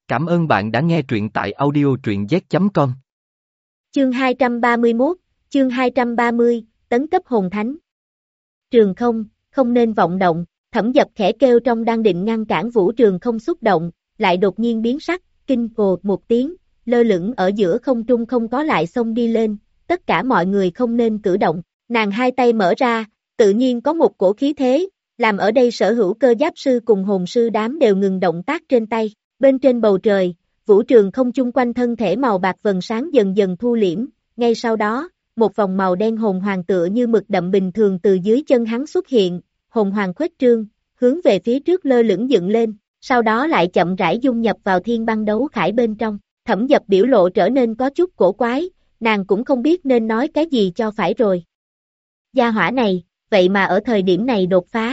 Cảm ơn bạn đã nghe truyện tại audio truyện z.com. Chương 231, chương 230, tấn cấp hồn thánh. Trường không, không nên vọng động, Thẩm Dập khẽ kêu trong đang định ngăn cản Vũ Trường không xúc động, lại đột nhiên biến sắc, kinh ồ một tiếng, lơ lửng ở giữa không trung không có lại xông đi lên, tất cả mọi người không nên cử động, nàng hai tay mở ra, tự nhiên có một cổ khí thế, làm ở đây sở hữu cơ giáp sư cùng hồn sư đám đều ngừng động tác trên tay, bên trên bầu trời. Vũ Trường không chung quanh thân thể màu bạc vầng sáng dần dần thu liễm, ngay sau đó, một vòng màu đen hồn hoàng tựa như mực đậm bình thường từ dưới chân hắn xuất hiện, hồn hoàng khuếch trương, hướng về phía trước lơ lửng dựng lên, sau đó lại chậm rãi dung nhập vào thiên băng đấu khải bên trong. Thẩm Dập biểu lộ trở nên có chút cổ quái, nàng cũng không biết nên nói cái gì cho phải rồi. Gia hỏa này, vậy mà ở thời điểm này đột phá.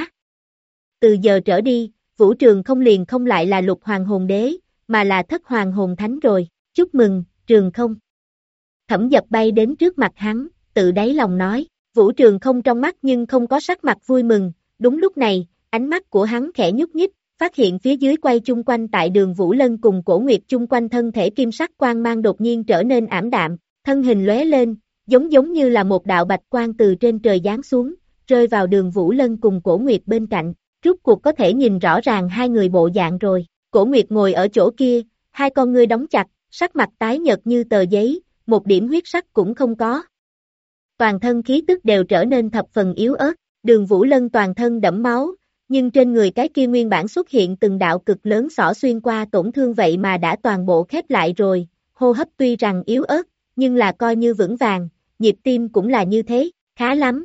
Từ giờ trở đi, Vũ Trường không liền không lại là lục hoàng hồn đế, mà là thất hoàng hồn thánh rồi, chúc mừng, Trường không. Thẩm Dập bay đến trước mặt hắn, tự đáy lòng nói, Vũ Trường không trong mắt nhưng không có sắc mặt vui mừng, đúng lúc này, ánh mắt của hắn khẽ nhúc nhích, phát hiện phía dưới quay chung quanh tại Đường Vũ Lân cùng Cổ Nguyệt chung quanh thân thể kim sắc quang mang đột nhiên trở nên ảm đạm, thân hình lóe lên, giống như là một đạo bạch quang từ trên trời giáng xuống, rơi vào Đường Vũ Lân cùng Cổ Nguyệt bên cạnh, rốt cuộc có thể nhìn rõ ràng hai người bộ dạng rồi. Cổ Nguyệt ngồi ở chỗ kia, hai con ngươi đóng chặt, sắc mặt tái nhợt như tờ giấy, một điểm huyết sắc cũng không có. Toàn thân khí tức đều trở nên thập phần yếu ớt, Đường Vũ Lân toàn thân đẫm máu, nhưng trên người cái kia nguyên bản xuất hiện từng đạo cực lớn xỏ xuyên qua tổn thương vậy mà đã toàn bộ khép lại rồi, hô hấp tuy rằng yếu ớt, nhưng là coi như vững vàng, nhịp tim cũng là như thế, khá lắm.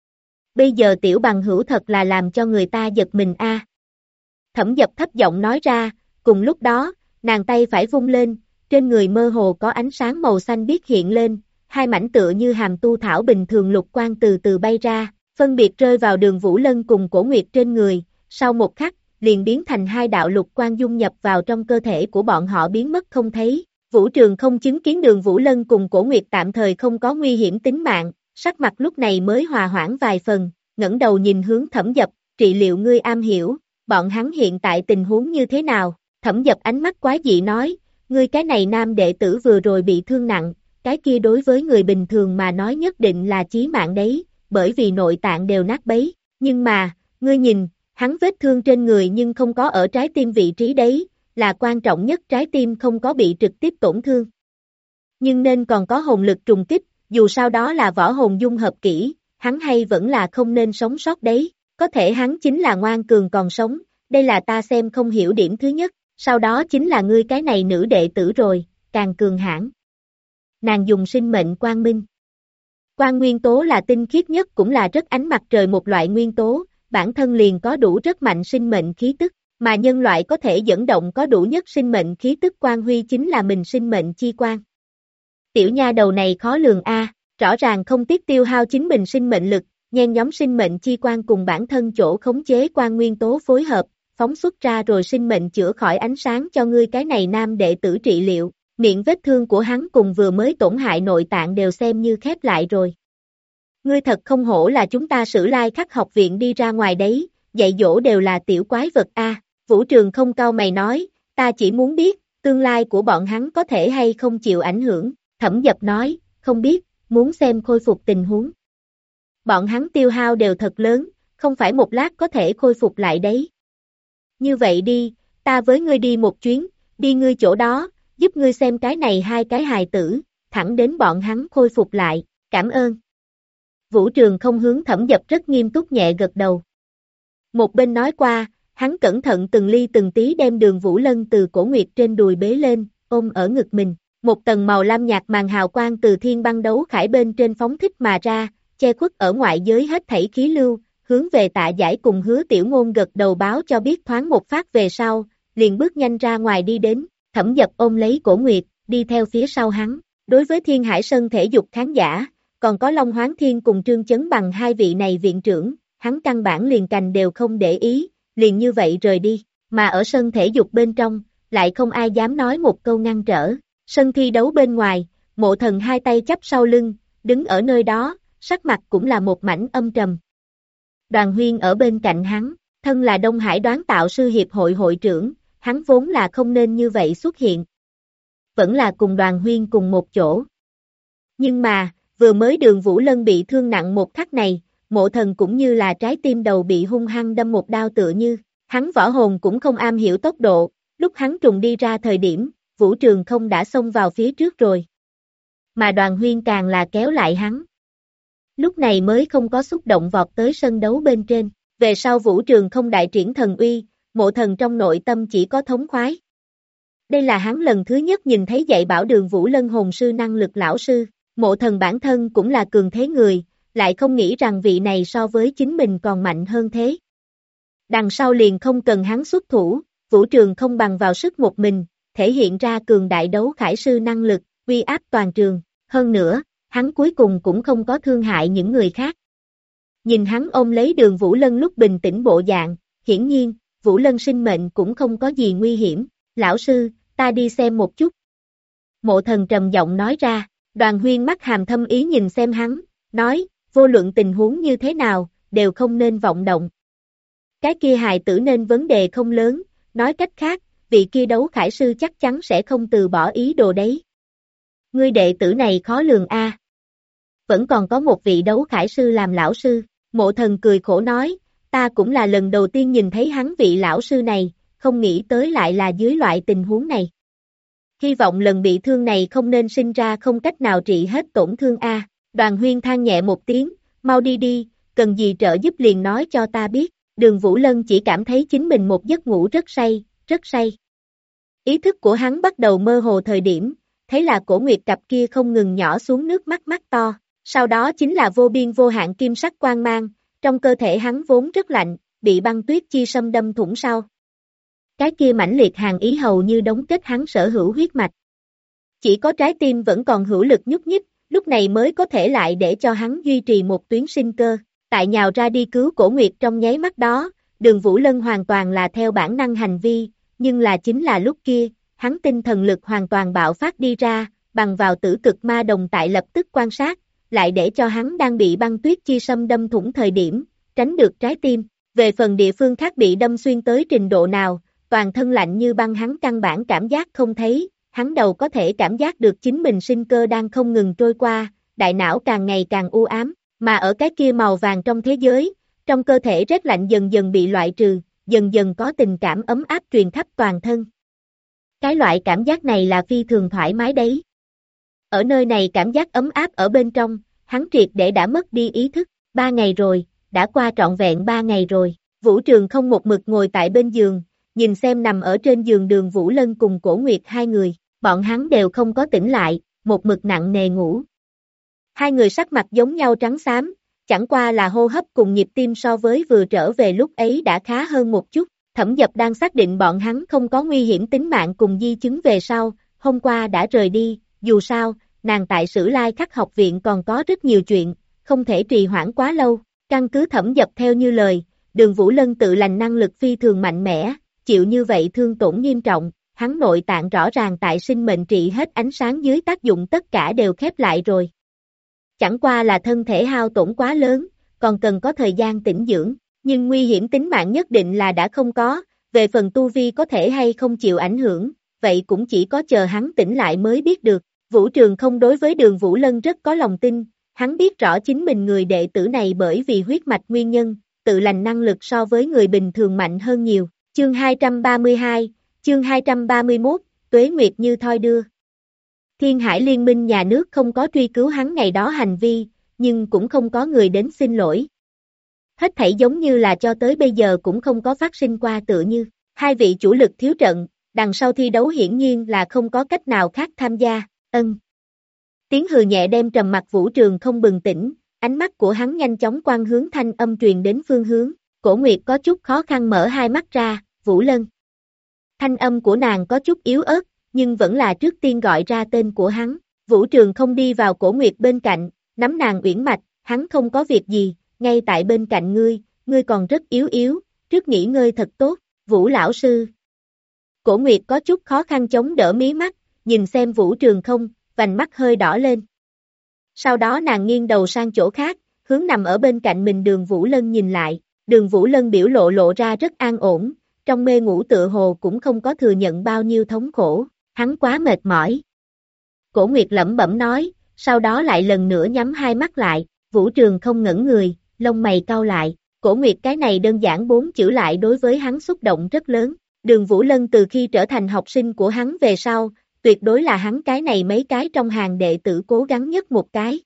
Bây giờ tiểu bằng hữu thật là làm cho người ta giật mình a. Thẩm Dập thấp giọng nói ra, cùng lúc đó, nàng tay phải vung lên, trên người mơ hồ có ánh sáng màu xanh biếc hiện lên, hai mảnh tựa như hàm tu thảo bình thường lục quang từ từ bay ra, phân biệt rơi vào Đường Vũ Lân cùng Cổ Nguyệt trên người, sau một khắc, liền biến thành hai đạo lục quang dung nhập vào trong cơ thể của bọn họ biến mất không thấy. Vũ Trường không chứng kiến Đường Vũ Lân cùng Cổ Nguyệt tạm thời không có nguy hiểm tính mạng, sắc mặt lúc này mới hòa hoãn vài phần, ngẩng đầu nhìn hướng Thẩm Dập, trị liệu ngươi am hiểu, bọn hắn hiện tại tình huống như thế nào? Thẩm Dập ánh mắt quái dị nói, ngươi cái này nam đệ tử vừa rồi bị thương nặng, cái kia đối với người bình thường mà nói nhất định là chí mạng đấy, bởi vì nội tạng đều nát bấy, nhưng mà, ngươi nhìn, hắn vết thương trên người nhưng không có ở trái tim vị trí đấy, là quan trọng nhất, trái tim không có bị trực tiếp tổn thương. Nhưng nên còn có hồn lực trùng kích, dù sao đó là võ hồn dung hợp kỹ, hắn hay vẫn là không nên sống sót đấy, có thể hắn chính là ngoan cường còn sống, đây là ta xem không hiểu điểm thứ nhất, sau đó chính là ngươi cái này nữ đệ tử rồi, càng cường hãn. Nàng dùng sinh mệnh quang minh. Quang nguyên tố là tinh khiết nhất cũng là rất ánh mặt trời một loại nguyên tố, bản thân liền có đủ rất mạnh sinh mệnh khí tức, mà nhân loại có thể dẫn động có đủ nhất sinh mệnh khí tức quang huy chính là mình sinh mệnh chi quang. Tiểu nha đầu này khó lường a, rõ ràng không tiếc tiêu hao chính mình sinh mệnh lực, nhen nhóm sinh mệnh chi quang cùng bản thân chỗ khống chế quang nguyên tố phối hợp, phóng xuất ra rồi sinh mệnh chữa khỏi ánh sáng cho ngươi cái này nam đệ tử trị liệu, miệng vết thương của hắn cùng vừa mới tổn hại nội tạng đều xem như khép lại rồi. Ngươi thật không hổ là chúng ta Sử Lai Khắc học viện đi ra ngoài đấy, dạy dỗ đều là tiểu quái vật a. Vũ Trường không cau mày nói, ta chỉ muốn biết, tương lai của bọn hắn có thể hay không chịu ảnh hưởng, Thẩm Dập nói, không biết, muốn xem khôi phục tình huống. Bọn hắn tiêu hao đều thật lớn, không phải một lát có thể khôi phục lại đấy. Như vậy đi, ta với ngươi đi một chuyến, đi ngươi chỗ đó, giúp ngươi xem cái này hai cái hài tử, thẳng đến bọn hắn khôi phục lại, cảm ơn. Vũ Trường không hướng Thẩm Dập rất nghiêm túc nhẹ gật đầu. Một bên nói qua, hắn cẩn thận từng ly từng tí đem Đường Vũ Lân từ Cổ Nguyệt trên đùi bế lên, ôm ở ngực mình. Một tầng màu lam nhạt màn hào quang từ thiên băng đấu khải bên trên phóng thích mà ra, che khuất ở ngoại giới hết thảy khí lưu, hướng về Tạ Giải cùng Hứa Tiểu Ngôn gật đầu báo cho biết thoáng một phát về sau, liền bước nhanh ra ngoài đi đến, Thẩm Dập ôm lấy Cổ Nguyệt, đi theo phía sau hắn. Đối với Thiên Hải Sân thể dục khán giả, còn có Long Hoáng Thiên cùng Trương Chấn Bằng hai vị này viện trưởng, hắn căn bản liền cành đều không để ý, liền như vậy rời đi, mà ở sân thể dục bên trong, lại không ai dám nói một câu ngăn trở. Sân thi đấu bên ngoài, Mộ Thần hai tay chắp sau lưng, đứng ở nơi đó, sắc mặt cũng là một mảnh âm trầm. Đoàn Huyên ở bên cạnh hắn, thân là Đông Hải Đoán Tạo Sư Hiệp hội hội trưởng, hắn vốn là không nên như vậy xuất hiện. Vẫn là cùng Đoàn Huyên cùng một chỗ. Nhưng mà, vừa mới Đường Vũ Lân bị thương nặng một khắc này, Mộ Thần cũng như là trái tim đầu bị hung hăng đâm một đao tựa như, hắn võ hồn cũng không am hiểu tốc độ, lúc hắn trùng đi ra thời điểm, Vũ Trường Không đã xông vào phía trước rồi. Mà Đoàn Huyên càng là kéo lại hắn. Lúc này mới không có xúc động vọt tới sân đấu bên trên, về sau Vũ Trường Không đại triển thần uy, Mộ Thần trong nội tâm chỉ có thống khoái. Đây là hắn lần thứ nhất nhìn thấy dạy bảo Đường Vũ Lân hồn sư năng lực lão sư, Mộ Thần bản thân cũng là cường thế người, lại không nghĩ rằng vị này so với chính mình còn mạnh hơn thế. Đằng sau liền không cần hắn xuất thủ, Vũ Trường Không bằng vào sức một mình, thể hiện ra cường đại đấu khải sư năng lực, uy áp toàn trường, hơn nữa, hắn cuối cùng cũng không có thương hại những người khác. Nhìn hắn ôm lấy Đường Vũ Lân lúc bình tĩnh bộ dạng, hiển nhiên, Vũ Lân sinh mệnh cũng không có gì nguy hiểm, lão sư, ta đi xem một chút. Mộ Thần trầm giọng nói ra, Đoàn Huyên mắt hàm thâm ý nhìn xem hắn, nói, vô luận tình huống như thế nào, đều không nên vọng động. Cái kia hài tử nên vấn đề không lớn, nói cách khác, vị kia đấu khải sư chắc chắn sẽ không từ bỏ ý đồ đấy. Ngươi đệ tử này khó lường a. Vẫn còn có một vị đấu khải sư làm lão sư, Mộ Thần cười khổ nói, ta cũng là lần đầu tiên nhìn thấy hắn vị lão sư này, không nghĩ tới lại là dưới loại tình huống này. Hy vọng lần bị thương này không nên sinh ra không cách nào trị hết tổn thương a. Đoàn Huyên than nhẹ một tiếng, mau đi đi, cần gì trợ giúp liền nói cho ta biết. Đường Vũ Lân chỉ cảm thấy chính mình một giấc ngủ rất say, rất say. Ý thức của hắn bắt đầu mơ hồ thời điểm, thấy là Cổ Nguyệt cặp kia không ngừng nhỏ xuống nước mắt mắt to, sau đó chính là vô biên vô hạn kim sắc quang mang, trong cơ thể hắn vốn rất lạnh, bị băng tuyết chi sâm đâm thủng sau. Cái kia mãnh liệt hàn ý hầu như đóng kết hắn sở hữu huyết mạch. Chỉ có trái tim vẫn còn hữu lực nhúc nhích, lúc này mới có thể lại để cho hắn duy trì một tuyến sinh cơ. Tại nhào ra đi cứu Cổ Nguyệt trong nháy mắt đó, Đường Vũ Lân hoàn toàn là theo bản năng hành vi, nhưng là chính là lúc kia, hắn tinh thần lực hoàn toàn bạo phát đi ra, bằng vào tử cực ma đồng tại lập tức quan sát, lại để cho hắn đang bị băng tuyết chi sâm đâm thủng thời điểm, tránh được trái tim. Về phần địa phương khác bị đâm xuyên tới trình độ nào, toàn thân lạnh như băng hắn căn bản cảm giác không thấy, hắn đầu có thể cảm giác được chính mình sinh cơ đang không ngừng trôi qua, đại não càng ngày càng u ám. Mà ở cái kia màu vàng trong thế giới, trong cơ thể rét lạnh dần dần bị loại trừ, dần dần có tình cảm ấm áp truyền khắp toàn thân. Cái loại cảm giác này là phi thường thoải mái đấy. Ở nơi này cảm giác ấm áp ở bên trong, hắn triệt để đã mất đi ý thức. 3 ngày rồi, đã qua trọn vẹn 3 ngày rồi. Vũ Trường Không một mực ngồi tại bên giường, nhìn xem nằm ở trên giường Đường Vũ Lân cùng Cổ Nguyệt hai người, bọn hắn đều không có tỉnh lại, một mực nặng nề ngủ. Hai người sắc mặt giống nhau trắng xám, chẳng qua là hô hấp cùng nhịp tim so với vừa trở về lúc ấy đã khá hơn một chút. Thẩm Dập đang xác định bọn hắn không có nguy hiểm tính mạng cùng di chứng về sau, hôm qua đã rời đi, dù sao, nàng tại Sử Lai Khắc học viện còn có rất nhiều chuyện, không thể trì hoãn quá lâu. Căn cứ Thẩm Dập theo như lời, Đường Vũ Lân tự lành năng lực phi thường mạnh mẽ, chịu như vậy thương tổn nghiêm trọng, hắn nội tạng rõ ràng tại sinh mệnh trị hết ánh sáng dưới tác dụng tất cả đều khép lại rồi. Chẳng qua là thân thể hao tổn quá lớn, còn cần có thời gian tĩnh dưỡng, nhưng nguy hiểm tính mạng nhất định là đã không có, về phần tu vi có thể hay không chịu ảnh hưởng, vậy cũng chỉ có chờ hắn tỉnh lại mới biết được. Vũ Trường Không đối với Đường Vũ Lân rất có lòng tin, hắn biết rõ chính mình người đệ tử này bởi vì huyết mạch nguyên nhân, tự lành năng lực so với người bình thường mạnh hơn nhiều. Chương 232, chương 231, Tuế Nguyệt như thoi đưa. Thiên Hải Liên minh nhà nước không có truy cứu hắn ngày đó hành vi, nhưng cũng không có người đến xin lỗi. Hết thảy giống như là cho tới bây giờ cũng không có phát sinh qua tựa như, hai vị chủ lực thiếu trận, đằng sau thi đấu hiển nhiên là không có cách nào khác tham gia, Tiếng hừ nhẹ đem trầm mặc Vũ Trường Không bừng tỉnh, ánh mắt của hắn nhanh chóng quan hướng thanh âm truyền đến phương hướng, Cổ Nguyệt có chút khó khăn mở hai mắt ra, Vũ Lân. Thanh âm của nàng có chút yếu ớt, nhưng vẫn là trước tiên gọi ra tên của hắn. Vũ Trường Không đi vào Cổ Nguyệt bên cạnh, nắm nàng uyển mạch, hắn không có việc gì, ngay tại bên cạnh ngươi còn rất yếu yếu, trước nghỉ ngơi thật tốt, Vũ lão sư. Cổ Nguyệt có chút khó khăn chống đỡ mí mắt, nhìn xem Vũ Trường Không, vành mắt hơi đỏ lên. Sau đó nàng nghiêng đầu sang chỗ khác, hướng nằm ở bên cạnh mình Đường Vũ Lân nhìn lại, Đường Vũ Lân biểu lộ ra rất an ổn, trong mê ngủ tựa hồ cũng không có thừa nhận bao nhiêu thống khổ, hắn quá mệt mỏi. Cổ Nguyệt lẩm bẩm nói, sau đó lại lần nữa nhắm hai mắt lại, Vũ Trường không ngẩn người, lông mày cau lại, Cổ Nguyệt cái này đơn giản 4 chữ lại đối với hắn xúc động rất lớn, Đường Vũ Lân từ khi trở thành học sinh của hắn về sau, tuyệt đối là hắn cái này mấy cái trong hàng đệ tử cố gắng nhất một cái.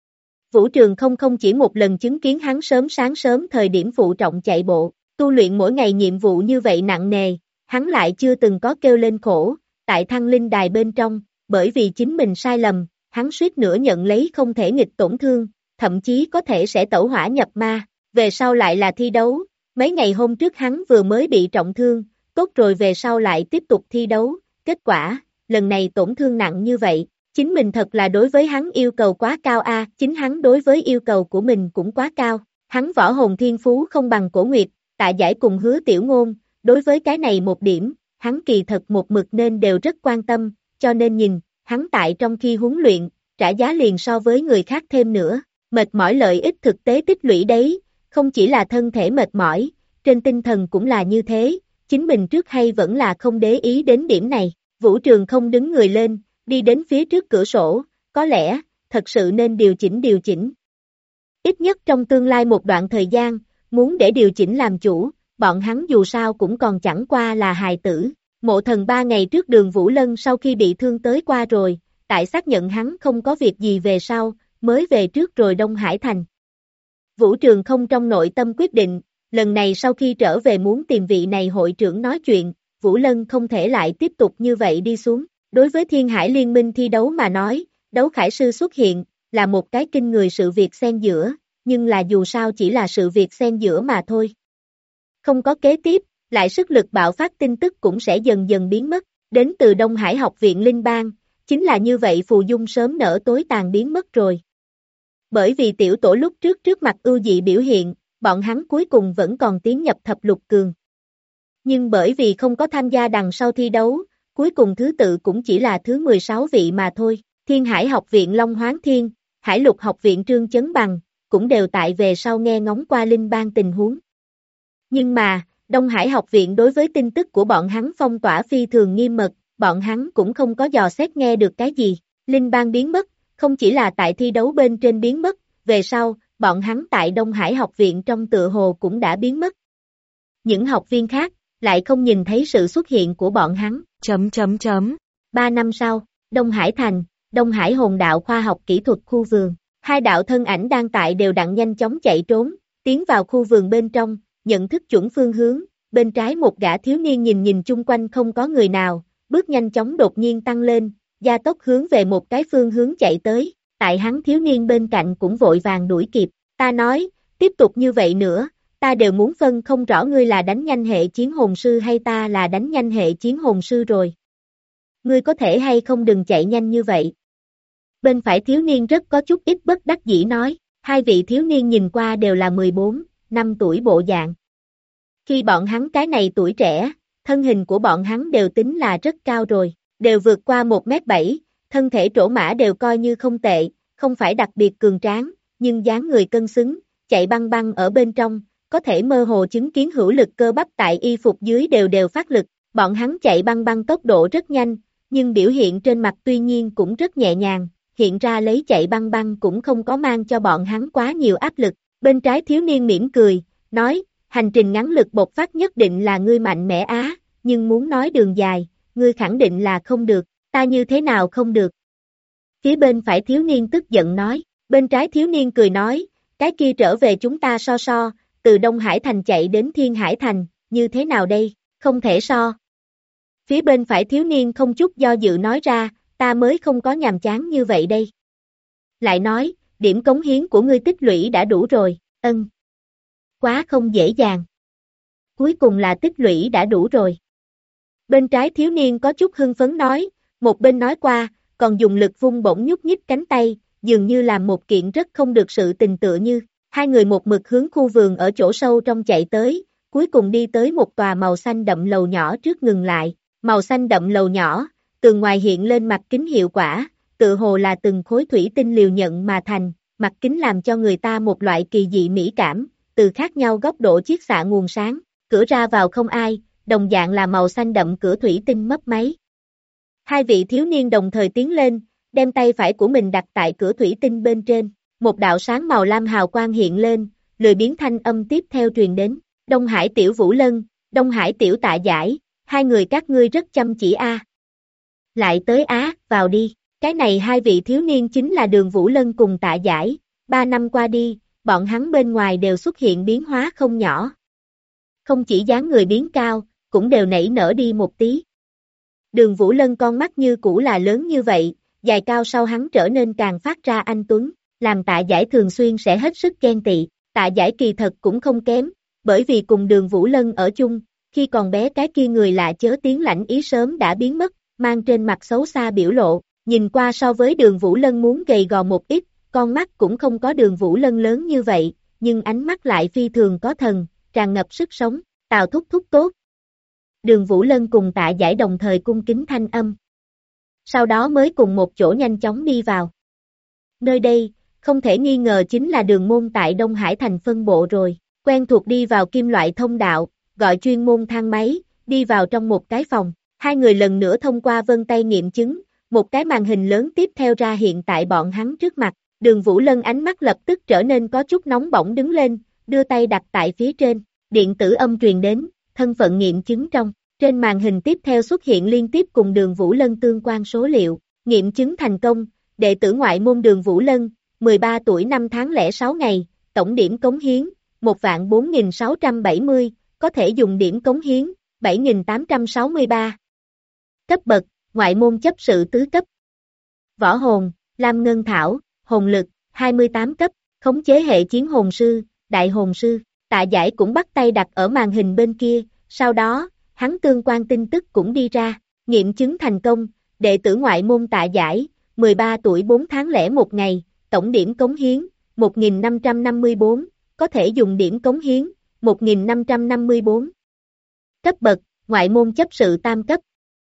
Vũ Trường không chỉ một lần chứng kiến hắn sáng sớm thời điểm phụ trọng chạy bộ, tu luyện mỗi ngày nhiệm vụ như vậy nặng nề, hắn lại chưa từng có kêu lên khổ, tại Thăng Linh Đài bên trong, bởi vì chính mình sai lầm, hắn suýt nữa nhận lấy không thể nghịch tổn thương, thậm chí có thể sẽ tẩu hỏa nhập ma, về sau lại là thi đấu, mấy ngày hôm trước hắn vừa mới bị trọng thương, tốt rồi về sau lại tiếp tục thi đấu, kết quả, lần này tổn thương nặng như vậy, chính mình thật là đối với hắn yêu cầu quá cao a, chính hắn đối với yêu cầu của mình cũng quá cao, hắn võ hồn thiên phú không bằng Cổ Nguyệt, Tạ Giải cùng Hứa Tiểu Ngôn, đối với cái này một điểm, hắn kỳ thật một mực nên đều rất quan tâm, cho nên nhìn, hắn tại trong khi huấn luyện, trả giá liền so với người khác thêm nữa, mệt mỏi lợi ích thực tế tích lũy đấy, không chỉ là thân thể mệt mỏi, trên tinh thần cũng là như thế, chính mình trước hay vẫn là không để ý đến điểm này, Vũ Trường không đứng người lên, đi đến phía trước cửa sổ, có lẽ, thật sự nên điều chỉnh. Ít nhất trong tương lai một đoạn thời gian, muốn để điều chỉnh làm chủ, bọn hắn dù sao cũng còn chẳng qua là hài tử. Mộ Thần 3 ngày trước Đường Vũ Lân sau khi bị thương tới qua rồi, tại xác nhận hắn không có việc gì về sau, mới về trước rồi Đông Hải Thành. Vũ Trường không trong nội tâm quyết định, lần này sau khi trở về muốn tìm vị này hội trưởng nói chuyện, Vũ Lân không thể lại tiếp tục như vậy đi xuống. Đối với Thiên Hải Liên minh thi đấu mà nói, đấu khải sư xuất hiện, là một cái kinh người sự việc xen giữa, nhưng là dù sao chỉ là sự việc xen giữa mà thôi. Không có kế tiếp, lại sức lực bạo phát tin tức cũng sẽ dần dần biến mất, đến từ Đông Hải học viện Linh Bang, chính là như vậy phù dung sớm nở tối tàn biến mất rồi. Bởi vì tiểu tổ lúc trước mặt ưu dị biểu hiện, bọn hắn cuối cùng vẫn còn tiến nhập thập lục cường. Nhưng bởi vì không có tham gia đằng sau thi đấu, cuối cùng thứ tự cũng chỉ là thứ 16 vị mà thôi. Thiên Hải học viện Long Hoáng Thiên, Hải Lục học viện Trương Chấn Bằng, cũng đều tại về sau nghe ngóng qua Linh Bang tình huống. Nhưng mà, Đông Hải học viện đối với tin tức của bọn hắn phong tỏa phi thường nghiêm mật, bọn hắn cũng không có dò xét nghe được cái gì. Linh Bang biến mất, không chỉ là tại thi đấu bên trên biến mất, về sau, bọn hắn tại Đông Hải học viện trong tựa hồ cũng đã biến mất. Những học viên khác, lại không nhìn thấy sự xuất hiện của bọn hắn. 3 năm sau, Đông Hải Thành, Đông Hải Hồn Đạo Khoa học Kỹ thuật khu vườn, hai đạo thân ảnh đang tại đều đặn nhanh chóng chạy trốn, tiến vào khu vườn bên trong, nhận thức chuẩn phương hướng, bên trái một gã thiếu niên nhìn chung quanh không có người nào, bước nhanh chóng đột nhiên tăng lên, gia tốc hướng về một cái phương hướng chạy tới, tại hắn thiếu niên bên cạnh cũng vội vàng đuổi kịp, ta nói, tiếp tục như vậy nữa, ta đều muốn phân không rõ ngươi là đánh nhanh hệ chiến hồn sư hay ta là đánh nhanh hệ chiến hồn sư rồi. Ngươi có thể hay không đừng chạy nhanh như vậy. Bên phải thiếu niên rất có chút ít bất đắc dĩ nói, hai vị thiếu niên nhìn qua đều là 14, 5 tuổi bộ dạng. Khi bọn hắn cái này tuổi trẻ, thân hình của bọn hắn đều tính là rất cao rồi, đều vượt qua 1m7, thân thể trổ mã đều coi như không tệ, không phải đặc biệt cường tráng, nhưng dáng người cân xứng, chạy băng băng ở bên trong, có thể mơ hồ chứng kiến hữu lực cơ bắp tại y phục dưới đều phát lực, bọn hắn chạy băng băng tốc độ rất nhanh, nhưng biểu hiện trên mặt tuy nhiên cũng rất nhẹ nhàng, hiện ra lấy chạy băng băng cũng không có mang cho bọn hắn quá nhiều áp lực, bên trái thiếu niên mỉm cười, nói, hành trình ngắn lực bộc phát nhất định là ngươi mạnh mẽ á, nhưng muốn nói đường dài, ngươi khẳng định là không được, ta như thế nào không được. Phía bên phải thiếu niên tức giận nói, bên trái thiếu niên cười nói, cái kia trở về chúng ta so, từ Đông Hải Thành chạy đến Thiên Hải Thành, như thế nào đây, không thể so. Phía bên phải thiếu niên không chút do dự nói ra, ta mới không có nhàm chán như vậy đây. Lại nói, điểm cống hiến của ngươi tích lũy đã đủ rồi, quá không dễ dàng. Cuối cùng là tích lũy đã đủ rồi. Bên trái thiếu niên có chút hưng phấn nói, một bên nói qua, còn dùng lực vung bổng nhúc nhích cánh tay, dường như làm một kiện rất không được sự tình tựa như. Hai người một mực hướng khu vườn ở chỗ sâu trong chạy tới, cuối cùng đi tới một tòa màu xanh đậm lầu nhỏ trước ngừng lại. Màu xanh đậm lầu nhỏ, tường ngoài hiện lên mặt kính hiệu quả, tự hồ là từng khối thủy tinh liều nhận mà thành, mặt kính làm cho người ta một loại kỳ dị mỹ cảm, từ khác nhau góc độ chiết xạ nguồn sáng, cửa ra vào không ai, đồng dạng là màu xanh đậm cửa thủy tinh mấp máy. Hai vị thiếu niên đồng thời tiến lên, đem tay phải của mình đặt tại cửa thủy tinh bên trên, một đạo sáng màu lam hào quang hiện lên, lười biếng thanh âm tiếp theo truyền đến, Đông Hải tiểu Vũ Lân, Đông Hải tiểu Tạ Giải, hai người các ngươi rất chăm chỉ a. Lại tới á, vào đi, cái này hai vị thiếu niên chính là Đường Vũ Lân cùng Tạ Giải, 3 năm qua đi, bọn hắn bên ngoài đều xuất hiện biến hóa không nhỏ. Không chỉ dáng người biến cao, cũng đều nảy nở đi một tí. Đường Vũ Lân con mắt như cũ là lớn như vậy, dài cao sau hắn trở nên càng phát ra anh tuấn, làm Tạ Giải thường xuyên sẽ hết sức ghen tị. Tạ Giải kỳ thật cũng không kém, bởi vì cùng Đường Vũ Lân ở chung, khi còn bé cái kia người lạ chớ tiếng lãnh ý sớm đã biến mất, mang trên mặt xấu xa biểu lộ, nhìn qua so với Đường Vũ Lân muốn gầy gò một ít, con mắt cũng không có Đường Vũ Lân lớn như vậy, nhưng ánh mắt lại phi thường có thần, tràn ngập sức sống, Tào thúc thúc tốt. Đường Vũ Lân cùng Tạ Giải đồng thời cung kính thanh âm. Sau đó mới cùng một chỗ nhanh chóng đi vào. Nơi đây, không thể nghi ngờ chính là đường môn tại Đông Hải thành phân bộ rồi, quen thuộc đi vào kim loại thông đạo, gọi chuyên môn thang máy, đi vào trong một cái phòng, hai người lần nữa thông qua vân tay nghiệm chứng, một cái màn hình lớn tiếp theo ra hiện tại bọn hắn trước mặt, Đường Vũ Lân ánh mắt lập tức trở nên có chút nóng bỏng đứng lên, đưa tay đặt tại phía trên, điện tử âm truyền đến, thân phận nghiệm chứng trên màn hình tiếp theo xuất hiện liên tiếp cùng Đường Vũ Lân tương quan số liệu, nghiệm chứng thành công, đệ tử ngoại môn Đường Vũ Lân, 13 tuổi 5 tháng 06 ngày, tổng điểm cống hiến, 1.4670, có thể dùng điểm cống hiến, 7.863. Cấp bậc, ngoại môn chấp sự tứ cấp. Võ hồn, Lam Ngân Thảo, hồn lực, 28 cấp, khống chế hệ chiến hồn sư, đại hồn sư, Tạ Giải cũng bắt tay đặt ở màn hình bên kia, sau đó, hắn tương quan tin tức cũng đi ra, nghiệm chứng thành công, đệ tử ngoại môn Tạ Giải, 13 tuổi 4 tháng 01 ngày, tổng điểm cống hiến, 1.554, có thể dùng điểm cống hiến, 1.554. Cấp bậc, ngoại môn chấp sự tam cấp.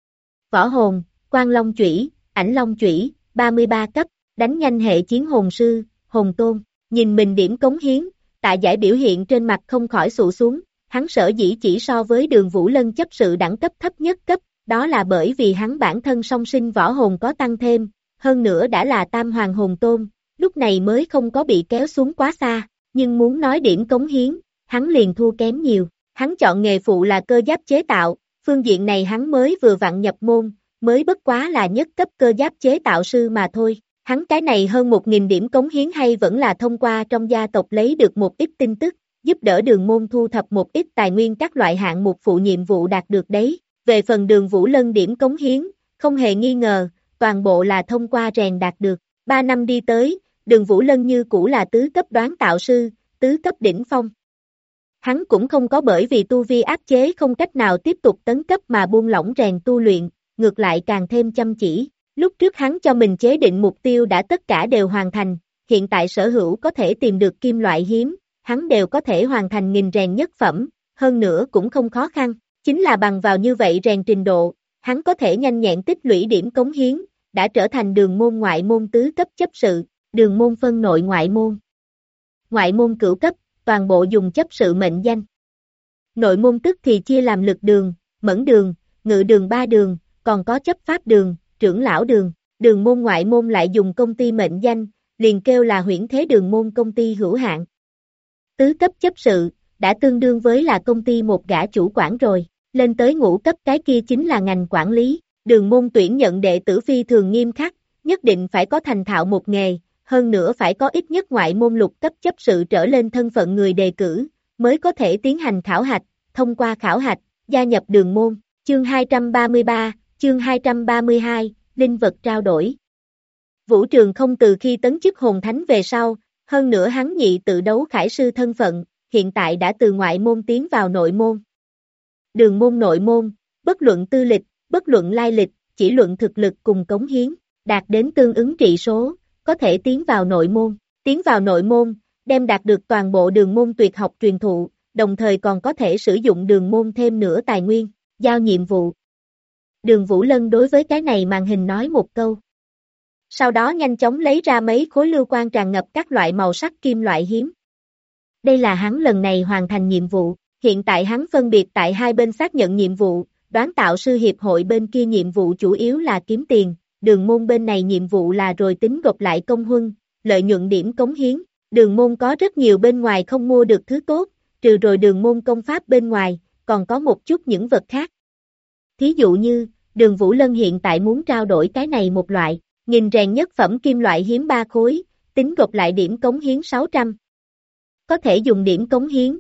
Võ hồn, Quan Long Chủy, Ảnh Long Chủy, 33 cấp, đánh nhanh hệ chiến hồn sư, hồn tôn, nhìn mình điểm cống hiến, Tạ Giải biểu hiện trên mặt không khỏi sụ xuống, hắn sở dĩ chỉ so với Đường Vũ Lân chấp sự đẳng cấp thấp nhất cấp, đó là bởi vì hắn bản thân song sinh võ hồn có tăng thêm, hơn nữa đã là tam hoàng hồn tôn, lúc này mới không có bị kéo xuống quá xa, nhưng muốn nói điểm cống hiến, hắn liền thua kém nhiều, hắn chọn nghề phụ là cơ giáp chế tạo, phương diện này hắn mới vừa vặn nhập môn, mới bất quá là nhất cấp cơ giáp chế tạo sư mà thôi, hắn cái này hơn 1.000 điểm cống hiến hay vẫn là thông qua trong gia tộc lấy được một ít tin tức, giúp đỡ đường môn thu thập một ít tài nguyên các loại hạng mục phụ nhiệm vụ đạt được đấy, về phần Đường Vũ Lân điểm cống hiến, không hề nghi ngờ, toàn bộ là thông qua rèn đạt được, 3 năm đi tới, Đường Vũ Lân như cũ là tứ cấp đoán tạo sư, tứ cấp đỉnh phong. Hắn cũng không có bởi vì tu vi áp chế không cách nào tiếp tục tấn cấp mà buông lỏng rèn tu luyện, ngược lại càng thêm chăm chỉ. Lúc trước hắn cho mình chế định mục tiêu đã tất cả đều hoàn thành, hiện tại sở hữu có thể tìm được kim loại hiếm, hắn đều có thể hoàn thành nghìn rèn nhất phẩm, hơn nữa cũng không khó khăn, chính là bằng vào như vậy rèn trình độ, hắn có thể nhanh nhẹn tích lũy điểm cống hiến, đã trở thành đường môn ngoại môn tứ cấp chấp sự, đường môn phân nội ngoại môn. Ngoại môn cửu cấp, toàn bộ dùng chấp sự mệnh danh. Nội môn tức thì chia làm lực đường, mẫn đường, ngự đường 3 đường, còn có chấp pháp đường, trưởng lão đường, đường môn ngoại môn lại dùng công ty mệnh danh, liền kêu là Huyễn Thế Đường môn công ty hữu hạn. Tứ cấp chấp sự, đã tương đương với là công ty một gã chủ quản rồi, lên tới ngũ cấp cái kia chính là ngành quản lý, đường môn tuyển nhận đệ tử phi thường nghiêm khắc, nhất định phải có thành thạo một nghề, hơn nữa phải có ít nhất ngoại môn lục cấp chấp sự trở lên thân phận người đề cử, mới có thể tiến hành khảo hạch, thông qua khảo hạch, gia nhập đường môn, chương 233, chương 232, linh vật trao đổi. Vũ Trường Không từ khi tấn chức hồn thánh về sau, hơn nữa hắn nhị tự đấu khải sư thân phận, hiện tại đã từ ngoại môn tiến vào nội môn. Đường môn nội môn, bất luận tư lịch, bất luận lai lịch, chỉ luận thực lực cùng cống hiến, đạt đến tương ứng trị số, có thể tiến vào nội môn. Tiến vào nội môn, đem đạt được toàn bộ đường môn tuyệt học truyền thụ, đồng thời còn có thể sử dụng đường môn thêm nữa tài nguyên, giao nhiệm vụ. Đường Vũ Lân đối với cái này màn hình nói một câu. Sau đó nhanh chóng lấy ra mấy khối lưu quang tràn ngập các loại màu sắc kim loại hiếm. Đây là hắn lần này hoàn thành nhiệm vụ, Hiện tại hắn phân biệt tại hai bên xác nhận nhiệm vụ, đoán tạo sư hiệp hội bên kia nhiệm vụ chủ yếu là kiếm tiền, đường môn bên này nhiệm vụ là rồi tính gộp lại công huân, lợi nhuận điểm cống hiến. Đường môn có rất nhiều bên ngoài không mua được thứ tốt, trừ rồi đường môn công pháp bên ngoài, còn có một chút những vật khác. Thí dụ như, đường Vũ Lân hiện tại muốn trao đổi cái này một loại, nghìn rèn nhất phẩm kim loại hiếm 3 khối, tính gộp lại điểm cống hiến 600. Có thể dùng điểm cống hiến,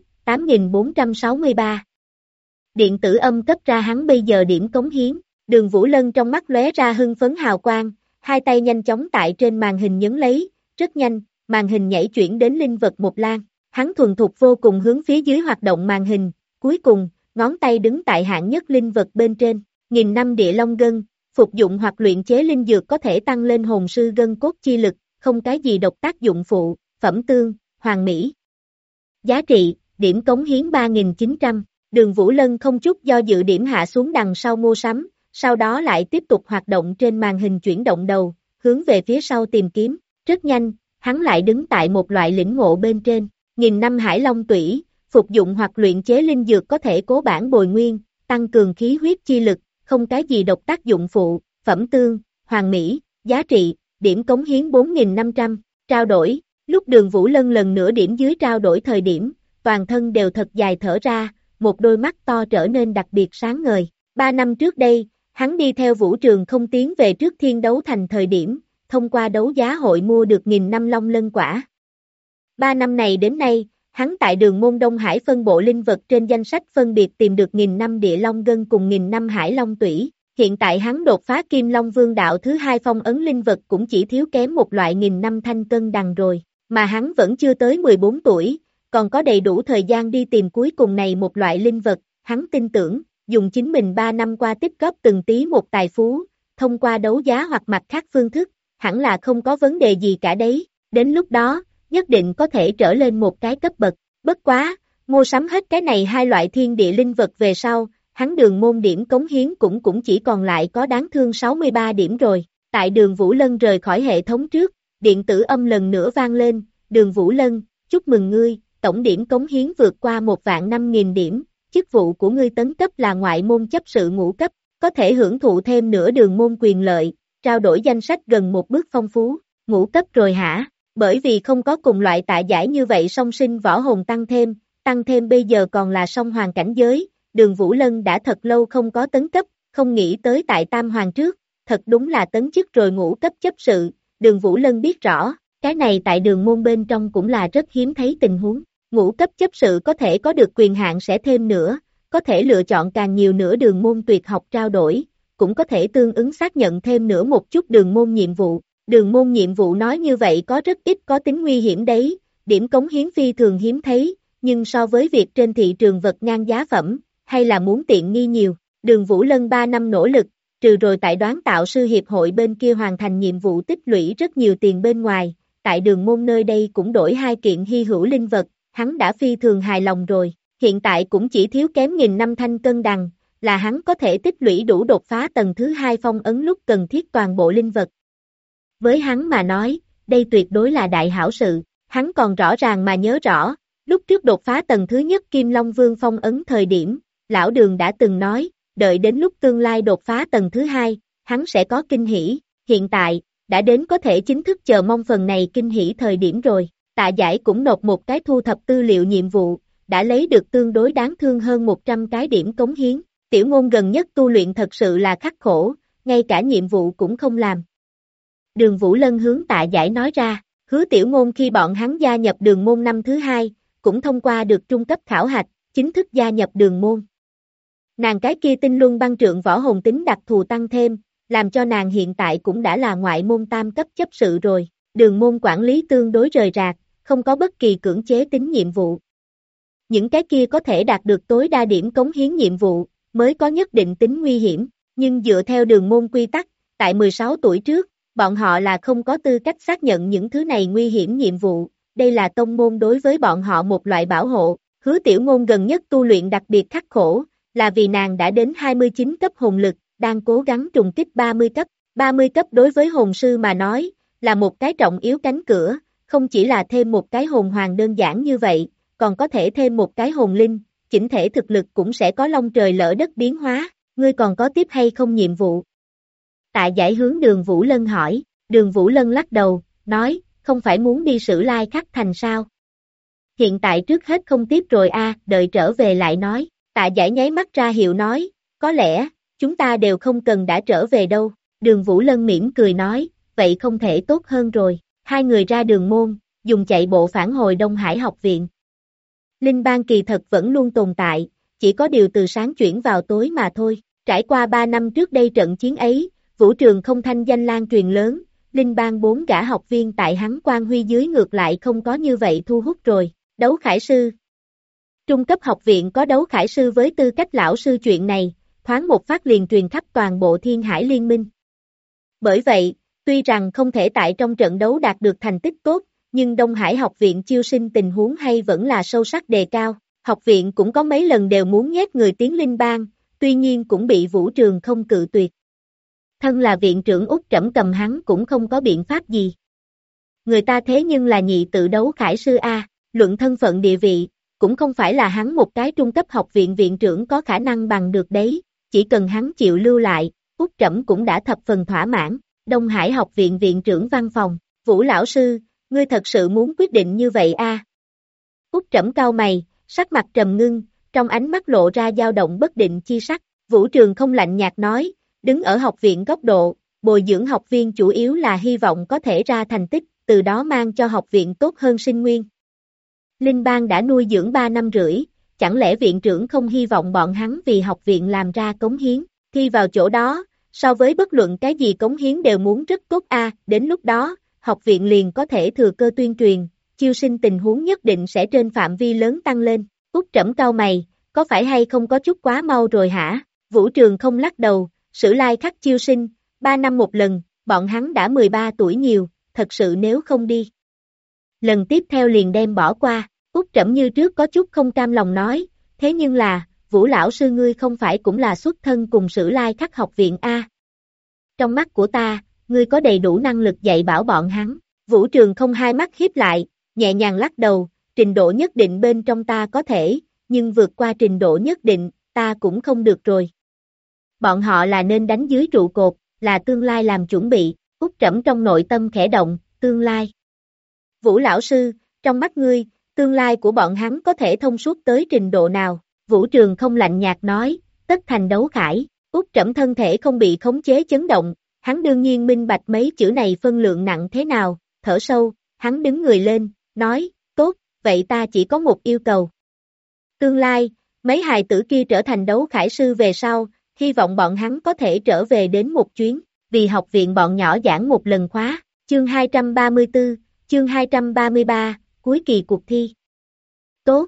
8.463. Điện tử âm cấp ra hắn bây giờ điểm cống hiến, đường Vũ Lân trong mắt lóe ra hưng phấn hào quang, hai tay nhanh chóng tại trên màn hình nhấn lấy, rất nhanh, màn hình nhảy chuyển đến linh vật một lan, hắn thuần thục vô cùng hướng phía dưới hoạt động màn hình, cuối cùng, ngón tay đứng tại hạng nhất linh vật bên trên, 1000 năm địa long gân, phục dụng hoặc luyện chế linh dược có thể tăng lên hồn sư gân cốt chi lực, không cái gì độc tác dụng phụ, phẩm tương, hoàn mỹ. Giá trị, điểm cống hiến 3.900, đường Vũ Lân không chút do dự điểm hạ xuống đằng sau mua sắm, sau đó lại tiếp tục hoạt động trên màn hình chuyển động đầu, hướng về phía sau tìm kiếm, rất nhanh, hắn lại đứng tại một loại lĩnh ngộ bên trên, 1000 năm hải long tủy, phục dụng hoặc luyện chế linh dược có thể cố bản bồi nguyên, tăng cường khí huyết chi lực, không cái gì độc tác dụng phụ, phẩm tương, hoàn mỹ, giá trị, điểm cống hiến 4.500, trao đổi, lúc đường Vũ Lân lần nữa điểm dưới trao đổi thời điểm, toàn thân đều thật dài thở ra, một đôi mắt to trở nên đặc biệt sáng ngời. 3 năm trước đây, hắn đi theo Vũ Trường không tiến về trước Thiên Đấu Thành thời điểm, thông qua đấu giá hội mua được 1000 năm long lân quả. 3 năm này đến nay, hắn tại đường môn Đông Hải phân bộ linh vật trên danh sách phân biệt tìm được 1000 năm địa long gân cùng 1000 năm hải long tủy. Hiện tại hắn đột phá Kim Long Vương đạo thứ 2 phong ấn linh vật cũng chỉ thiếu kém một loại 1000 năm thanh cân đằng rồi, mà hắn vẫn chưa tới 14 tuổi, còn có đầy đủ thời gian đi tìm cuối cùng này một loại linh vật, hắn tin tưởng, dùng chính mình 3 năm qua tích góp từng tí một tài phú, thông qua đấu giá hoặc mặt khác phương thức, hẳn là không có vấn đề gì cả đấy, đến lúc đó, nhất định có thể trở lên một cái cấp bậc, bất quá, mua sắm hết cái này hai loại thiên địa linh vật về sau, hắn đường môn điểm cống hiến cũng chỉ còn lại có đáng thương 63 điểm rồi, tại đường Vũ Lân rời khỏi hệ thống trước, điện tử âm lần nữa vang lên, đường Vũ Lân, chúc mừng ngươi, tổng điểm cống hiến vượt qua 1.500.000 điểm, chức vụ của ngươi tấn cấp là ngoại môn chấp sự ngũ cấp, có thể hưởng thụ thêm nửa đường môn quyền lợi, trao đổi danh sách gần một bước phong phú, ngũ cấp rồi hả? Bởi vì không có cùng loại tạ giải như vậy song sinh võ hồn tăng thêm bây giờ còn là song hoàng cảnh giới, đường Vũ Lân đã thật lâu không có tấn cấp, không nghĩ tới tại tam hoàng trước, thật đúng là tấn chức rồi ngũ cấp chấp sự, đường Vũ Lân biết rõ, cái này tại đường môn bên trong cũng là rất hiếm thấy tình huống, ngũ cấp chấp sự có thể có được quyền hạn sẽ thêm nữa, có thể lựa chọn càng nhiều nữa đường môn tuyệt học trao đổi, cũng có thể tương ứng xác nhận thêm nữa một chút đường môn nhiệm vụ. Đường môn nhiệm vụ nói như vậy có rất ít có tính nguy hiểm đấy, điểm cống hiến phi thường hiếm thấy, nhưng so với việc trên thị trường vật ngang giá phẩm, hay là muốn tiện nghi nhiều. Đường Vũ Lân 3 năm nỗ lực, trừ rồi tại đoán tạo sư hiệp hội bên kia hoàn thành nhiệm vụ tích lũy rất nhiều tiền bên ngoài, tại đường môn nơi đây cũng đổi 2 kiện hy hữu linh vật, hắn đã phi thường hài lòng rồi, hiện tại cũng chỉ thiếu kém 1000 năm thanh cân đằng, là hắn có thể tích lũy đủ đột phá tầng thứ 2 phong ấn lúc cần thiết toàn bộ linh vật. Với hắn mà nói, đây tuyệt đối là đại hảo sự, hắn còn rõ ràng mà nhớ rõ, lúc trước đột phá tầng thứ nhất Kim Long Vương phong ấn thời điểm, lão đường đã từng nói, đợi đến lúc tương lai đột phá tầng thứ 2, hắn sẽ có kinh hỉ, hiện tại, đã đến có thể chính thức chờ mong phần này kinh hỉ thời điểm rồi, Tạ Giải cũng nộp một cái thu thập tư liệu nhiệm vụ, đã lấy được tương đối đáng thương hơn 100 cái điểm cống hiến, Tiểu Ngôn gần nhất tu luyện thật sự là khắc khổ, ngay cả nhiệm vụ cũng không làm. Đường Vũ Lân hướng Tạ Giải nói ra, Hứa Tiểu Ngôn khi bọn hắn gia nhập đường môn năm thứ 2, cũng thông qua được trung cấp khảo hạch, chính thức gia nhập đường môn. Nàng cái kia tinh luân băng trượng võ hồn tính đặc thù tăng thêm, làm cho nàng hiện tại cũng đã là ngoại môn tam cấp chấp sự rồi, đường môn quản lý tương đối rời rạc, không có bất kỳ cưỡng chế tính nhiệm vụ. Những cái kia có thể đạt được tối đa điểm cống hiến nhiệm vụ, mới có nhất định tính nguy hiểm, nhưng dựa theo đường môn quy tắc, tại 16 tuổi trước, bọn họ là không có tư cách xác nhận những thứ này nguy hiểm nhiệm vụ, đây là tông môn đối với bọn họ một loại bảo hộ, Hứa Tiểu Ngôn gần nhất tu luyện đặc biệt khắc khổ, là vì nàng đã đến 29 cấp hồn lực, đang cố gắng trùng kích 30 cấp đối với hồn sư mà nói, là một cái trọng yếu cánh cửa, không chỉ là thêm một cái hồn hoàng đơn giản như vậy, còn có thể thêm một cái hồn linh, chỉnh thể thực lực cũng sẽ có long trời lỡ đất biến hóa, ngươi còn có tiếp hay không nhiệm vụ? Tạ Giải hướng Đường Vũ Lân hỏi, Đường Vũ Lân lắc đầu, nói, không phải muốn đi Sử Lai Khắc Thành sao? Hiện tại trước hết không tiếp rồi đợi trở về lại nói, Tạ Giải nháy mắt ra hiệu nói, có lẽ, chúng ta đều không cần đã trở về đâu, Đường Vũ Lân mỉm cười nói, vậy không thể tốt hơn rồi, hai người ra đường môn, dùng chạy bộ phản hồi Đông Hải học viện. Linh Bang kỳ thật vẫn luôn tồn tại, chỉ có điều từ sáng chuyển vào tối mà thôi, trải qua 3 năm trước đây trận chiến ấy, vũ trường không thanh danh lan truyền lớn, Linh Bang 4 gã học viên tại hắn quan huy dưới ngược lại không có như vậy thu hút rồi, đấu khải sư. Trung cấp học viện có đấu khải sư với tư cách lão sư chuyện này, thoáng một phát liền truyền khắp toàn bộ Thiên Hải Liên minh. Bởi vậy, tuy rằng không thể tại trong trận đấu đạt được thành tích tốt, nhưng Đông Hải học viện chiêu sinh tình huống hay vẫn là sâu sắc đề cao, học viện cũng có mấy lần đều muốn nhét người tiến Linh Bang, tuy nhiên cũng bị vũ trường không cự tuyệt. Thân là viện trưởng Út Trẫm cầm hắn cũng không có biện pháp gì. Người ta thế nhưng là nhị tự đấu khải sư luận thân phận địa vị, cũng không phải là hắn một cái trung cấp học viện viện trưởng có khả năng bằng được đấy, chỉ cần hắn chịu lưu lại, Út Trẫm cũng đã thập phần thỏa mãn. Đông Hải học viện viện trưởng văn phòng, Vũ lão sư, ngươi thật sự muốn quyết định như vậy Út Trẫm cau mày, sắc mặt trầm ngưng, trong ánh mắt lộ ra dao động bất định chi sắc, Vũ Trường không lạnh nhạt nói, đứng ở học viện góc độ, bồi dưỡng học viên chủ yếu là hy vọng có thể ra thành tích, từ đó mang cho học viện tốt hơn sinh nguyên. Linh Bang đã nuôi dưỡng 3 năm rưỡi, chẳng lẽ viện trưởng không hy vọng bọn hắn vì học viện làm ra cống hiến, thi vào chỗ đó, so với bất luận cái gì cống hiến đều muốn rất tốt đến lúc đó, học viện liền có thể thừa cơ tuyên truyền, chiêu sinh tình huống nhất định sẽ trên phạm vi lớn tăng lên. Út Trẫm cau mày, có phải hay không có chút quá mau rồi hả? Vũ Trường không lắc đầu, Sử Lai Khắc chiêu sinh, 3 năm một lần, bọn hắn đã 13 tuổi nhiều, thật sự nếu không đi. Lần tiếp theo liền đem bỏ qua, Út Trẫm như trước có chút không cam lòng nói, thế nhưng là, Vũ lão sư ngươi không phải cũng là xuất thân cùng Sử Lai Khắc học viện Trong mắt của ta, ngươi có đầy đủ năng lực dạy bảo bọn hắn. Vũ Trường không hai mắt hiếp lại, nhẹ nhàng lắc đầu, trình độ nhất định bên trong ta có thể, nhưng vượt qua trình độ nhất định, ta cũng không được rồi. Bọn họ là nên đánh dưới trụ cột, là tương lai làm chuẩn bị, Út Trẫm trong nội tâm khẽ động, tương lai. Vũ lão sư, trong mắt ngươi, tương lai của bọn hắn có thể thông suốt tới trình độ nào? Vũ Trường không lạnh nhạt nói, tất thành đấu khải, Út Trẫm thân thể không bị khống chế chấn động, hắn đương nhiên minh bạch mấy chữ này phân lượng nặng thế nào, thở sâu, hắn đứng người lên, nói, tốt, vậy ta chỉ có một yêu cầu. Tương lai, mấy hài tử kia trở thành đấu khải sư về sau, hy vọng bọn hắn có thể trở về đến một chuyến, vì học viện bọn nhỏ giảng một lần khóa, chương 234, chương 233, cuối kỳ cuộc thi. Tốt.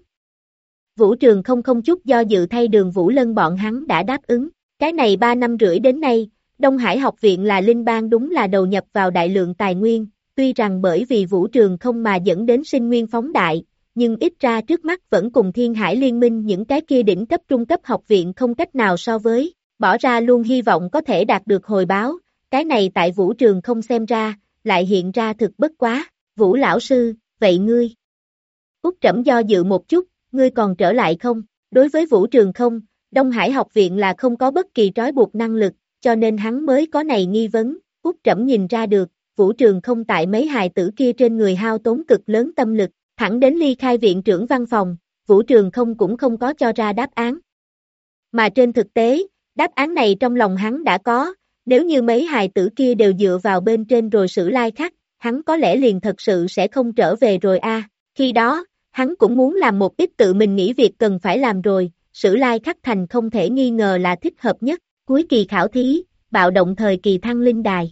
Vũ Trường không chút do dự thay Đường Vũ Lân bọn hắn đã đáp ứng, cái này 3 năm rưỡi đến nay, Đông Hải học viện là Linh Bang đúng là đầu nhập vào đại lượng tài nguyên, tuy rằng bởi vì Vũ Trường không mà dẫn đến sinh nguyên phóng đại, nhưng ít ra trước mắt vẫn cùng Thiên Hải Liên minh những cái kia đỉnh cấp trung cấp học viện không cách nào so với, bỏ ra luôn hy vọng có thể đạt được hồi báo, cái này tại Vũ Trường không xem ra, lại hiện ra thực bất quá, Vũ lão sư, vậy ngươi? Út Trẫm do dự một chút, ngươi còn trở lại không? Đối với Vũ Trường không, Đông Hải học viện là không có bất kỳ trói buộc năng lực, cho nên hắn mới có này nghi vấn, Út Trẫm nhìn ra được, Vũ Trường không tại mấy hài tử kia trên người hao tốn cực lớn tâm lực, thẳng đến ly khai viện trưởng văn phòng, Vũ Trường không cũng không có cho ra đáp án. Mà trên thực tế, đáp án này trong lòng hắn đã có, nếu như mấy hài tử kia đều dựa vào bên trên rồi Sử Lai Khắc, hắn có lẽ liền thật sự sẽ không trở về rồi khi đó, hắn cũng muốn làm một ít tự mình nghĩ việc cần phải làm rồi, Sử Lai Khắc thành không thể nghi ngờ là thích hợp nhất, cuối kỳ khảo thí, bạo động thời kỳ thăng linh đài.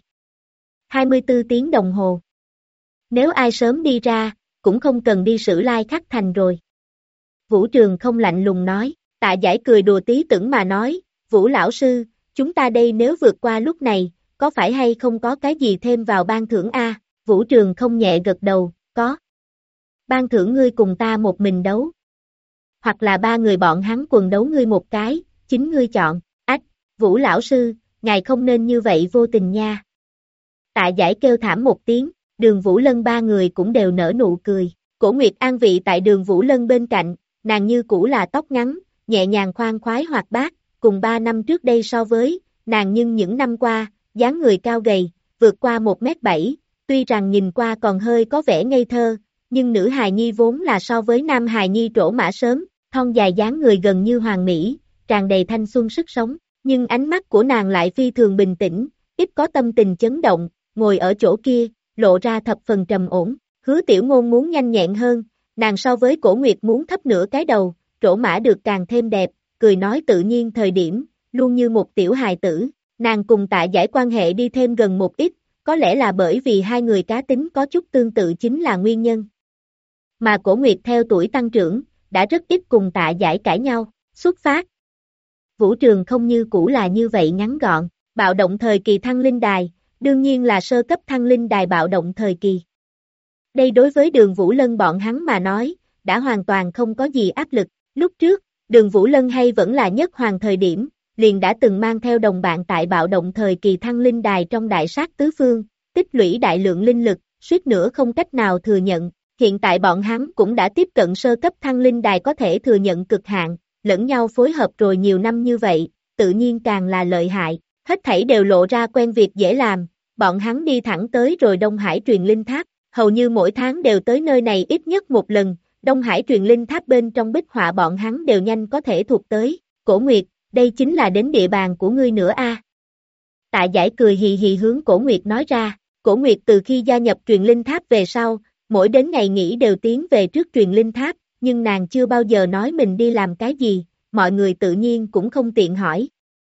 24 tiếng đồng hồ. Nếu ai sớm đi ra, cũng không cần đi Sử Lai Khắc thành rồi. Vũ Trường không lạnh lùng nói, Tạ Giải cười đùa tí tưởng mà nói, Vũ lão sư, chúng ta đây nếu vượt qua lúc này, có phải hay không có cái gì thêm vào ban thưởng Vũ Trường không nhẹ gật đầu, có. Ban thưởng ngươi cùng ta một mình đấu. Hoặc là 3 người bọn hắn quần đấu ngươi một cái, chính ngươi chọn, Vũ lão sư, ngài không nên như vậy vô tình nha. Tạ Giải kêu thảm một tiếng, Đường Vũ Lân 3 người cũng đều nở nụ cười, Cổ Nguyệt an vị tại Đường Vũ Lân bên cạnh, nàng như cũ là tóc ngắn, nhẹ nhàng khoan khoái hoạt bát, cùng 3 năm trước đây so với, nàng nhưng những năm qua, dáng người cao gầy, vượt qua 1m7, tuy rằng nhìn qua còn hơi có vẻ ngây thơ, nhưng nữ hài nhi vốn là so với nam hài nhi trổ mã sớm, thon dài dáng người gần như hoàn mỹ, tràn đầy thanh xuân sức sống, nhưng ánh mắt của nàng lại phi thường bình tĩnh, ít có tâm tình chấn động, ngồi ở chỗ kia, lộ ra thập phần trầm ổn. Hứa Tiểu Ngôn muốn nhanh nhẹn hơn, nàng so với Cổ Nguyệt muốn thấp nửa cái đầu, trổ mã được càng thêm đẹp, cười nói tự nhiên thời điểm, luôn như một tiểu hài tử, nàng cùng Tạ Giải quan hệ đi thêm gần một ít, có lẽ là bởi vì hai người cá tính có chút tương tự chính là nguyên nhân. Mà Cổ Nguyệt theo tuổi tăng trưởng, đã rất ít cùng Tạ Giải cãi nhau, xuất phát. Vũ trường không như cũ là như vậy ngắn gọn, bạo động thời kỳ thăng linh đài, đương nhiên là sơ cấp thăng linh đài bạo động thời kỳ. Đây đối với Đường Vũ Lân bọn hắn mà nói, đã hoàn toàn không có gì áp lực. Lúc trước, Đường Vũ Lân hay vẫn là nhất hoàng thời điểm, liền đã từng mang theo đồng bạn tại bạo động thời kỳ thăng linh đài trong đại sát tứ phương, tích lũy đại lượng linh lực, suýt nữa không cách nào thừa nhận. Hiện tại bọn hắn cũng đã tiếp cận sơ cấp thăng linh đài có thể thừa nhận cực hạn, lẫn nhau phối hợp rồi nhiều năm như vậy, tự nhiên càng là lợi hại. Hết thảy đều lộ ra quen việc dễ làm, bọn hắn đi thẳng tới rồi Đông Hải truyền linh tháp, hầu như mỗi tháng đều tới nơi này ít nhất một lần, Đông Hải truyền linh tháp bên trong bích họa bọn hắn đều nhanh có thể thuộc tới. Cổ Nguyệt, đây chính là đến địa bàn của ngươi nữa a. Tạ Giải cười hì hì hướng Cổ Nguyệt nói ra, Cổ Nguyệt từ khi gia nhập truyền linh tháp về sau, mỗi đến ngày nghỉ đều tiến về trước truyền linh tháp, nhưng nàng chưa bao giờ nói mình đi làm cái gì, mọi người tự nhiên cũng không tiện hỏi.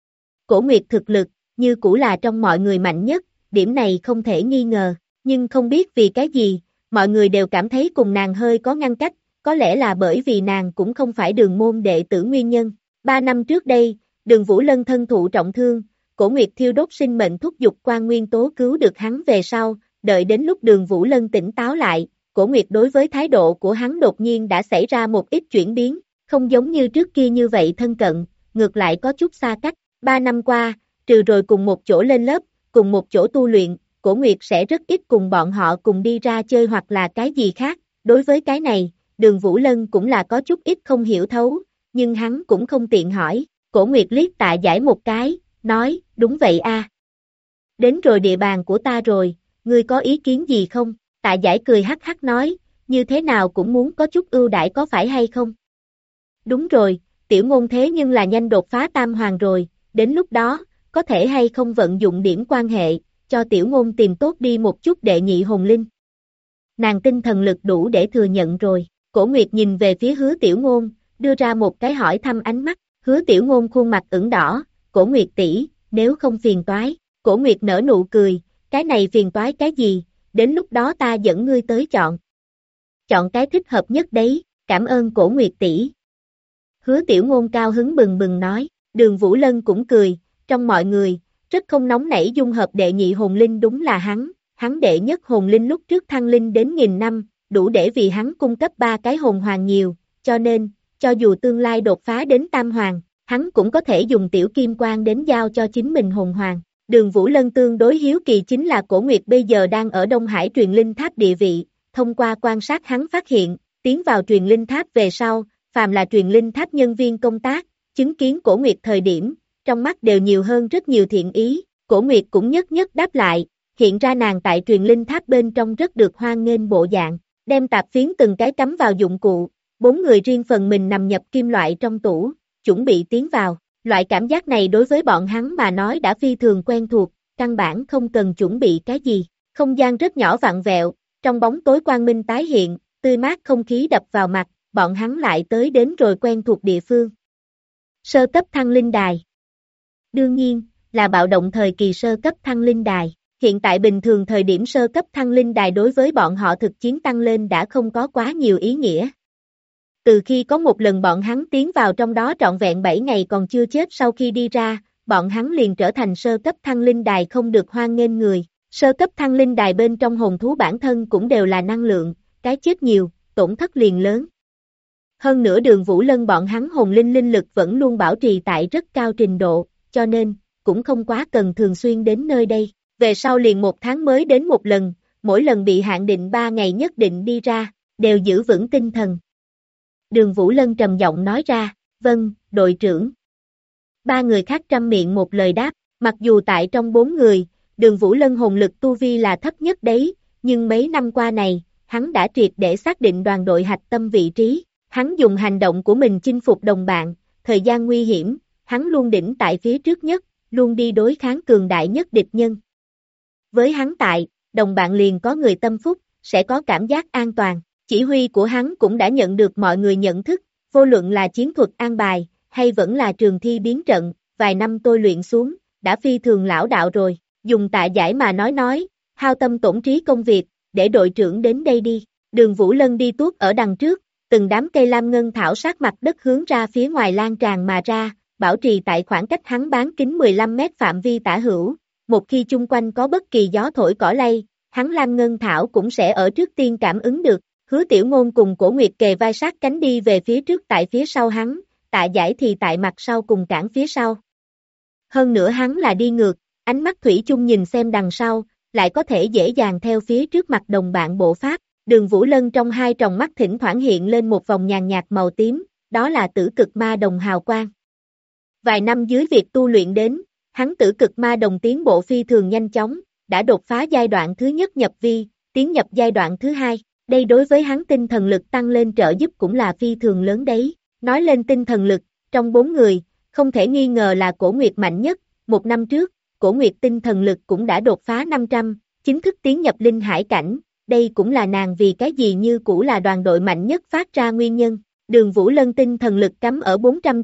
Cổ Nguyệt thực lực, như cũ là trong mọi người mạnh nhất, điểm này không thể nghi ngờ, nhưng không biết vì cái gì, mọi người đều cảm thấy cùng nàng hơi có ngăn cách, có lẽ là bởi vì nàng cũng không phải Đường môn đệ tử nguyên nhân. 3 năm trước đây, Đường Vũ Lân thân thụ trọng thương, Cổ Nguyệt thiêu đốt sinh mệnh thúc giục quan nguyên tố cứu được hắn về sau, đợi đến lúc Đường Vũ Lân tỉnh táo lại, Cổ Nguyệt đối với thái độ của hắn đột nhiên đã xảy ra một ít chuyển biến, không giống như trước kia như vậy thân cận, ngược lại có chút xa cách. 3 năm qua, trừ rồi cùng một chỗ lên lớp, cùng một chỗ tu luyện, Cổ Nguyệt sẽ rất ít cùng bọn họ cùng đi ra chơi hoặc là cái gì khác. Đối với cái này, Đường Vũ Lân cũng là có chút ít không hiểu thấu, nhưng hắn cũng không tiện hỏi. Cổ Nguyệt liếc Tạ Giải một cái, nói, đúng vậy a. Đến rồi địa bàn của ta rồi, ngươi có ý kiến gì không? Tạ Giải cười hắc hắc nói, như thế nào cũng muốn có chút ưu đãi có phải hay không? Đúng rồi, Tiểu Ngôn thế nhưng là nhanh đột phá tam hoàng rồi, đến lúc đó, có thể hay không vận dụng điểm quan hệ, cho Tiểu Ngôn tìm tốt đi một chút đệ nhị hồn linh. Nàng tinh thần lực đủ để thừa nhận rồi. Cổ Nguyệt nhìn về phía Hứa Tiểu Ngôn, đưa ra một cái hỏi thăm ánh mắt. Hứa Tiểu Ngôn khuôn mặt ửng đỏ, Cổ Nguyệt tỷ, nếu không phiền toái. Cổ Nguyệt nở nụ cười, cái này phiền toái cái gì, đến lúc đó ta dẫn ngươi tới chọn. Chọn cái thích hợp nhất đấy, cảm ơn Cổ Nguyệt tỷ. Hứa Tiểu Ngôn cao hứng bừng bừng nói, Đường Vũ Lân cũng cười, trong mọi người, rất không nóng nảy dung hợp đệ nhị hồn linh đúng là hắn đệ nhất hồn linh lúc trước thăng linh đến 1000 năm, đủ để vì hắn cung cấp 3 cái hồn hoàng nhiều, cho nên, cho dù tương lai đột phá đến tam hoàng, hắn cũng có thể dùng tiểu kim quang đến giao cho chính mình hồn hoàng. Đường Vũ Lân tương đối hiếu kỳ chính là Cổ Nguyệt bây giờ đang ở Đông Hải truyền linh tháp địa vị, thông qua quan sát hắn phát hiện, tiến vào truyền linh tháp về sau, phàm là truyền linh tháp nhân viên công tác, chứng kiến Cổ Nguyệt thời điểm, trong mắt đều nhiều hơn rất nhiều thiện ý. Cổ Nguyệt cũng nhất nhất đáp lại, hiện ra nàng tại truyền linh tháp bên trong rất được hoan nghênh bộ dạng, đem tạp phiến từng cái cắm vào dụng cụ, 4 người riêng phần mình nằm nhập kim loại trong tủ, chuẩn bị tiến vào. Loại cảm giác này đối với bọn hắn mà nói đã phi thường quen thuộc, căn bản không cần chuẩn bị cái gì. Không gian rất nhỏ vặn vẹo, trong bóng tối quang minh tái hiện, tươi mát không khí đập vào mặt, bọn hắn lại tới đến rồi quen thuộc địa phương. Sơ cấp thăng linh đài. Đương nhiên, là bạo động thời kỳ sơ cấp thăng linh đài. Hiện tại bình thường thời điểm sơ cấp thăng linh đài đối với bọn họ thực chiến tăng lên đã không có quá nhiều ý nghĩa. Từ khi có một lần bọn hắn tiến vào trong đó trọn vẹn 7 ngày còn chưa chết sau khi đi ra, bọn hắn liền trở thành sơ cấp thăng linh đài không được hoan nghênh người. Sơ cấp thăng linh đài bên trong hồn thú bản thân cũng đều là năng lượng, cái chết nhiều, tổn thất liền lớn. Hơn nữa Đường Vũ Lân bọn hắn hồn linh linh lực vẫn luôn bảo trì tại rất cao trình độ, cho nên, cũng không quá cần thường xuyên đến nơi đây. Về sau liền 1 tháng mới đến một lần, mỗi lần bị hạn định 3 ngày nhất định đi ra, đều giữ vững tinh thần. Đường Vũ Lân trầm giọng nói ra, vâng, đội trưởng. Ba người khác trăm miệng một lời đáp, mặc dù tại trong bốn người, Đường Vũ Lân hồn lực tu vi là thấp nhất đấy, nhưng mấy năm qua này, hắn đã triệt để xác định đoàn đội hạch tâm vị trí, hắn dùng hành động của mình chinh phục đồng bạn, thời gian nguy hiểm, hắn luôn đỉnh tại phía trước nhất, luôn đi đối kháng cường đại nhất địch nhân. Với hắn tại, đồng bạn liền có người tâm phúc, sẽ có cảm giác an toàn, chỉ huy của hắn cũng đã nhận được mọi người nhận thức, vô luận là chiến thuật an bài, hay vẫn là trường thi biến trận, vài năm tôi luyện xuống, đã phi thường lão đạo rồi, dùng Tạ Giải mà nói, hao tâm tổn trí công việc, để đội trưởng đến đây đi, Đường Vũ Lân đi tuốt ở đằng trước, từng đám cây lam ngân thảo sát mặt đất hướng ra phía ngoài lan tràn mà ra, bảo trì tại khoảng cách hắn bán kính 15 mét phạm vi tả hữu, một khi chung quanh có bất kỳ gió thổi cỏ lay, hắn lam ngân thảo cũng sẽ ở trước tiên cảm ứng được, Hứa Tiểu Ngôn cùng Cổ Nguyệt kề vai sát cánh đi về phía trước tại phía sau hắn, Tạ Giải thì tại mặt sau cùng cản phía sau. Hơn nữa hắn là đi ngược, ánh mắt thủy chung nhìn xem đằng sau, lại có thể dễ dàng theo phía trước mặt đồng bạn bộ pháp. Đường Vũ Lân trong hai tròng mắt thỉnh thoảng hiện lên một vòng nhàn nhạt màu tím, đó là tử cực ma đồng hào quang. Vài năm dưới việc tu luyện đến, hắn tử cực ma đồng tiến bộ phi thường nhanh chóng, đã đột phá giai đoạn thứ nhất nhập vi, tiến nhập giai đoạn thứ hai. Đây đối với hắn tinh thần lực tăng lên trợ giúp cũng là phi thường lớn đấy. Nói lên tinh thần lực, trong bốn người, không thể nghi ngờ là Cổ Nguyệt mạnh nhất. Một năm trước, Cổ Nguyệt tinh thần lực cũng đã đột phá 500, chính thức tiến nhập linh hải cảnh. Đây cũng là nàng vì cái gì như cũ là đoàn đội mạnh nhất phát ra nguyên nhân. Đường Vũ Lân tinh thần lực cắm ở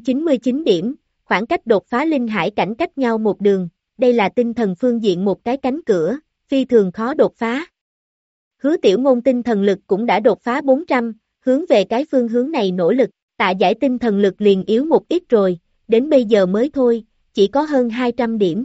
499 điểm, khoảng cách đột phá linh hải cảnh cách nhau một đường. Đây là tinh thần phương diện một cái cánh cửa, phi thường khó đột phá. Hứa Tiểu Ngôn tinh thần lực cũng đã đột phá 400, hướng về cái phương hướng này nỗ lực, Tạ Giải tinh thần lực liền yếu một ít rồi, đến bây giờ mới thôi, chỉ có hơn 200 điểm.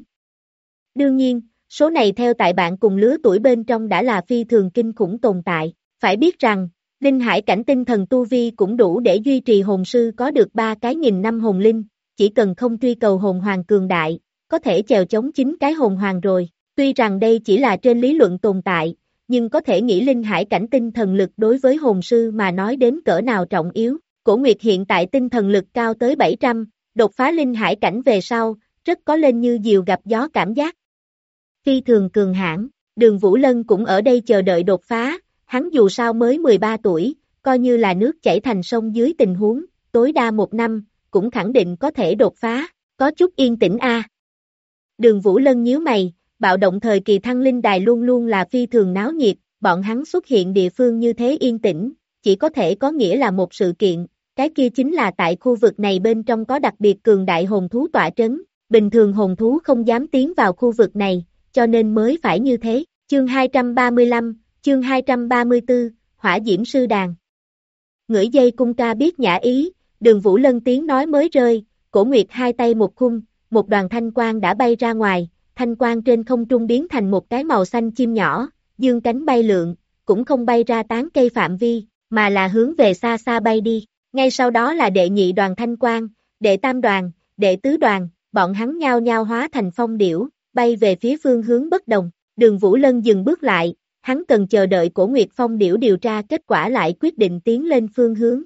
Đương nhiên, số này theo tại bạn cùng lứa tuổi bên trong đã là phi thường kinh khủng tồn tại, phải biết rằng, linh hải cảnh tinh thần tu vi cũng đủ để duy trì hồn sư có được 3 cái nghìn năm hồn linh, chỉ cần không truy cầu hồn hoàng cường đại, có thể chèo chống 9 cái hồn hoàng rồi, tuy rằng đây chỉ là trên lý luận tồn tại, nhưng có thể nghĩ linh hải cảnh tinh thần lực đối với hồn sư mà nói đến cỡ nào trọng yếu. Cổ Nguyệt hiện tại tinh thần lực cao tới 700, đột phá linh hải cảnh về sau, rất có lên như diều gặp gió cảm giác. Phi thường cường hãn, Đường Vũ Lân cũng ở đây chờ đợi đột phá, hắn dù sao mới 13 tuổi, coi như là nước chảy thành sông dưới tình huống, tối đa một năm, cũng khẳng định có thể đột phá, có chút yên tĩnh a. Đường Vũ Lân nhíu mày, bạo động thời kỳ thăng linh đài luôn luôn là phi thường náo nhiệt, bọn hắn xuất hiện địa phương như thế yên tĩnh, chỉ có thể có nghĩa là một sự kiện, cái kia chính là tại khu vực này bên trong có đặc biệt cường đại hồn thú tọa trấn, bình thường hồn thú không dám tiến vào khu vực này, cho nên mới phải như thế. Chương 235, chương 234, Hỏa Diễm Sư Đàn. Ngửi dây cung ca biết nhã ý, Đường Vũ Lân tiếng nói mới rơi, Cổ Nguyệt hai tay một khung, một đoàn thanh quang đã bay ra ngoài, thanh quang trên không trung biến thành một cái màu xanh chim nhỏ, dương cánh bay lượn, cũng không bay ra tán cây phạm vi, mà là hướng về xa xa bay đi. Ngay sau đó là đệ nhị đoàn thanh quang, đệ tam đoàn, đệ tứ đoàn, bọn hắn nhao nhao hóa thành phong điểu, bay về phía phương hướng bất đồng. Đường Vũ Lân dừng bước lại, hắn cần chờ đợi Cổ Nguyệt phong điểu điều tra kết quả lại quyết định tiến lên phương hướng.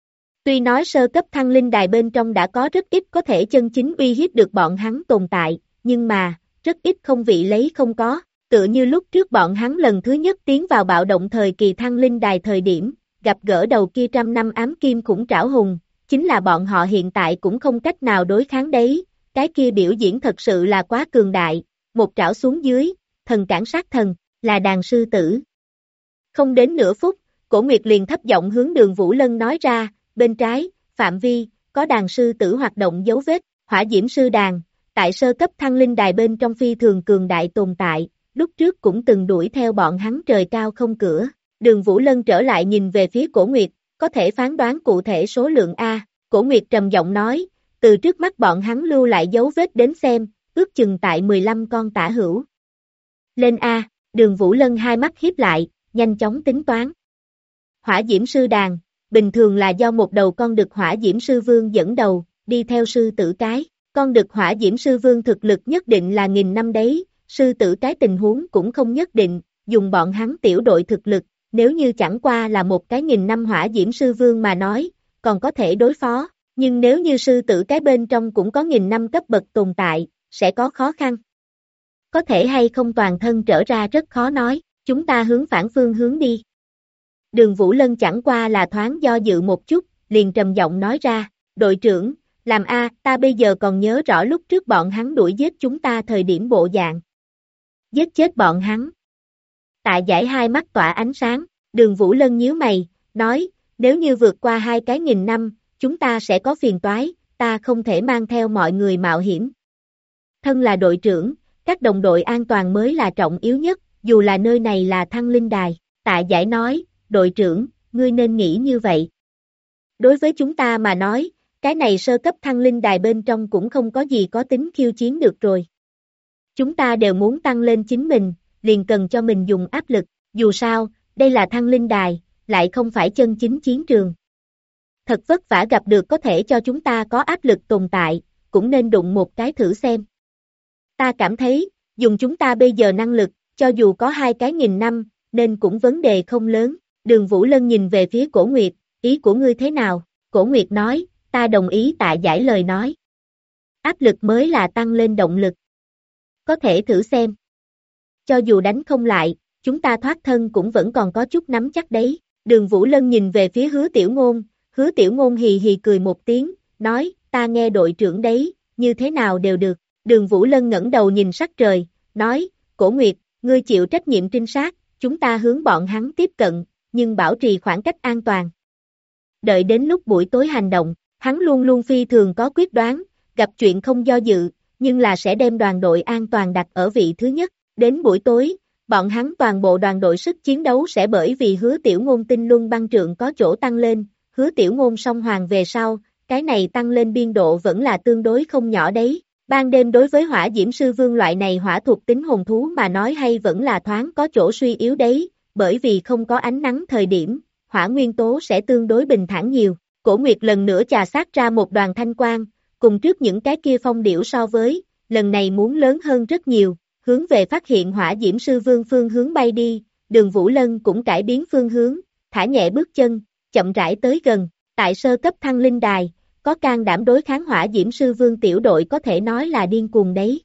Tuy nói sơ cấp thăng linh đài bên trong đã có rất ít có thể chân chính uy hiếp được bọn hắn tồn tại, nhưng mà, rất ít không vị lấy không có, tựa như lúc trước bọn hắn lần thứ nhất tiến vào bạo động thời kỳ thăng linh đài thời điểm, gặp gỡ đầu kia trăm năm ám kim khủng trảo hùng, chính là bọn họ hiện tại cũng không cách nào đối kháng đấy, cái kia biểu diễn thật sự là quá cường đại, một trảo xuống dưới, thần cản sát thần, là đàn sư tử. Không đến nửa phút, Cổ Nguyệt liền thấp giọng hướng Đường Vũ Lân nói ra, bên trái, phạm vi, có đàn sư tử hoạt động dấu vết, Hỏa Diễm Sư Đàn, tại sơ cấp thăng linh đài bên trong phi thường cường đại tồn tại, lúc trước cũng từng đuổi theo bọn hắn trời cao không cửa. Đường Vũ Lân trở lại nhìn về phía Cổ Nguyệt, có thể phán đoán cụ thể số lượng A, Cổ Nguyệt trầm giọng nói, từ trước mắt bọn hắn lưu lại dấu vết đến xem, ước chừng tại 15 con tả hữu. Lên A, Đường Vũ Lân hai mắt hiếp lại, nhanh chóng tính toán. Hỏa Diễm Sư Đàn, bình thường là do một đầu con đực Hỏa Diễm Sư Vương dẫn đầu, đi theo sư tử cái, con đực Hỏa Diễm Sư Vương thực lực nhất định là 1000 năm đấy, sư tử cái tình huống cũng không nhất định, dùng bọn hắn tiểu đội thực lực, nếu như chẳng qua là một cái 1000 năm Hỏa Diễm Sư Vương mà nói, còn có thể đối phó, nhưng nếu như sư tử cái bên trong cũng có 1000 năm cấp bậc tồn tại, sẽ có khó khăn. Có thể hay không toàn thân trở ra rất khó nói, chúng ta hướng phản phương hướng đi. Đường Vũ Lân chẳng qua là thoáng do dự một chút, liền trầm giọng nói ra, đội trưởng, làm ta bây giờ còn nhớ rõ lúc trước bọn hắn đuổi giết chúng ta thời điểm bộ dạng. Giết chết bọn hắn. Tạ Giải hai mắt tỏa ánh sáng, Đường Vũ Lân nhíu mày, nói, nếu như vượt qua 2.000 năm, chúng ta sẽ có phiền toái, ta không thể mang theo mọi người mạo hiểm. Thân là đội trưởng, các đồng đội an toàn mới là trọng yếu nhất, dù là nơi này là Thăng Linh Đài. Tạ Giải nói, đội trưởng, ngươi nên nghĩ như vậy. Đối với chúng ta mà nói, cái này sơ cấp Thăng Linh Đài bên trong cũng không có gì có tính khiêu chiến được rồi. Chúng ta đều muốn tăng lên chính mình, liền cần cho mình dùng áp lực, dù sao, đây là Thăng Linh Đài, lại không phải chân chính chiến trường. Thật vất vả gặp được có thể cho chúng ta có áp lực tồn tại, cũng nên đụng một cái thử xem. Ta cảm thấy, dùng chúng ta bây giờ năng lực, cho dù có 2.000 năm, nên cũng vấn đề không lớn. Đường Vũ Lân nhìn về phía Cổ Nguyệt, ý của ngươi thế nào? Cổ Nguyệt nói, ta đồng ý Tạ Giải lời nói. Áp lực mới là tăng lên động lực. Có thể thử xem. Cho dù đánh không lại, chúng ta thoát thân cũng vẫn còn có chút nắm chắc đấy. Đường Vũ Lân nhìn về phía Hứa Tiểu Ngôn hì hì cười một tiếng, nói, ta nghe đội trưởng đấy, như thế nào đều được. Đường Vũ Lân ngẩng đầu nhìn sắc trời, nói, Cổ Nguyệt, ngươi chịu trách nhiệm trinh sát, chúng ta hướng bọn hắn tiếp cận, nhưng bảo trì khoảng cách an toàn. Đợi đến lúc buổi tối hành động, hắn luôn luôn phi thường có quyết đoán, gặp chuyện không do dự, nhưng là sẽ đem đoàn đội an toàn đặt ở vị thứ nhất. Đến buổi tối, bọn hắn toàn bộ đoàn đội sức chiến đấu sẽ bởi vì Hứa Tiểu Ngôn tinh luân băng trượng có chỗ tăng lên, Hứa Tiểu Ngôn song hoàng về sau, cái này tăng lên biên độ vẫn là tương đối không nhỏ đấy. Ban đêm đối với Hỏa Diễm Sư Vương loại này hỏa thuộc tính hồn thú mà nói hay vẫn là thoáng có chỗ suy yếu đấy, bởi vì không có ánh nắng thời điểm, hỏa nguyên tố sẽ tương đối bình thản nhiều. Cổ Nguyệt lần nữa chà sát ra một đoàn thanh quang, cùng trước những cái kia phong điểu so với, lần này muốn lớn hơn rất nhiều, hướng về phát hiện Hỏa Diễm Sư Vương phương hướng bay đi, Đường Vũ Lân cũng cải biến phương hướng, thả nhẹ bước chân, chậm rãi tới gần, tại sơ cấp Thăng Linh Đài, có can đảm đối kháng Hỏa Diễm Sư Vương tiểu đội có thể nói là điên cuồng đấy.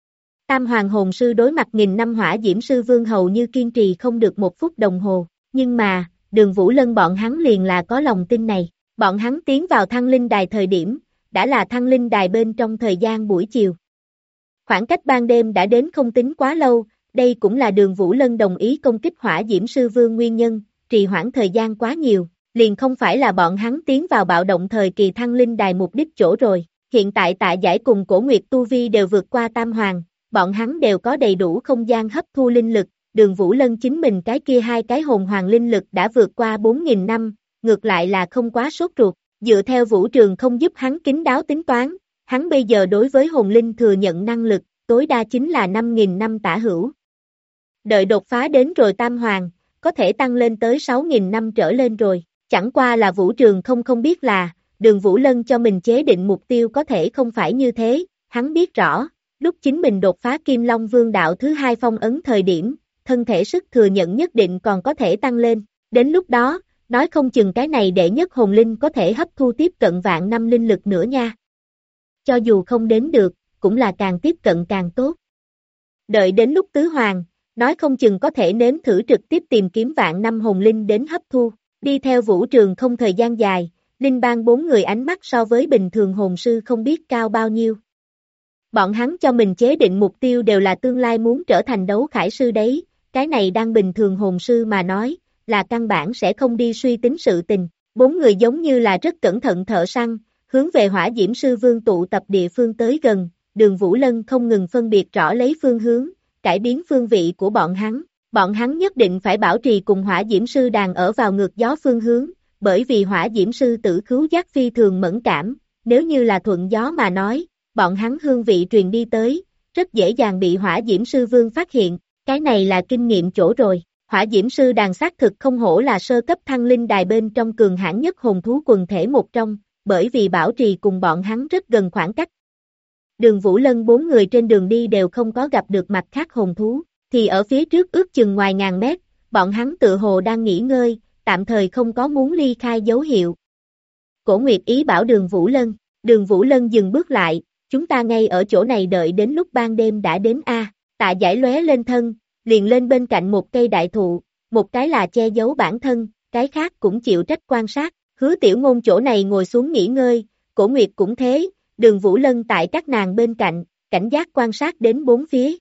Tam Hoàng Hồn Sư đối mặt 1000 năm Hỏa Diễm Sư Vương hầu như kiên trì không được 1 phút đồng hồ, nhưng mà, Đường Vũ Lân bọn hắn liền là có lòng tin này, bọn hắn tiến vào Thăng Linh Đài thời điểm, đã là Thăng Linh Đài bên trong thời gian buổi chiều. Khoảng cách ban đêm đã đến không tính quá lâu, đây cũng là Đường Vũ Lân đồng ý công kích Hỏa Diễm Sư Vương nguyên nhân, trì hoãn thời gian quá nhiều, liền không phải là bọn hắn tiến vào bạo động thời kỳ Thăng Linh Đài mục đích chỗ rồi. Hiện tại Tạ Giải cùng Cổ Nguyệt tu vi đều vượt qua Tam Hoàng, bọn hắn đều có đầy đủ không gian hấp thu linh lực, Đường Vũ Lân chính mình cái kia 2 cái hồn hoàng linh lực đã vượt qua 4000 năm, ngược lại là không quá sốt ruột, dựa theo Vũ Trường không giúp hắn kín đáo tính toán, hắn bây giờ đối với hồn linh thừa nhận năng lực, tối đa chính là 5000 năm tả hữu. Đợi đột phá đến rồi Tam Hoàng, có thể tăng lên tới 6000 năm trở lên rồi, chẳng qua là Vũ Trường không biết là, Đường Vũ Lân cho mình chế định mục tiêu có thể không phải như thế, hắn biết rõ, lúc chính mình đột phá Kim Long Vương đạo thứ 2 phong ấn thời điểm, thân thể sức thừa nhận nhất định còn có thể tăng lên, đến lúc đó, nói không chừng cái này đệ nhất hồn linh có thể hấp thu tiếp cận vạn năm linh lực nữa nha. Cho dù không đến được, cũng là càng tiếp cận càng tốt. Đợi đến lúc tứ hoàng, nói không chừng có thể nếm thử trực tiếp tìm kiếm vạn năm hồn linh đến hấp thu, đi theo Vũ Trường không thời gian dài, Linh Bang 4 người ánh mắt so với bình thường hồn sư không biết cao bao nhiêu. Bọn hắn cho mình chế định mục tiêu đều là tương lai muốn trở thành đấu khải sư đấy, cái này đang bình thường hồn sư mà nói, là căn bản sẽ không đi suy tính sự tình. 4 người giống như là rất cẩn thận thợ săn, hướng về Hỏa Diễm Sư Vương tụ tập địa phương tới gần, Đường Vũ Lân không ngừng phân biệt rõ lấy phương hướng, cải biến phương vị của bọn hắn nhất định phải bảo trì cùng Hỏa Diễm Sư đàn ở vào ngược gió phương hướng, bởi vì Hỏa Diễm Sư tử khứu giác phi thường mẫn cảm, nếu như là thuận gió mà nói, bọn hắn hương vị truyền đi tới, rất dễ dàng bị Hỏa Diễm Sư Vương phát hiện, cái này là kinh nghiệm chỗ rồi. Hỏa Diễm Sư đàn xác thực không hổ là sơ cấp Thăng Linh Đài bên trong cường hãn nhất hồn thú quần thể một trong, bởi vì bảo trì cùng bọn hắn rất gần khoảng cách. Đường Vũ Lân 4 người trên đường đi đều không có gặp được mặt khác hồn thú, thì ở phía trước ước chừng ngoài ngàn mét, bọn hắn tự hồ đang nghỉ ngơi, tạm thời không có muốn ly khai dấu hiệu. Cổ Nguyệt ý bảo Đường Vũ Lân dừng bước lại, chúng ta ngay ở chỗ này đợi đến lúc ban đêm đã đến a. Tạ Giải lóe lên thân, liền lên bên cạnh một cây đại thụ, một cái là che giấu bản thân, cái khác cũng chịu trách quan sát. Hứa Tiểu Ngôn chỗ này ngồi xuống nghỉ ngơi, Cổ Nguyệt cũng thế, Đường Vũ Lân tại các nàng bên cạnh, cảnh giác quan sát đến bốn phía.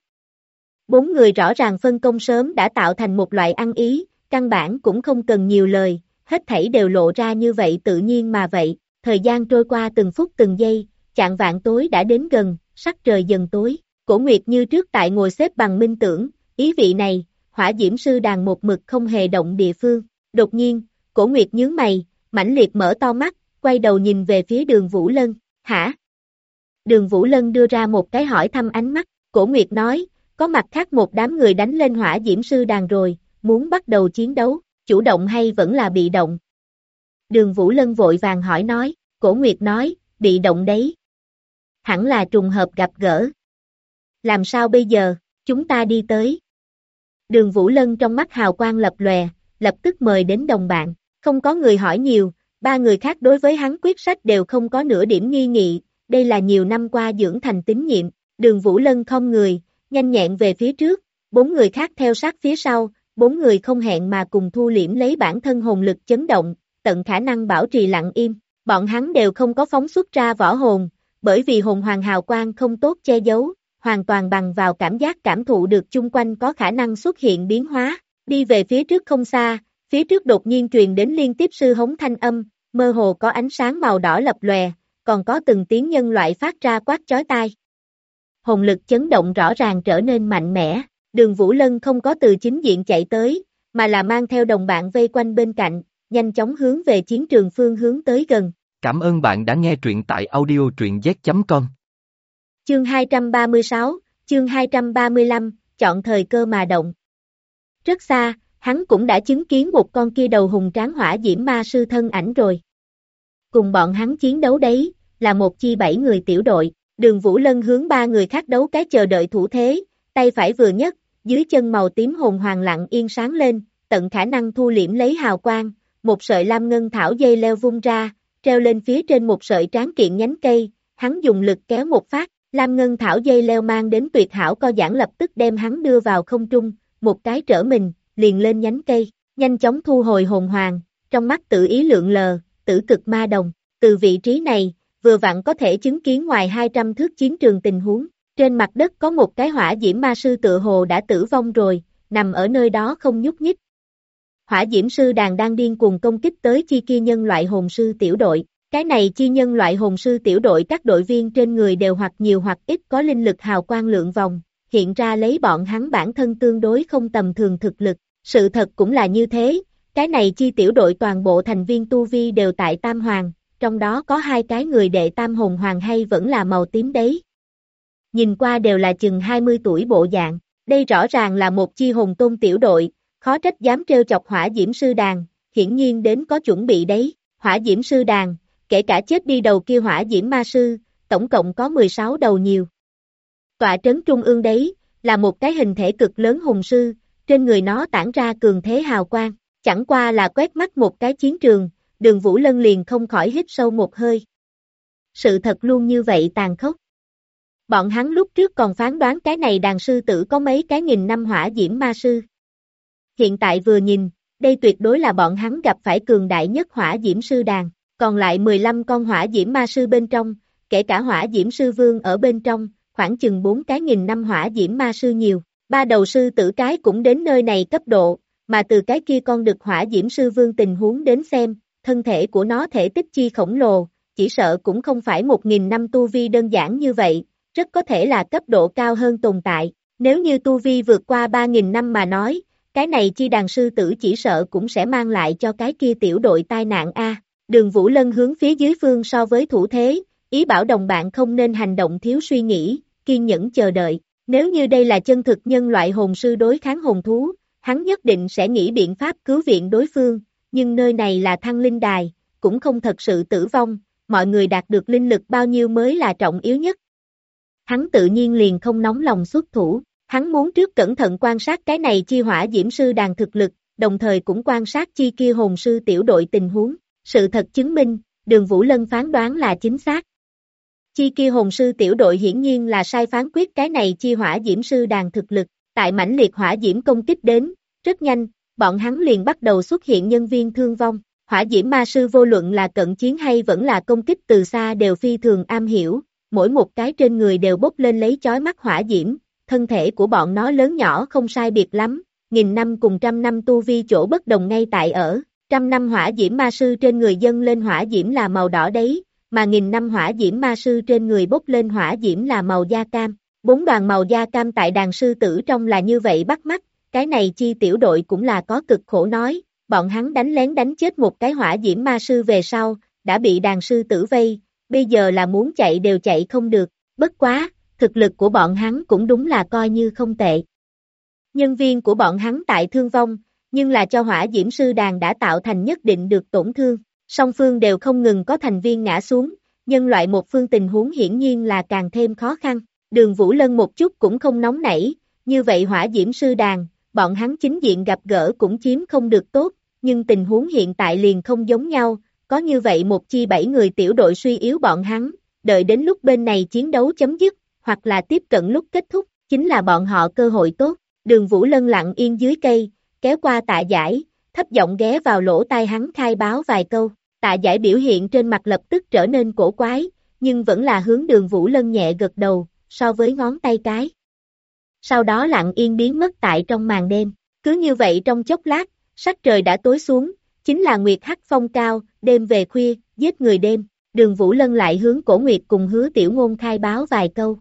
Bốn người rõ ràng phân công sớm đã tạo thành một loại ăn ý, căn bản cũng không cần nhiều lời, hết thảy đều lộ ra như vậy tự nhiên mà vậy. Thời gian trôi qua từng phút từng giây, chạng vạng tối đã đến gần, sắc trời dần tối. Cổ Nguyệt như trước tại ngồi xếp bằng minh tưởng, ý vị này, Hỏa Diễm Sư Đàn một mực không hề động địa phương. Đột nhiên, Cổ Nguyệt nhướng mày, mãnh liệt mở to mắt, quay đầu nhìn về phía Đường Vũ Lân, hả? Đường Vũ Lân đưa ra một cái hỏi thăm ánh mắt, Cổ Nguyệt nói, có mặt khác một đám người đánh lên Hỏa Diễm Sư Đàn rồi, muốn bắt đầu chiến đấu, chủ động hay vẫn là bị động? Đường Vũ Lân vội vàng hỏi nói, Cổ Nguyệt nói, bị động đấy. Hẳn là trùng hợp gặp gỡ. Làm sao bây giờ, chúng ta đi tới. Đường Vũ Lân trong mắt hào quang lập lòe, lập tức mời đến đồng bạn, không có người hỏi nhiều, ba người khác đối với hắn quyết sách đều không có nửa điểm nghi nghị, đây là nhiều năm qua dưỡng thành tín nhiệm. Đường Vũ Lân không người, nhanh nhẹn về phía trước, bốn người khác theo sát phía sau, bốn người không hẹn mà cùng thu liễm lấy bản thân hồn lực chấn động, tận khả năng bảo trì lặng im, bọn hắn đều không có phóng xuất ra võ hồn, bởi vì hồn hoàng hào quang không tốt che giấu, hoàn toàn bằng vào cảm giác cảm thụ được chung quanh có khả năng xuất hiện biến hóa, đi về phía trước không xa, phía trước đột nhiên truyền đến liên tiếp sư hống thanh âm, mơ hồ có ánh sáng màu đỏ lập lòe, còn có từng tiếng nhân loại phát ra quát chói tai. Hồn lực chấn động rõ ràng trở nên mạnh mẽ, Đường Vũ Lân không có từ chính diện chạy tới, mà là mang theo đồng bạn vây quanh bên cạnh, nhanh chóng hướng về chiến trường phương hướng tới gần. Cảm ơn bạn đã nghe truyện tại audio truyện z.com. Chương 236, chương 235, chọn thời cơ mà động. Rất xa, hắn cũng đã chứng kiến một con kia đầu hùng tráng Hỏa Diễm Ma Sư thân ảnh rồi. Cùng bọn hắn chiến đấu đấy, là một chi 7 người tiểu đội, Đường Vũ Lân hướng ba người khác đấu cái chờ đợi thủ thế, tay phải vừa nhấc, dưới chân màu tím hồn hoàng lặng yên sáng lên, tận khả năng thu liễm lấy hào quang, một sợi lam ngân thảo dây leo vung ra, treo lên phía trên một sợi tráng kiện nhánh cây, hắn dùng lực kéo một phát, lam ngân thảo dây leo mang đến tuyệt hảo co giãn lập tức đem hắn đưa vào không trung, một cái trở mình, liền lên nhánh cây, nhanh chóng thu hồi hồn hoàng, trong mắt tự ý lượng lờ, tử cực ma đồng, từ vị trí này, vừa vặn có thể chứng kiến ngoài 200 thước chiến trường tình huống, trên mặt đất có một cái Hỏa Diễm Ma Sư tựa hồ đã tử vong rồi, nằm ở nơi đó không nhúc nhích. Hỏa Diễm Sư Đàn đang điên cuồng công kích tới chi kia nhân loại hồn sư tiểu đội, cái này chi nhân loại hồn sư tiểu đội các đội viên trên người đều hoặc nhiều hoặc ít có linh lực hào quang lượng vòng, hiện ra lấy bọn hắn bản thân tương đối không tầm thường thực lực, sự thật cũng là như thế, cái này chi tiểu đội toàn bộ thành viên tu vi đều tại Tam Hoàng, trong đó có 2 cái người đệ Tam Hồn Hoàng hay vẫn là màu tím đấy. Nhìn qua đều là chừng 20 tuổi bộ dạng, đây rõ ràng là một chi hồn tôn tiểu đội, khó trách dám trêu chọc Hỏa Diễm Sư Đàn, hiển nhiên đến có chuẩn bị đấy, Hỏa Diễm Sư Đàn, kể cả chết đi đầu kia Hỏa Diễm Ma Sư, tổng cộng có 16 đầu nhiều. Tọa trấn trung ương đấy, là một cái hình thể cực lớn hùng sư, trên người nó tản ra cường thế hào quang, chẳng qua là quét mắt một cái chiến trường, Đường Vũ Lân liền không khỏi hít sâu một hơi. Sự thật luôn như vậy tàn khốc. Bọn hắn lúc trước còn phán đoán cái này đàn sư tử có mấy cái nghìn năm Hỏa Diễm Ma Sư. Hiện tại vừa nhìn, đây tuyệt đối là bọn hắn gặp phải cường đại nhất Hỏa Diễm Sư Đàn, còn lại 15 con Hỏa Diễm Ma Sư bên trong, kể cả Hỏa Diễm Sư Vương ở bên trong, khoảng chừng 4 cái nghìn năm Hỏa Diễm Ma Sư nhiều, 3 đầu sư tử cái cũng đến nơi này cấp độ, mà từ cái kia con đực Hỏa Diễm Sư Vương tình huống đến xem, thân thể của nó thể tích chi khổng lồ, chỉ sợ cũng không phải 1.000 năm tu vi đơn giản như vậy, rất có thể là cấp độ cao hơn tồn tại, nếu như tu vi vượt qua 3.000 năm mà nói, cái này chi đàn sư tử chỉ sợ cũng sẽ mang lại cho cái kia tiểu đội tai nạn a. Đường Vũ Lân hướng phía dưới phương so với thủ thế, ý bảo đồng bạn không nên hành động thiếu suy nghĩ, kiên nhẫn chờ đợi, nếu như đây là chân thực nhân loại hồn sư đối kháng hồn thú, hắn nhất định sẽ nghĩ biện pháp cứu viện đối phương, nhưng nơi này là Thăng Linh Đài, cũng không thật sự tử vong, mọi người đạt được linh lực bao nhiêu mới là trọng yếu nhất. Hắn tự nhiên liền không nóng lòng xuất thủ, hắn muốn trước cẩn thận quan sát cái này chi Hỏa Diễm Sư Đàn thực lực, đồng thời cũng quan sát chi kia hồn sư tiểu đội tình huống. Sự thật chứng minh, Đường Vũ Lân phán đoán là chính xác. Chi kia hồn sư tiểu đội hiển nhiên là sai phán quyết cái này chi hỏa diễm sư đàn thực lực, tại mãnh liệt hỏa diễm công kích đến, rất nhanh, bọn hắn liền bắt đầu xuất hiện nhân viên thương vong. Hỏa diễm ma sư vô luận là cận chiến hay vẫn là công kích từ xa đều phi thường am hiểu, mỗi một cái trên người đều bốc lên lấy chói mắt hỏa diễm, thân thể của bọn nó lớn nhỏ không sai biệt lắm, 1000 năm cùng 100 năm tu vi chỗ bất đồng ngay tại ở, 100 năm hỏa diễm ma sư trên người dâng lên hỏa diễm là màu đỏ đấy, mà 1000 năm hỏa diễm ma sư trên người bốc lên hỏa diễm là màu da cam. 4 đoàn màu da cam tại đàn sư tử trong là như vậy bắt mắt, cái này chi tiểu đội cũng là có cực khổ nói, bọn hắn đánh lén đánh chết một cái hỏa diễm ma sư về sau, đã bị đàn sư tử vây, bây giờ là muốn chạy đều chạy không được, bất quá, thực lực của bọn hắn cũng đúng là coi như không tệ. Nhân viên của bọn hắn tại thương vong, nhưng là cho hỏa diễm sư đàn đã tạo thành nhất định được tổn thương, song phương đều không ngừng có thành viên ngã xuống, nhân loại một phương tình huống hiển nhiên là càng thêm khó khăn. Đường Vũ Lân một chút cũng không nóng nảy, như vậy hỏa diễm sư đàn, bọn hắn chính diện gặp gỡ cũng chiếm không được tốt, nhưng tình huống hiện tại liền không giống nhau, có như vậy một chi 7 người tiểu đội suy yếu bọn hắn, đợi đến lúc bên này chiến đấu chấm dứt, hoặc là tiếp cận lúc kết thúc, chính là bọn họ cơ hội tốt. Đường Vũ Lân lặng yên dưới cây, kéo qua Tạ Giải, thấp giọng ghé vào lỗ tai hắn khai báo vài câu, Tạ Giải biểu hiện trên mặt lập tức trở nên cổ quái, nhưng vẫn là hướng Đường Vũ Lân nhẹ gật đầu, so với ngón tay cái. Sau đó lặng yên biến mất tại trong màn đêm, cứ như vậy trong chốc lát, sắc trời đã tối xuống, chính là Nguyệt Hắc phong cao, đêm về khuya, giết người đêm, Đường Vũ Lân lại hướng Cổ Nguyệt cùng Hứa Tiểu Ngôn khai báo vài câu.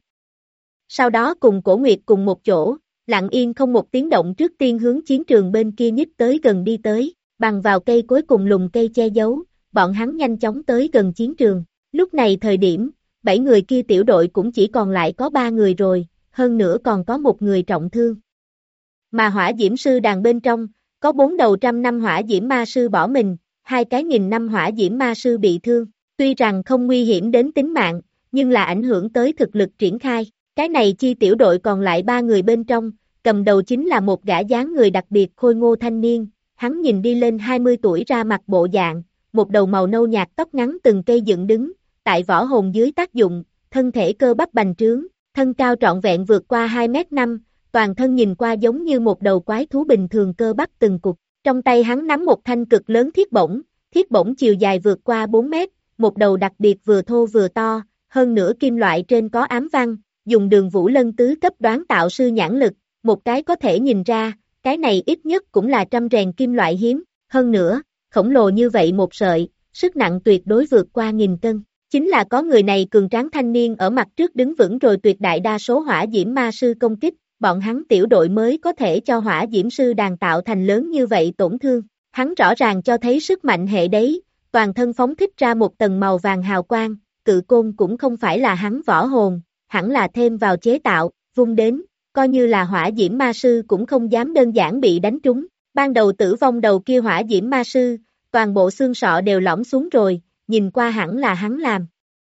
Sau đó cùng Cổ Nguyệt cùng một chỗ, lặng yên không một tiếng động trước tiên hướng chiến trường bên kia nhích tới gần đi tới, bằng vào cây cối cùng lùm cây che giấu, bọn hắn nhanh chóng tới gần chiến trường. Lúc này thời điểm, 7 người kia tiểu đội cũng chỉ còn lại có 3 người rồi, hơn nữa còn có một người trọng thương. Mà hỏa diễm sư đàn bên trong, có 4 đầu 100 năm hỏa diễm ma sư bỏ mình, 2 cái 1000 năm hỏa diễm ma sư bị thương, tuy rằng không nguy hiểm đến tính mạng, nhưng là ảnh hưởng tới thực lực triển khai. Cái này chi tiểu đội còn lại 3 người bên trong, cầm đầu chính là một gã dáng người đặc biệt khôi ngô thanh niên, hắn nhìn đi lên 20 tuổi ra mặt bộ dạng, một đầu màu nâu nhạt tóc ngắn từng cây dựng đứng, tại võ hồn dưới tác dụng, thân thể cơ bắp bành trướng, thân cao trọn vẹn vượt qua 2m5, toàn thân nhìn qua giống như một đầu quái thú bình thường cơ bắp từng cục, trong tay hắn nắm một thanh cực lớn thiết bổng chiều dài vượt qua 4 mét, một đầu đặc biệt vừa thô vừa to, hơn nữa kim loại trên có ám văn, dùng Đường Vũ Lân tứ cấp đoán tạo sư nhãn lực, một cái có thể nhìn ra, cái này ít nhất cũng là 100 rèn kim loại hiếm, hơn nữa, khổng lồ như vậy một sợi, sức nặng tuyệt đối vượt qua 1000 cân. Chính là có người này cường tráng thanh niên ở mặt trước đứng vững rồi tuyệt đại đa số hỏa diễm ma sư công kích, bọn hắn tiểu đội mới có thể cho hỏa diễm sư đàn tạo thành lớn như vậy tổn thương. Hắn rõ ràng cho thấy sức mạnh hệ đấy, toàn thân phóng thích ra một tầng màu vàng hào quang, cự côn cũng không phải là hắn võ hồn, hẳn là thêm vào chế tạo, vung đến, coi như là hỏa diễm ma sư cũng không dám đơn giản bị đánh trúng. Ban đầu tử vong đầu kia hỏa diễm ma sư, toàn bộ xương sọ đều lõm xuống rồi, nhìn qua hẳn là hắn làm.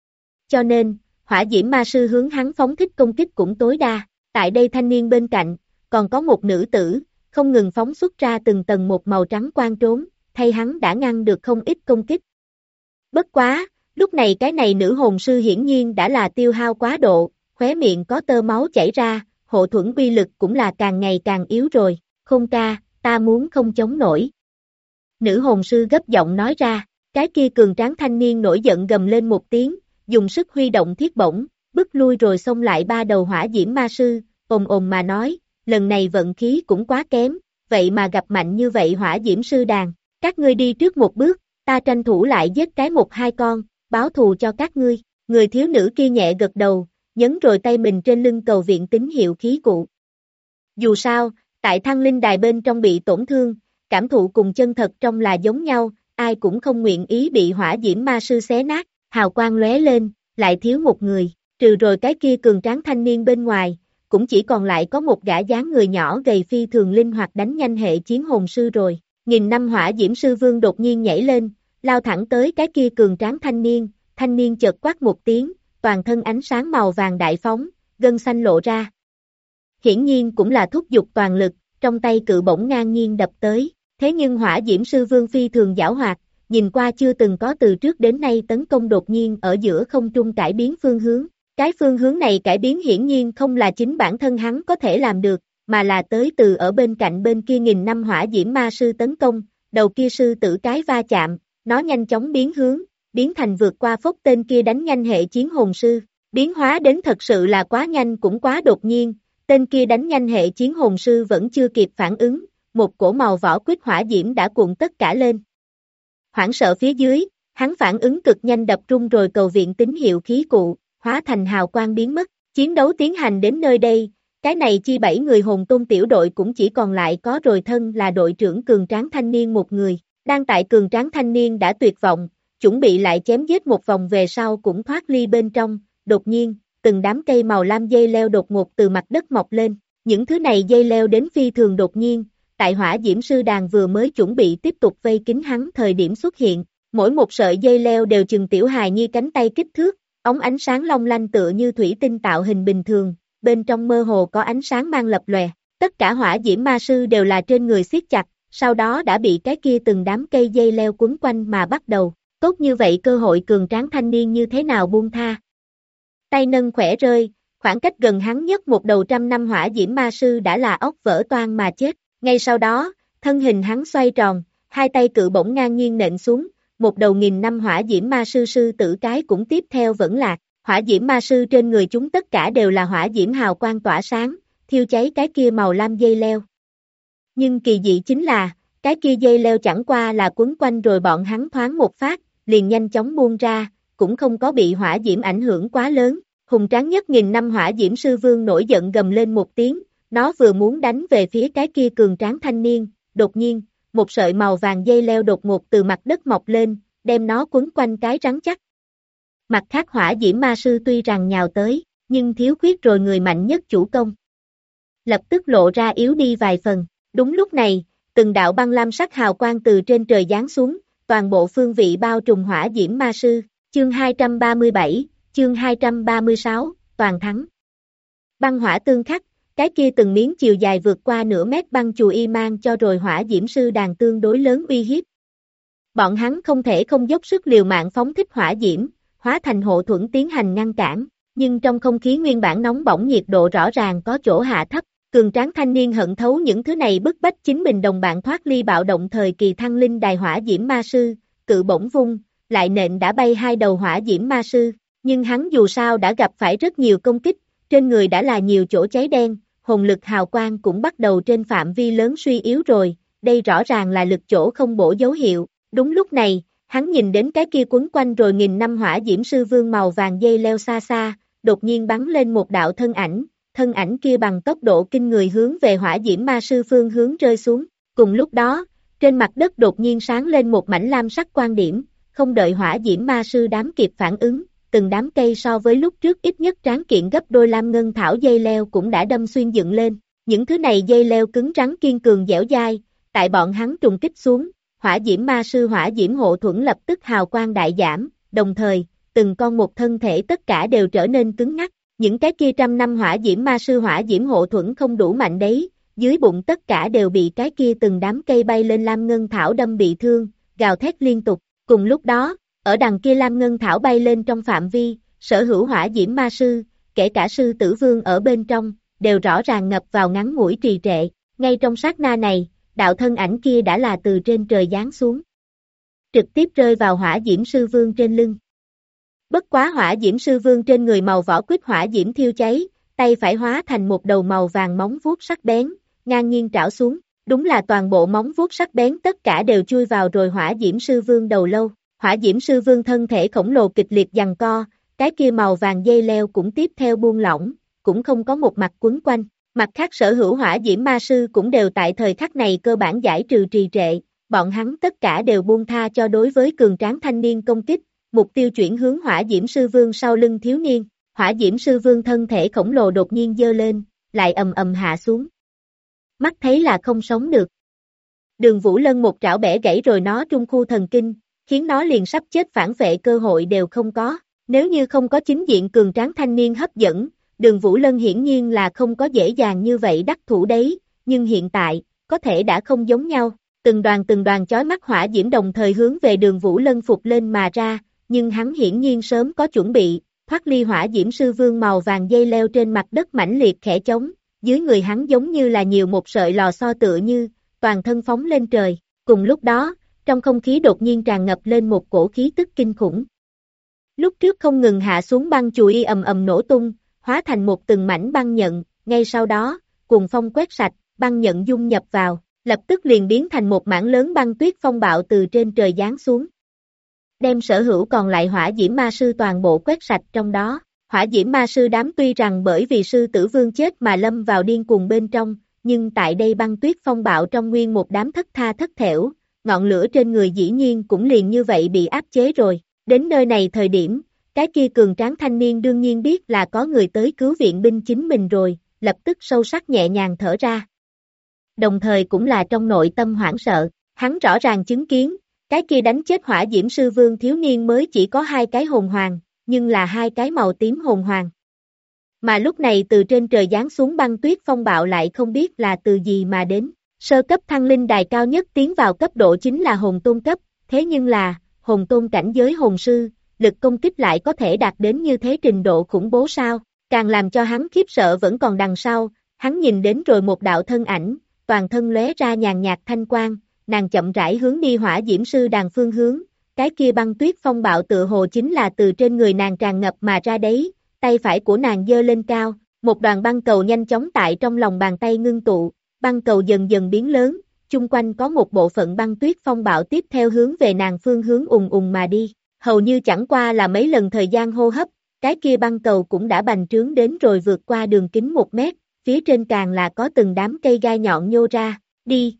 Cho nên, hỏa diễm ma sư hướng hắn phóng thích công kích cũng tối đa, tại đây thanh niên bên cạnh, còn có một nữ tử, không ngừng phóng xuất ra từng tầng một màu trắng quang trốn, thay hắn đã ngăn được không ít công kích. Bất quá, lúc này cái này nữ hồn sư hiển nhiên đã là tiêu hao quá độ, khóe miệng có tơ máu chảy ra, hộ thuẫn uy lực cũng là càng ngày càng yếu rồi, Khôn ca, ta muốn không chống nổi. Nữ hồn sư gấp giọng nói ra, cái kia cường tráng thanh niên nổi giận gầm lên một tiếng, dùng sức huy động thiết bổng, bức lui rồi xông lại 3 đầu hỏa diễm ma sư, ồm ồm mà nói, lần này vận khí cũng quá kém, vậy mà gặp mạnh như vậy hỏa diễm sư đàn, các ngươi đi trước một bước, ta tranh thủ lại giết cái 1-2 con, báo thù cho các ngươi. Người thiếu nữ kia nhẹ gật đầu, nhấn rồi tay mình trên lưng cầu viện tín hiệu khí cụ. Dù sao, tại Thăng Linh Đài bên trong bị tổn thương, cảm thụ cùng chân thật trong là giống nhau, ai cũng không nguyện ý bị hỏa diễm ma sư xé nát, hào quang lóe lên, lại thiếu một người, trừ rồi cái kia cường tráng thanh niên bên ngoài, cũng chỉ còn lại có một gã dáng người nhỏ gầy phi thường linh hoạt đánh nhanh hệ chiến hồn sư rồi. 1000 năm hỏa diễm sư vương đột nhiên nhảy lên, lao thẳng tới cái kia cường tráng thanh niên chợt quát một tiếng, toàn thân ánh sáng màu vàng đại phóng, gân xanh lộ ra. Hiển nhiên cũng là thúc giục toàn lực, trong tay cự bổng ngang nhiên đập tới, thế nhưng hỏa diễm sư vương phi thường giảo hoạt, nhìn qua chưa từng có từ trước đến nay tấn công đột nhiên ở giữa không trung cải biến phương hướng. Cái phương hướng này cải biến hiển nhiên không là chính bản thân hắn có thể làm được, mà là tới từ ở bên cạnh bên kia nghìn năm hỏa diễm ma sư tấn công, đầu kia sư tử cái va chạm, nó nhanh chóng biến hướng, biến thành vượt qua phốc tên kia đánh nhanh hệ chiến hồn sư, biến hóa đến thật sự là quá nhanh cũng quá đột nhiên, tên kia đánh nhanh hệ chiến hồn sư vẫn chưa kịp phản ứng, một cổ màu vỏ quýt hỏa diễm đã cuộn tất cả lên. Hoảng sợ phía dưới, hắn phản ứng cực nhanh đập trung rồi cầu viện tín hiệu khí cụ, hóa thành hào quang biến mất, chiến đấu tiến hành đến nơi đây, cái này chi 7 người hồn tôn tiểu đội cũng chỉ còn lại có rồi thân là đội trưởng cường tráng thanh niên một người, đang tại cường tráng thanh niên đã tuyệt vọng, chuẩn bị lại chém giết một vòng về sau cũng thoát ly bên trong, đột nhiên, từng đám cây màu lam dây leo đột ngột từ mặt đất mọc lên, những thứ này dây leo đến phi thường đột nhiên, tại hỏa diễm sư đàn vừa mới chuẩn bị tiếp tục vây kín hắn thời điểm xuất hiện, mỗi một sợi dây leo đều chừng tiểu hài nhi cánh tay kích thước, ống ánh sáng long lanh tựa như thủy tinh tạo hình bình thường, bên trong mơ hồ có ánh sáng mang lập lòe, tất cả hỏa diễm ma sư đều là trên người siết chặt, sau đó đã bị cái kia từng đám cây dây leo quấn quanh mà bắt đầu, tốt như vậy cơ hội cường tráng thanh niên như thế nào buông tha. Tay nâng khỏe rơi, khoảng cách gần hắn nhất một đầu 100 năm hỏa diễm ma sư đã là óc vỡ toang mà chết, ngay sau đó, thân hình hắn xoay tròn, hai tay cự bổng ngang nhiên nện xuống, một đầu 1000 năm hỏa diễm ma sư sư tử cái cũng tiếp theo vẫn lạc, hỏa diễm ma sư trên người chúng tất cả đều là hỏa diễm hào quang tỏa sáng, thiêu cháy cái kia màu lam dây leo. Nhưng kỳ dị chính là, cái kia dây leo chẳng qua là quấn quanh rồi bọn hắn thoáng một phát, liền nhanh chóng buông ra, cũng không có bị hỏa diễm ảnh hưởng quá lớn, hùng tráng nhất 1000 năm hỏa diễm sư vương nổi giận gầm lên một tiếng, nó vừa muốn đánh về phía cái kia cường tráng thanh niên, đột nhiên, một sợi màu vàng dây leo đột ngột từ mặt đất mọc lên, đem nó quấn quanh cái rắn chắc. Mặt khác hỏa diễm ma sư tuy rằng nhào tới, nhưng thiếu khuyết rồi người mạnh nhất chủ công. Lập tức lộ ra yếu đi vài phần, đúng lúc này, từng đạo băng lam sắc hào quang từ trên trời giáng xuống, toàn bộ phương vị bao trùm hỏa diễm ma sư, chương 237, chương 236, toàn thắng. Băng hỏa tương khắc, cái kia từng miếng chiều dài vượt qua nửa mét băng chùi y mang cho rồi hỏa diễm sư đàn tương đối lớn uy hiếp. Bọn hắn không thể không dốc sức liều mạng phóng thích hỏa diễm, hóa thành hộ thuẫn tiến hành ngăn cản, nhưng trong không khí nguyên bản nóng bỏng nhiệt độ rõ ràng có chỗ hạ thấp, cường tráng thanh niên hận thấu những thứ này bức bách chính mình đồng bạn thoát ly bạo động thời kỳ thăng linh đài hỏa diễm ma sư, cự bổng vung, lại nện đã bay hai đầu hỏa diễm ma sư, nhưng hắn dù sao đã gặp phải rất nhiều công kích, trên người đã là nhiều chỗ cháy đen, hồn lực hào quang cũng bắt đầu trên phạm vi lớn suy yếu rồi, đây rõ ràng là lực chỗ không bổ dấu hiệu, đúng lúc này, hắn nhìn đến cái kia quấn quanh rồi 1000 năm hỏa diễm sư vương màu vàng dây leo xa xa, đột nhiên bắn lên một đạo thân ảnh kia bằng tốc độ kinh người hướng về hỏa diễm ma sư phương hướng rơi xuống, cùng lúc đó, trên mặt đất đột nhiên sáng lên một mảnh lam sắc quan điểm, không đợi hỏa diễm ma sư đám kịp phản ứng, từng đám cây so với lúc trước ít nhất tráng kiện gấp đôi lam ngân thảo dây leo cũng đã đâm xuyên dựng lên, những thứ này dây leo cứng rắn kiên cường dẻo dai, tại bọn hắn trùng kích xuống, hỏa diễm ma sư hỏa diễm hộ thuẫn lập tức hào quang đại giảm, đồng thời, từng con một thân thể tất cả đều trở nên cứng ngắc, những cái kia 100 năm hỏa diễm ma sư hỏa diễm hộ thuẫn không đủ mạnh đấy, dưới bụng tất cả đều bị cái kia từng đám cây bay lên lam ngân thảo đâm bị thương, gào thét liên tục, cùng lúc đó, ở đằng kia lam ngân thảo bay lên trong phạm vi, sở hữu hỏa diễm ma sư, kể cả sư tử vương ở bên trong, đều rõ ràng ngập vào ngắn ngủi trì trệ, ngay trong sát na này, đạo thân ảnh kia đã là từ trên trời giáng xuống. Trực tiếp rơi vào hỏa diễm sư vương trên lưng. Bất quá hỏa diễm sư vương trên người màu vỏ quýt hỏa diễm thiêu cháy, tay phải hóa thành một đầu màu vàng móng vuốt sắc bén, ngang nhiên trảo xuống, đúng là toàn bộ móng vuốt sắc bén tất cả đều chui vào rồi hỏa diễm sư vương đầu lâu. Hỏa diễm sư vương thân thể khổng lồ kịch liệt giằng co, cái kia màu vàng dây leo cũng tiếp theo buông lỏng, cũng không có một mặt quấn quanh. Mặt khác sở hữu hỏa diễm ma sư cũng đều tại thời khắc này cơ bản giải trừ trì trệ, bọn hắn tất cả đều buông tha cho đối với cường tráng thanh niên công kích, mục tiêu chuyển hướng hỏa diễm sư vương sau lưng thiếu niên, hỏa diễm sư vương thân thể khổng lồ đột nhiên giơ lên, lại ầm ầm hạ xuống. Mắt thấy là không sống được. Đường Vũ Lân một trảo bẻ gãy rồi nó trung khu thần kinh, khiến nó liền sắp chết phản vệ cơ hội đều không có, nếu như không có chính diện cường tráng thanh niên hấp dẫn, Đường Vũ Lân hiển nhiên là không có dễ dàng như vậy đắc thủ đấy, nhưng hiện tại, có thể đã không giống nhau, từng đoàn chói mắt hỏa diễm đồng thời hướng về Đường Vũ Lân phục lên mà ra, nhưng hắn hiển nhiên sớm có chuẩn bị, thoát ly hỏa diễm sư vương màu vàng dây leo trên mặt đất mãnh liệt khẽ chống, dưới người hắn giống như là nhiều một sợi lò xo tựa như, toàn thân phóng lên trời, cùng lúc đó, trong không khí đột nhiên tràn ngập lên một cổ khí tức kinh khủng. Lúc trước không ngừng hạ xuống băng chùy ầm ầm nổ tung, hóa thành một từng mảnh băng nhận, ngay sau đó, cuồng phong quét sạch, băng nhận dung nhập vào, lập tức liền biến thành một mảng lớn băng tuyết phong bạo từ trên trời giáng xuống. Đem sở hữu còn lại hỏa diễm ma sư toàn bộ quét sạch trong đó, hỏa diễm ma sư đám tuy rằng bởi vì sư tử vương chết mà lâm vào điên cuồng bên trong, nhưng tại đây băng tuyết phong bạo trong nguyên một đám thất tha thất thểu, ngọn lửa trên người dĩ nhiên cũng liền như vậy bị áp chế rồi. Đến nơi này thời điểm, cái kia cường tráng thanh niên đương nhiên biết là có người tới cứu viện binh chính mình rồi, lập tức sâu sắc nhẹ nhàng thở ra. Đồng thời cũng là trong nội tâm hoảng sợ, hắn rõ ràng chứng kiến, cái kia đánh chết hỏa diễm sư vương thiếu niên mới chỉ có 2 cái hồn hoàng, nhưng là 2 cái màu tím hồn hoàng. Mà lúc này từ trên trời giáng xuống băng tuyết phong bạo lại không biết là từ gì mà đến, sơ cấp thăng linh đài cao nhất tiến vào cấp độ chính là hồn tôn cấp, thế nhưng là, hồn tôn cảnh giới hồn sư, lực công kích lại có thể đạt đến như thế trình độ khủng bố sao, càng làm cho hắn khiếp sợ vẫn còn đằng sau, hắn nhìn đến rồi một đạo thân ảnh, toàn thân lóe ra nhàn nhạt thanh quang, nàng chậm rãi hướng đi hỏa diễm sư đàn phương hướng, cái kia băng tuyết phong bạo tựa hồ chính là từ trên người nàng tràn ngập mà ra đấy, tay phải của nàng giơ lên cao, một đoàn băng cầu nhanh chóng tại trong lòng bàn tay ngưng tụ, băng cầu dần dần biến lớn, chung quanh có một bộ phận băng tuyết phong bạo tiếp theo hướng về nàng phương hướng ùng ùng mà đi, hầu như chẳng qua là mấy lần thời gian hô hấp, cái kia băng cầu cũng đã bành trướng đến rồi vượt qua đường kính 1 mét, phía trên càng là có từng đám cây gai nhọn nhô ra, đi.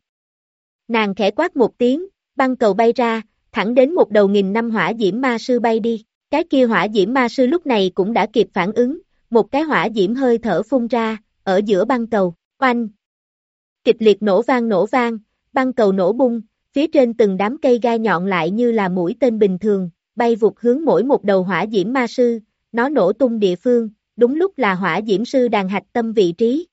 Nàng khẽ quát một tiếng, băng cầu bay ra, thẳng đến một đầu 1000 năm hỏa diễm ma sư bay đi, cái kia hỏa diễm ma sư lúc này cũng đã kịp phản ứng, một cái hỏa diễm hơi thở phun ra, ở giữa băng cầu, oanh. Kịch liệt nổ vang, băng cầu nổ bung, phía trên từng đám cây gai nhọn lại như là mũi tên bình thường, bay vụt hướng mỗi một đầu hỏa diễm ma sư, nó nổ tung địa phương, đúng lúc là hỏa diễm sư đàn hạch tâm vị trí,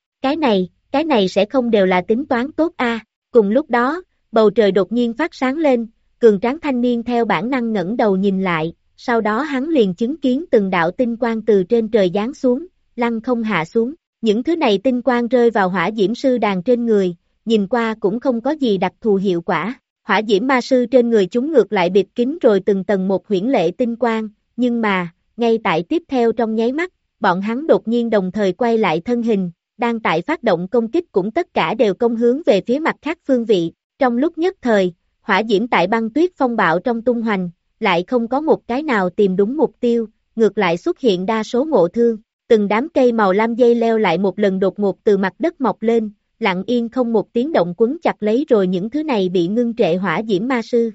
cái này sẽ không đều là tính toán tốt a. Cùng lúc đó, bầu trời đột nhiên phát sáng lên, cường tráng thanh niên theo bản năng ngẩng đầu nhìn lại, sau đó hắn liền chứng kiến từng đạo tinh quang từ trên trời giáng xuống, lăng không hạ xuống, những thứ này tinh quang rơi vào hỏa diễm sư đàn trên người, nhìn qua cũng không có gì đặc thù hiệu quả, hỏa diễm ma sư trên người chúng ngược lại bịt kín rồi từng tầng một huyễn lệ tinh quang, nhưng mà, ngay tại tiếp theo trong nháy mắt, bọn hắn đột nhiên đồng thời quay lại thân hình, đang tại phát động công kích cũng tất cả đều công hướng về phía mặt khác phương vị, trong lúc nhất thời, hỏa diễm tại băng tuyết phong bạo trong tung hoành, lại không có một cái nào tìm đúng mục tiêu, ngược lại xuất hiện đa số ngộ thương, từng đám cây màu lam dây leo lại một lần đột ngột từ mặt đất mọc lên, lặng yên không một tiếng động quấn chặt lấy rồi những thứ này bị ngưng trệ hỏa diễm ma sư.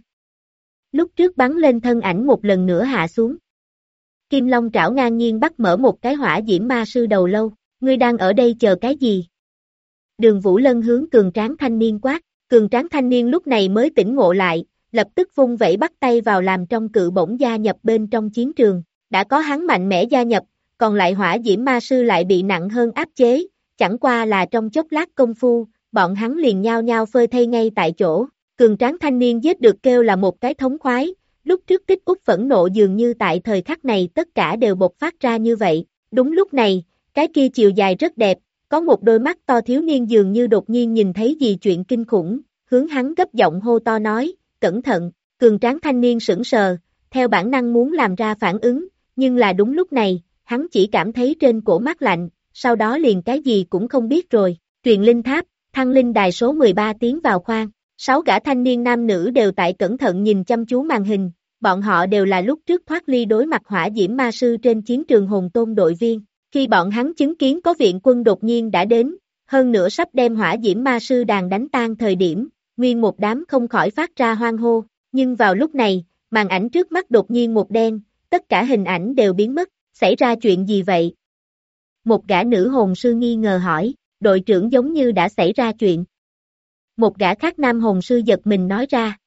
Lúc trước bắn lên thân ảnh một lần nữa hạ xuống. Kim Long trảo ngang nhiên bắt mở một cái hỏa diễm ma sư đầu lâu, ngươi đang ở đây chờ cái gì? Đường Vũ Lân hướng cường tráng thanh niên quát, cường tráng thanh niên lúc này mới tỉnh ngộ lại, lập tức vung vẩy bắt tay vào làm trong cự bổng gia nhập bên trong chiến trường, đã có hắn mạnh mẽ gia nhập, còn lại hỏa diễm ma sư lại bị nặng hơn áp chế, chẳng qua là trong chốc lát công phu, bọn hắn liền nhao nhao phơi thây ngay tại chỗ, cường tráng thanh niên giết được kêu là một cái thống khoái, lúc trước Tích Úc phẫn nộ dường như tại thời khắc này tất cả đều bộc phát ra như vậy, đúng lúc này, cái kia chiều dài rất đẹp, có một đôi mắt to thiếu niên dường như đột nhiên nhìn thấy gì chuyện kinh khủng, hướng hắn gấp giọng hô to nói, cẩn thận, cường tráng thanh niên sững sờ, theo bản năng muốn làm ra phản ứng, nhưng là đúng lúc này, hắn chỉ cảm thấy trên cổ mát lạnh, sau đó liền cái gì cũng không biết rồi, truyền linh tháp, thăng linh đài số 13 tiến vào khoang, 6 gã thanh niên nam nữ đều tại cẩn thận nhìn chăm chú màn hình, bọn họ đều là lúc trước thoát ly đối mặt hỏa diễm ma sư trên chiến trường hồn tôn đội viên, khi bọn hắn chứng kiến có viện quân đột nhiên đã đến, hơn nữa sắp đem hỏa diễm ma sư đàn đánh tan thời điểm, nguyên một đám không khỏi phát ra hoang hô, nhưng vào lúc này, màn ảnh trước mắt đột nhiên một đen, tất cả hình ảnh đều biến mất, xảy ra chuyện gì vậy? Một gã nữ hồn sư nghi ngờ hỏi, đội trưởng giống như đã xảy ra chuyện. Một gã khác nam hồn sư giật mình nói ra.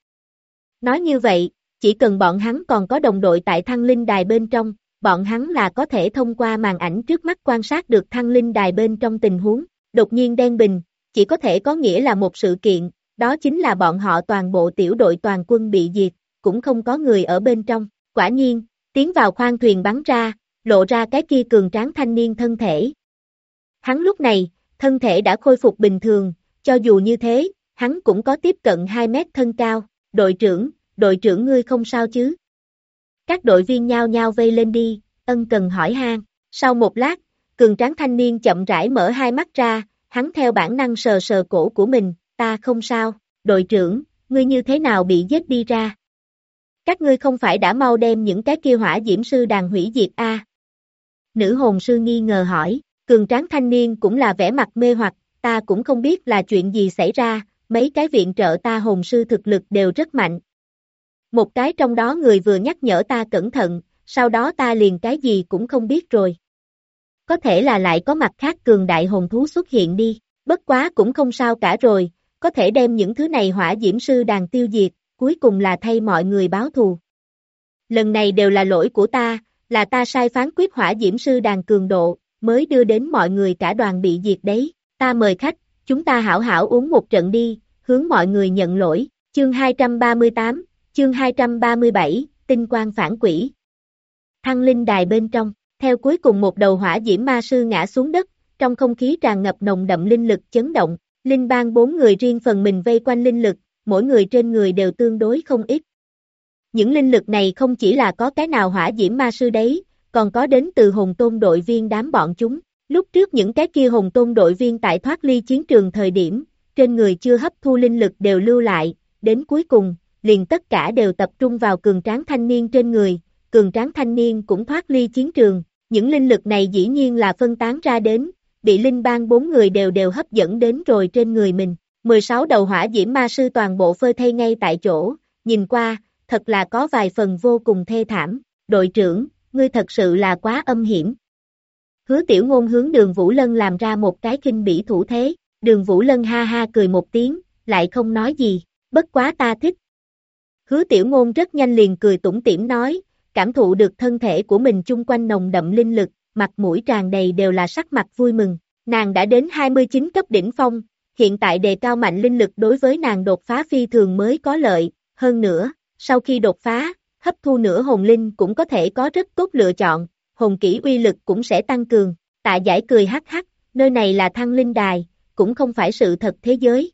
Nói như vậy, chỉ cần bọn hắn còn có đồng đội tại thăng linh đài bên trong, bọn hắn là có thể thông qua màn ảnh trước mắt quan sát được thăng linh đài bên trong tình huống, đột nhiên đen bình, chỉ có thể có nghĩa là một sự kiện, đó chính là bọn họ toàn bộ tiểu đội toàn quân bị diệt, cũng không có người ở bên trong. Quả nhiên, tiến vào khoang thuyền bắn ra, lộ ra cái kia cường tráng thanh niên thân thể. Hắn lúc này, thân thể đã khôi phục bình thường, cho dù như thế, hắn cũng có tiếp cận 2 mét thân cao. Đội trưởng ngươi không sao chứ? Các đội viên nhao nhao vây lên đi, ân cần hỏi han. Sau một lát, cường tráng thanh niên chậm rãi mở hai mắt ra, hắn theo bản năng sờ sờ cổ của mình, ta không sao, đội trưởng, ngươi như thế nào bị giết đi ra? Các ngươi không phải đã mau đem những cái kia hỏa diễm sư đàn hủy diệt a? Nữ hồn sư nghi ngờ hỏi, cường tráng thanh niên cũng là vẻ mặt mê hoặc, ta cũng không biết là chuyện gì xảy ra, mấy cái viện trợ ta hồn sư thực lực đều rất mạnh. Một cái trong đó người vừa nhắc nhở ta cẩn thận, sau đó ta liền cái gì cũng không biết rồi. Có thể là lại có mặt khác cường đại hồn thú xuất hiện đi, bất quá cũng không sao cả rồi, có thể đem những thứ này hỏa diễm sư đàn tiêu diệt, cuối cùng là thay mọi người báo thù. Lần này đều là lỗi của ta, là ta sai phán quyết hỏa diễm sư đàn cường độ, mới đưa đến mọi người cả đoàn bị diệt đấy, ta mời khách, chúng ta hảo hảo uống một trận đi, hướng mọi người nhận lỗi, chương 238, chương 237, tinh quang phản quỷ. Thăng linh đài bên trong, theo cuối cùng một đầu hỏa diễm ma sư ngã xuống đất, trong không khí tràn ngập nồng đậm linh lực chấn động, linh bang 4 người riêng phần mình vây quanh linh lực, mỗi người trên người đều tương đối không ít. Những linh lực này không chỉ là có cái nào hỏa diễm ma sư đấy, còn có đến từ hồn tôn đội viên đám bọn chúng. Lúc trước những cái kia hồn tôn đội viên tại thoát ly chiến trường thời điểm, trên người chưa hấp thu linh lực đều lưu lại, đến cuối cùng, liền tất cả đều tập trung vào cường tráng thanh niên trên người, cường tráng thanh niên cũng thoát ly chiến trường. Những linh lực này dĩ nhiên là phân tán ra đến, bị linh bang 4 người đều hấp dẫn đến rồi trên người mình. 16 đầu hỏa diễm ma sư toàn bộ phơi thây ngay tại chỗ, nhìn qua, thật là có vài phần vô cùng thê thảm. Đội trưởng, ngươi thật sự là quá âm hiểm. Hứa Tiểu Ngôn hướng Đường Vũ Lân làm ra một cái khinh bỉ thủ thế, Đường Vũ Lân ha ha cười một tiếng, lại không nói gì, bất quá ta thích. Hứa Tiểu Ngôn rất nhanh liền cười tủm tỉm nói, cảm thụ được thân thể của mình chung quanh nồng đậm linh lực, mặt mũi tràn đầy đều là sắc mặt vui mừng, nàng đã đến 29 cấp đỉnh phong, hiện tại đề cao mạnh linh lực đối với nàng đột phá phi thường mới có lợi, hơn nữa, sau khi đột phá, hấp thu nửa hồn linh cũng có thể có rất tốt lựa chọn, hồn kỹ uy lực cũng sẽ tăng cường. Tạ Giải cười hắc hắc, nơi này là Thăng Linh Đài, cũng không phải sự thật thế giới.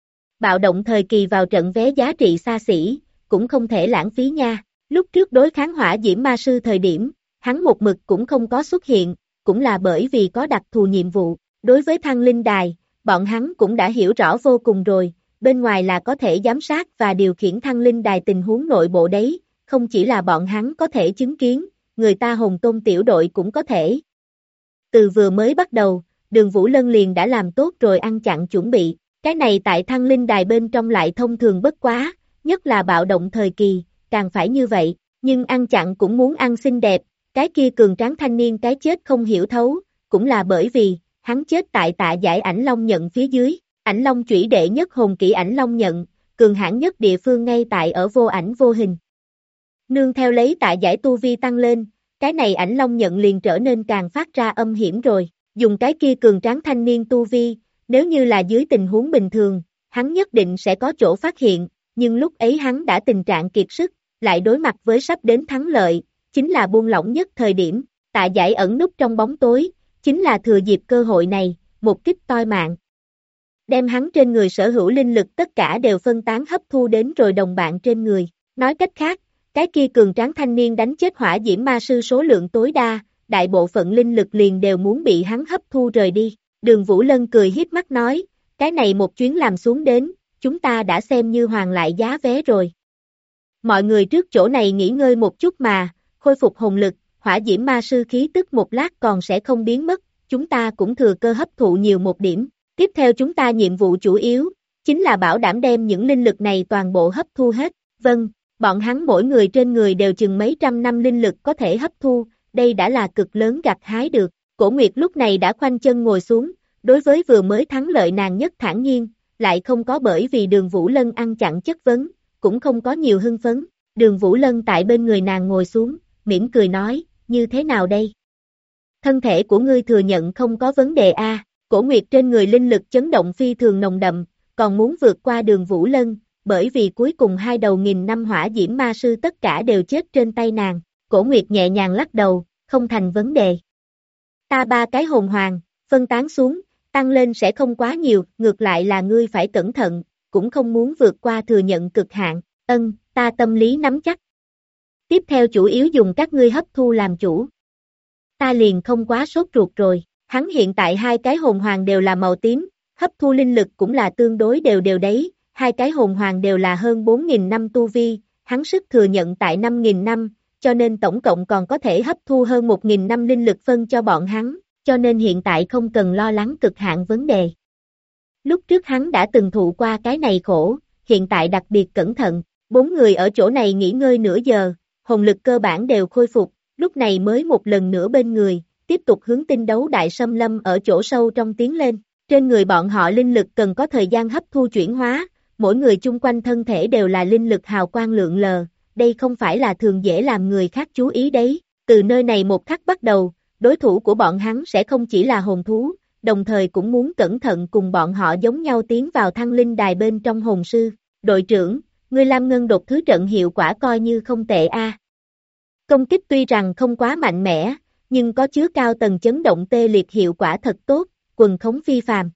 Bạo động thời kỳ vào trận vé giá trị xa xỉ, cũng không thể lãng phí nha. Lúc trước đối kháng hỏa diễm ma sư thời điểm, hắn một mực cũng không có xuất hiện, cũng là bởi vì có đặc thù nhiệm vụ. Đối với Thăng Linh Đài, bọn hắn cũng đã hiểu rõ vô cùng rồi, bên ngoài là có thể giám sát và điều khiển Thăng Linh Đài tình huống nội bộ đấy, không chỉ là bọn hắn có thể chứng kiến, người ta hồn tôn tiểu đội cũng có thể. Từ vừa mới bắt đầu, Đường Vũ Lân liền đã làm tốt rồi ăn chặn chuẩn bị, cái này tại Thăng Linh Đài bên trong lại thông thường bất quá, nhất là bạo động thời kỳ, càng phải như vậy, nhưng ăn chặn cũng muốn ăn xinh đẹp, cái kia cường tráng thanh niên cái chết không hiểu thấu, cũng là bởi vì, hắn chết tại Tạ Giải ảnh long nhận phía dưới, ảnh long chủy đệ nhất hồn kỹ ảnh long nhận, cường hãn nhất địa phương ngay tại ở vô ảnh vô hình. Nương theo lấy Tạ Giải tu vi tăng lên, cái này ảnh long nhận liền trở nên càng phát ra âm hiểm rồi, dùng cái kia cường tráng thanh niên tu vi, nếu như là dưới tình huống bình thường, hắn nhất định sẽ có chỗ phát hiện, nhưng lúc ấy hắn đã tình trạng kiệt sức, lại đối mặt với sắp đến thắng lợi, chính là buông lỏng nhất thời điểm, Tạ Giải ẩn núp trong bóng tối, chính là thừa dịp cơ hội này, một kích toi mạng. Đem hắn trên người sở hữu linh lực tất cả đều phân tán hấp thu đến rồi đồng bạn trên người, nói cách khác, cái kia cường tráng thanh niên đánh chết hỏa diễm ma sư số lượng tối đa, đại bộ phận linh lực liền đều muốn bị hắn hấp thu rời đi. Đường Vũ Lân cười hiếp mắt nói, cái này một chuyến làm xuống đến, chúng ta đã xem như hoàn lại giá vé rồi. Mọi người trước chỗ này nghỉ ngơi một chút mà, khôi phục hồn lực, hỏa diễm ma sư khí tức một lát còn sẽ không biến mất, chúng ta cũng thừa cơ hấp thụ nhiều một điểm. Tiếp theo chúng ta nhiệm vụ chủ yếu, chính là bảo đảm đem những linh lực này toàn bộ hấp thu hết. Vâng, bọn hắn mỗi người trên người đều chừng mấy trăm năm linh lực có thể hấp thu, đây đã là cực lớn gặt hái được. Cổ Nguyệt lúc này đã khoanh chân ngồi xuống, đối với vừa mới thắng lợi nàng nhất thản nhiên, lại không có bởi vì Đường Vũ Lân ăn chặn chất vấn, cũng không có nhiều hưng phấn. Đường Vũ Lân tại bên người nàng ngồi xuống, mỉm cười nói, như thế nào đây? Thân thể của ngươi thừa nhận không có vấn đề a. Cổ Nguyệt trên người linh lực chấn động phi thường nồng đậm, còn muốn vượt qua Đường Vũ Lân, bởi vì cuối cùng hai đầu nghìn năm hỏa diễm ma sư tất cả đều chết trên tay nàng. Cổ Nguyệt nhẹ nhàng lắc đầu, không thành vấn đề. Ta 3 cái hồn hoàng, phân tán xuống, tăng lên sẽ không quá nhiều, ngược lại là ngươi phải cẩn thận, cũng không muốn vượt qua thừa nhận cực hạn, ta tâm lý nắm chắc. Tiếp theo chủ yếu dùng các ngươi hấp thu làm chủ. Ta liền không quá sốt ruột rồi, hắn hiện tại 2 cái hồn hoàng đều là màu tím, hấp thu linh lực cũng là tương đối đều đều đấy, 2 cái hồn hoàng đều là hơn 4.000 năm tu vi, hắn sức thừa nhận tại 5.000 năm, cho nên tổng cộng còn có thể hấp thu hơn 1.000 năm linh lực phân cho bọn hắn, cho nên hiện tại không cần lo lắng cực hạn vấn đề. Lúc trước hắn đã từng thụ qua cái này khổ, hiện tại đặc biệt cẩn thận, 4 người ở chỗ này nghỉ ngơi nửa giờ, hồn lực cơ bản đều khôi phục, lúc này mới một lần nữa bên người, tiếp tục hướng tinh đấu đại xâm lâm ở chỗ sâu trong tiến lên. Trên người bọn họ linh lực cần có thời gian hấp thu chuyển hóa, mỗi người chung quanh thân thể đều là linh lực hào quang lượn lờ, đây không phải là thường dễ làm người khác chú ý đấy. Từ nơi này một khắc bắt đầu, đối thủ của bọn hắn sẽ không chỉ là hồn thú, đồng thời cũng muốn cẩn thận cùng bọn họ giống nhau tiến vào thăng linh đài bên trong hồn sư. Đội trưởng, ngươi Lam Ngân đột thứ trận hiệu quả coi như không tệ a. Công kích tuy rằng không quá mạnh mẽ, nhưng có chứa cao tầng chấn động tê liệt hiệu quả thật tốt, quần khống phi phàm.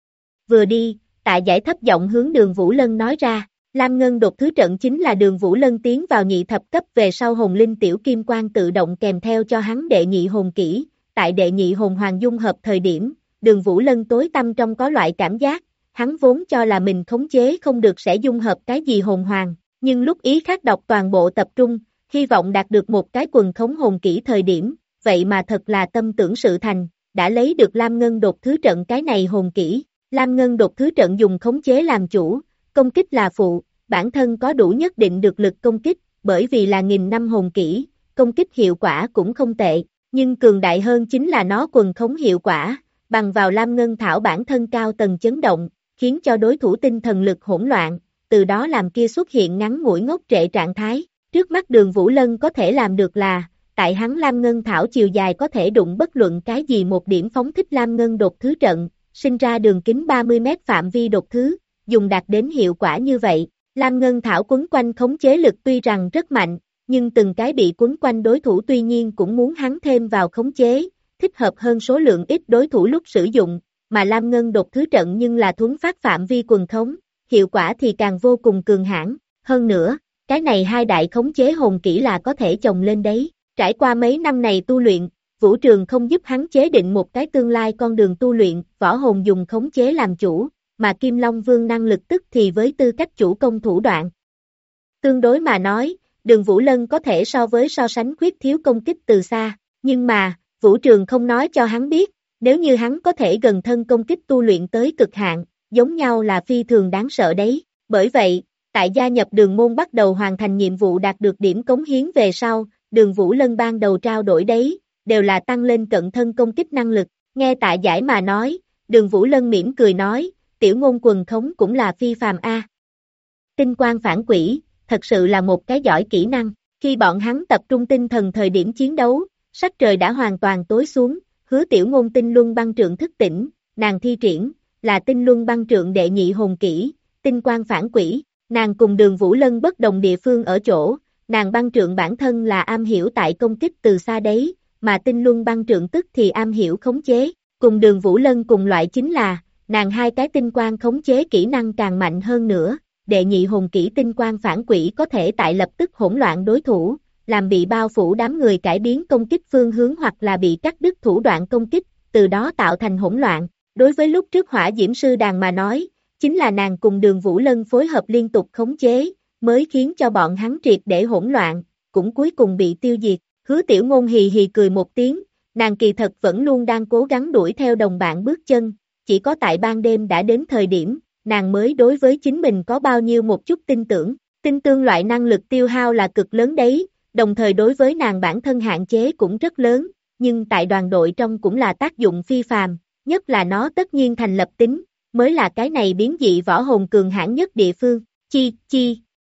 Vừa đi, Tạ Giải thấp giọng hướng Đường Vũ Lân nói ra, Lam Ngân đột thứ trận chính là Đường Vũ Lân tiến vào nhị thập cấp về sau hồn linh tiểu kim quang tự động kèm theo cho hắn đệ nhị hồn kỹ, tại đệ nhị hồn hoàng dung hợp thời điểm, Đường Vũ Lân tối tâm trong có loại cảm giác, hắn vốn cho là mình khống chế không được sẽ dung hợp cái gì hồn hoàng, nhưng lúc ý khắc đọc toàn bộ tập trung, hy vọng đạt được một cái quần khống hồn kỹ thời điểm, vậy mà thật là tâm tưởng sự thành, đã lấy được Lam Ngân đột thứ trận cái này hồn kỹ. Lam Ngân đột thứ trận dùng khống chế làm chủ, công kích là phụ, bản thân có đủ nhất định được lực công kích, bởi vì là nghìn năm hồn kỹ, công kích hiệu quả cũng không tệ, nhưng cường đại hơn chính là nó quần khống hiệu quả, bằng vào Lam Ngân thảo bản thân cao tầng chấn động, khiến cho đối thủ tinh thần lực hỗn loạn, từ đó làm kia xuất hiện ngắn ngủi ngốc trệ trạng thái. Trước mắt Đường Vũ Lân có thể làm được là, tại hắn Lam Ngân thảo chiều dài có thể đụng bất luận cái gì một điểm phóng thích Lam Ngân đột thứ trận, sinh ra đường kính 30 mét phạm vi đột thứ, dùng đạt đến hiệu quả như vậy. Lam Ngân thảo quấn quanh khống chế lực tuy rằng rất mạnh, nhưng từng cái bị quấn quanh đối thủ tuy nhiên cũng muốn hắn thêm vào khống chế, thích hợp hơn số lượng ít đối thủ lúc sử dụng, mà Lam Ngân đột thứ trận nhưng là thuấn phát phạm vi quần khống, hiệu quả thì càng vô cùng cường hãn. Hơn nữa, cái này 2 đại khống chế hồn kỹ là có thể chồng lên đấy. Trải qua mấy năm này tu luyện, Vũ Trường không giúp hắn chế định một cái tương lai con đường tu luyện, võ hồn dùng khống chế làm chủ, mà Kim Long Vương năng lực tức thì với tư cách chủ công thủ đoạn. Tương đối mà nói, Đường Vũ Lân có thể so sánh khuyết thiếu công kích từ xa, nhưng mà, Vũ Trường không nói cho hắn biết, nếu như hắn có thể gần thân công kích tu luyện tới cực hạn, giống nhau là phi thường đáng sợ đấy, bởi vậy, tại gia nhập Đường môn bắt đầu hoàn thành nhiệm vụ đạt được điểm cống hiến về sau, Đường Vũ Lân ban đầu trao đổi đấy, đều là tăng lên cận thân công kích năng lực, nghe Tạ Giải mà nói, Đường Vũ Lân mỉm cười nói, tiểu ngôn quần khống cũng là phi phàm a. Tinh quang phản quỷ, thật sự là một cái giỏi kỹ năng, khi bọn hắn tập trung tinh thần thời điểm chiến đấu, sắc trời đã hoàn toàn tối xuống, Hứa Tiểu Ngôn tinh luân băng trượng thức tỉnh, nàng thi triển, là tinh luân băng trượng đệ nhị hồn kỹ, tinh quang phản quỷ, nàng cùng Đường Vũ Lân bất đồng địa phương ở chỗ, nàng băng trượng bản thân là am hiểu tại công kích từ xa đấy, mà tinh luân băng trượng tức thì am hiểu khống chế, cùng Đường Vũ Lân cùng loại chính là, nàng 2 cái tinh quang khống chế kỹ năng càng mạnh hơn nữa, đệ nhị hồn kỹ tinh quang phản quỷ có thể tại lập tức hỗn loạn đối thủ, làm bị bao phủ đám người cải biến công kích phương hướng hoặc là bị cắt đứt thủ đoạn công kích, từ đó tạo thành hỗn loạn. Đối với lúc trước Hỏa Diễm Sư Đàn mà nói, chính là nàng cùng Đường Vũ Lân phối hợp liên tục khống chế, mới khiến cho bọn hắn triệt để hỗn loạn, cũng cuối cùng bị tiêu diệt. Hứa Tiểu Ngôn hì hì cười một tiếng, nàng kỳ thật vẫn luôn đang cố gắng đuổi theo đồng bạn bước chân, chỉ có tại ban đêm đã đến thời điểm, nàng mới đối với chính mình có bao nhiêu một chút tin tưởng, tinh tương loại năng lực tiêu hao là cực lớn đấy, đồng thời đối với nàng bản thân hạn chế cũng rất lớn, nhưng tại đoàn đội trong cũng là tác dụng phi phàm, nhất là nó tất nhiên thành lập tính, mới là cái này biến dị võ hồn cường hãn nhất địa phương, chi, chi.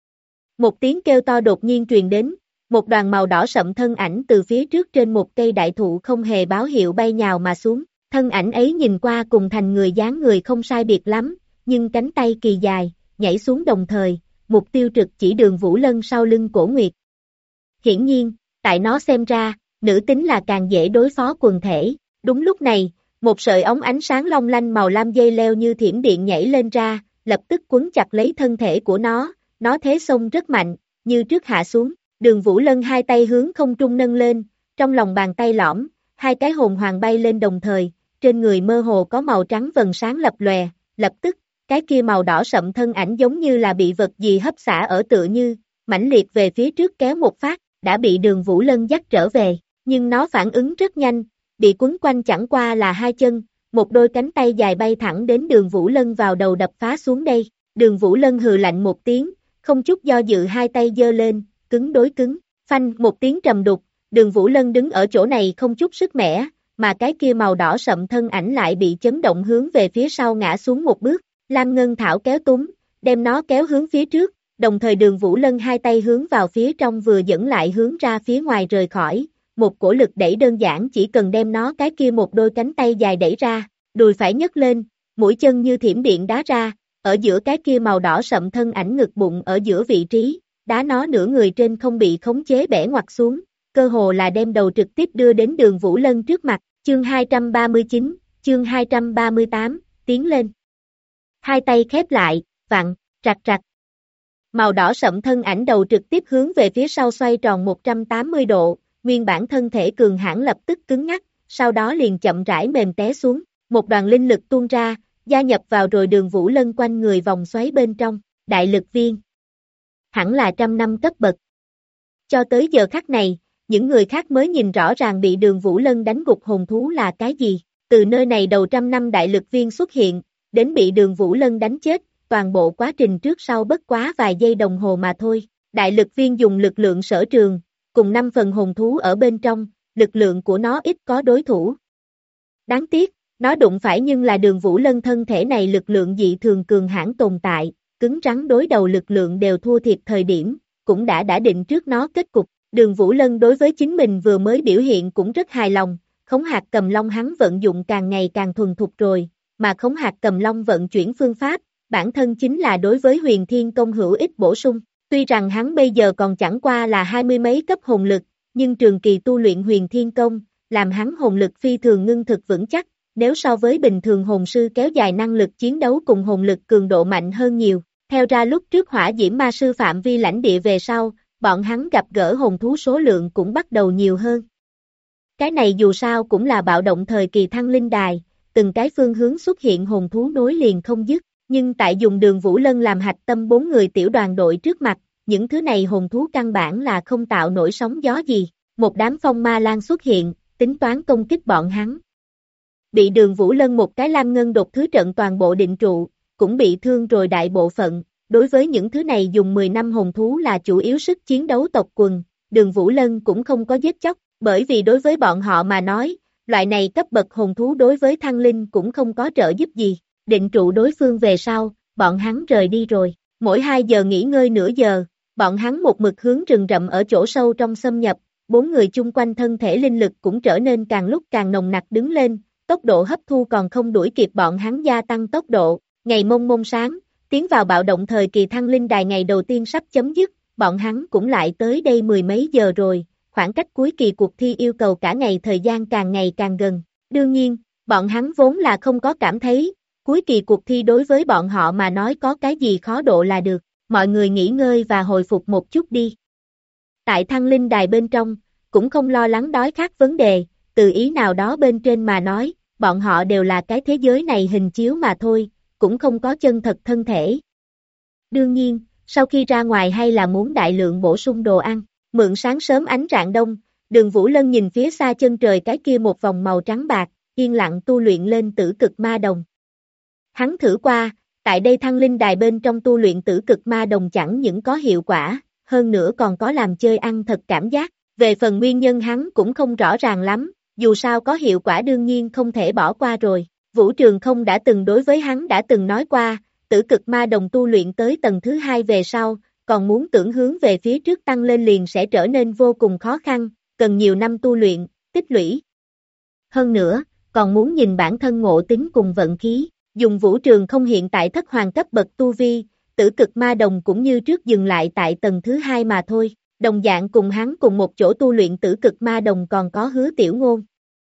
Một tiếng kêu to đột nhiên truyền đến, một đoàn màu đỏ sậm thân ảnh từ phía trước trên một cây đại thụ không hề báo hiệu bay nhào mà xuống, thân ảnh ấy nhìn qua cùng thành người dáng người không sai biệt lắm, nhưng cánh tay kỳ dài, nhảy xuống đồng thời, mục tiêu trực chỉ Đường Vũ Lân sau lưng Cổ Nguyệt. Hiển nhiên, tại nó xem ra, nữ tính là càng dễ đối phó quần thể. Đúng lúc này, một sợi ống ánh sáng long lanh màu lam dây leo như thiểm điện nhảy lên ra, lập tức quấn chặt lấy thân thể của nó thế xông rất mạnh, như trước hạ xuống. Đường Vũ Lân hai tay hướng không trung nâng lên, trong lòng bàn tay lõm, hai cái hồn hoàng bay lên đồng thời, trên người mơ hồ có màu trắng vầng sáng lập lòe, lập tức, cái kia màu đỏ sậm thân ảnh giống như là bị vật gì hấp xả ở tựa như, mãnh liệt về phía trước kéo một phát, đã bị Đường Vũ Lân dắt trở về, nhưng nó phản ứng rất nhanh, bị quấn quanh chẳng qua là hai chân, một đôi cánh tay dài bay thẳng đến Đường Vũ Lân vào đầu đập phá xuống đây. Đường Vũ Lân hừ lạnh một tiếng, không chút do dự hai tay giơ lên, cứng đối cứng, phanh một tiếng trầm đục, Đường Vũ Lân đứng ở chỗ này không chút sức mẻ, mà cái kia màu đỏ sậm thân ảnh lại bị chấn động hướng về phía sau ngã xuống một bước, Lam Ngân Thảo kéo túm, đem nó kéo hướng phía trước, đồng thời Đường Vũ Lân hai tay hướng vào phía trong vừa dẫn lại hướng ra phía ngoài rời khỏi, một cổ lực đẩy đơn giản chỉ cần đem nó cái kia một đôi cánh tay dài đẩy ra, đùi phải nhấc lên, mũi chân như thiểm điện đá ra, ở giữa cái kia màu đỏ sậm thân ảnh ngực bụng ở giữa vị trí, đá nó nửa người trên không bị khống chế bẻ ngoặt xuống, cơ hồ là đem đầu trực tiếp đưa đến Đường Vũ Lân trước mặt, chương 239, chương 238, tiến lên. Hai tay khép lại, vặn, rạch rạch. Màu đỏ sậm thân ảnh đầu trực tiếp hướng về phía sau xoay tròn 180 độ, nguyên bản thân thể cường hãn lập tức cứng ngắc, sau đó liền chậm rãi mềm té xuống, một đoàn linh lực tuôn ra, gia nhập vào rồi Đường Vũ Lân quanh người vòng xoáy bên trong, đại lực viên. Hẳn là 100 năm cấp bậc. Cho tới giờ khắc này, những người khác mới nhìn rõ ràng bị Đường Vũ Lân đánh gục hồn thú là cái gì, từ nơi này đầu 100 năm đại lực viên xuất hiện, đến bị Đường Vũ Lân đánh chết, toàn bộ quá trình trước sau bất quá vài giây đồng hồ mà thôi, đại lực viên dùng lực lượng sở trường, cùng 5 phần hồn thú ở bên trong, lực lượng của nó ít có đối thủ. Đáng tiếc, nó đụng phải nhưng là Đường Vũ Lân thân thể này lực lượng dị thường cường hãn tồn tại, cứng rắn đối đầu lực lượng đều thua thiệt thời điểm, cũng đã định trước nó kết cục. Đường Vũ Lân đối với chính mình vừa mới biểu hiện cũng rất hài lòng, khống hạt cầm long hắn vận dụng càng ngày càng thuần thục rồi, mà khống hạt cầm long vận chuyển phương pháp, bản thân chính là đối với huyền thiên công hữu ích bổ sung. Tuy rằng hắn bây giờ còn chẳng qua là 20 mấy cấp hồn lực, nhưng trường kỳ tu luyện huyền thiên công, làm hắn hồn lực phi thường ngưng thực vững chắc, nếu so với bình thường hồn sư kéo dài năng lực chiến đấu cùng hồn lực cường độ mạnh hơn nhiều. Theo ra lúc trước hỏa diễm ma sư phạm vi lãnh địa về sau, bọn hắn gặp gỡ hồn thú số lượng cũng bắt đầu nhiều hơn. Cái này dù sao cũng là bạo động thời kỳ thăng linh đài, từng cái phương hướng xuất hiện hồn thú nối liền không dứt, nhưng tại dùng Đường Vũ Lân làm hạch tâm 4 người tiểu đoàn đội trước mặt, những thứ này hồn thú căn bản là không tạo nổi sóng gió gì, một đám phong ma lan xuất hiện, tính toán công kích bọn hắn. Bị Đường Vũ Lân một cái lam ngân đột thứ trận toàn bộ định trụ, cũng bị thương rồi đại bộ phận, đối với những thứ này dùng 10 năm hồn thú là chủ yếu sức chiến đấu tộc quần, Đường Vũ Lân cũng không có giết chóc, bởi vì đối với bọn họ mà nói, loại này cấp bậc hồn thú đối với thăng linh cũng không có trợ giúp gì, định trụ đối phương về sau, bọn hắn rời đi rồi, mỗi 2 giờ nghỉ ngơi nửa giờ, bọn hắn một mực hướng rừng rậm ở chỗ sâu trong xâm nhập, 4 người chung quanh thân thể linh lực cũng trở nên càng lúc càng nồng nặc đứng lên, tốc độ hấp thu còn không đuổi kịp bọn hắn gia tăng tốc độ, ngày mông mông sáng, tiến vào bạo động thời kỳ thăng linh đài ngày đầu tiên sắp chấm dứt, bọn hắn cũng lại tới đây 10 mấy giờ rồi, khoảng cách cuối kỳ cuộc thi yêu cầu cả ngày thời gian càng ngày càng gần. Đương nhiên, bọn hắn vốn là không có cảm thấy, cuối kỳ cuộc thi đối với bọn họ mà nói có cái gì khó độ là được, mọi người nghỉ ngơi và hồi phục một chút đi. Tại thăng linh đài bên trong, cũng không lo lắng đói khát vấn đề, từ ý nào đó bên trên mà nói, bọn họ đều là cái thế giới này hình chiếu mà thôi, cũng không có chân thật thân thể. Đương nhiên, sau khi ra ngoài hay là muốn đại lượng bổ sung đồ ăn, mượn sáng sớm ánh rạng đông, Đường Vũ Lân nhìn phía xa chân trời cái kia một vòng màu trắng bạc, yên lặng tu luyện lên tử cực ma đồng. Hắn thử qua, tại đây thăng linh đài bên trong tu luyện tử cực ma đồng chẳng những có hiệu quả, hơn nữa còn có làm chơi ăn thật cảm giác, về phần nguyên nhân hắn cũng không rõ ràng lắm, dù sao có hiệu quả đương nhiên không thể bỏ qua rồi. Vũ Trường Không đã từng đối với hắn đã từng nói qua, tử cực ma đồng tu luyện tới tầng thứ 2 về sau, còn muốn tưởng hướng về phía trước tăng lên liền sẽ trở nên vô cùng khó khăn, cần nhiều năm tu luyện, tích lũy. Hơn nữa, còn muốn nhìn bản thân ngộ tính cùng vận khí, Dùng vũ trường không hiện tại thất hoàng cấp bậc tu vi, tử cực ma đồng cũng như trước dừng lại tại tầng thứ 2 mà thôi. Đồng dạng cùng hắn cùng một chỗ tu luyện tử cực ma đồng còn có Hứa Tiểu Ngôn.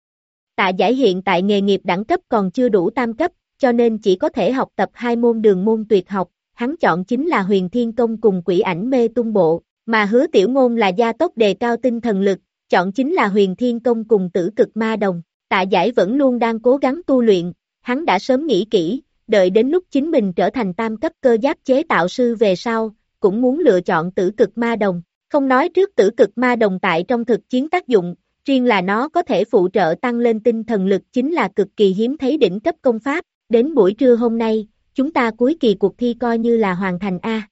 Tạ Giải hiện tại nghề nghiệp đẳng cấp còn chưa đủ tam cấp, cho nên chỉ có thể học tập 2 môn đường môn tuyệt học, hắn chọn chính là Huyền Thiên Công cùng Quỷ Ảnh Mê Tung Bộ, mà Hứa Tiểu Ngôn là gia tốc đề cao tinh thần lực, chọn chính là Huyền Thiên Công cùng tử cực ma đồng. Tạ Giải vẫn luôn đang cố gắng tu luyện, hắn đã sớm nghĩ kỹ, đợi đến lúc chính mình trở thành tam cấp cơ giáp chế tạo sư về sau, cũng muốn lựa chọn tử cực ma đồng. Không nói trước tử cực ma đồng tại trong thực chiến tác dụng, riêng là nó có thể phụ trợ tăng lên tinh thần lực chính là cực kỳ hiếm thấy đỉnh cấp công pháp. Đến buổi trưa hôm nay, chúng ta cuối kỳ cuộc thi coi như là hoàn thành a.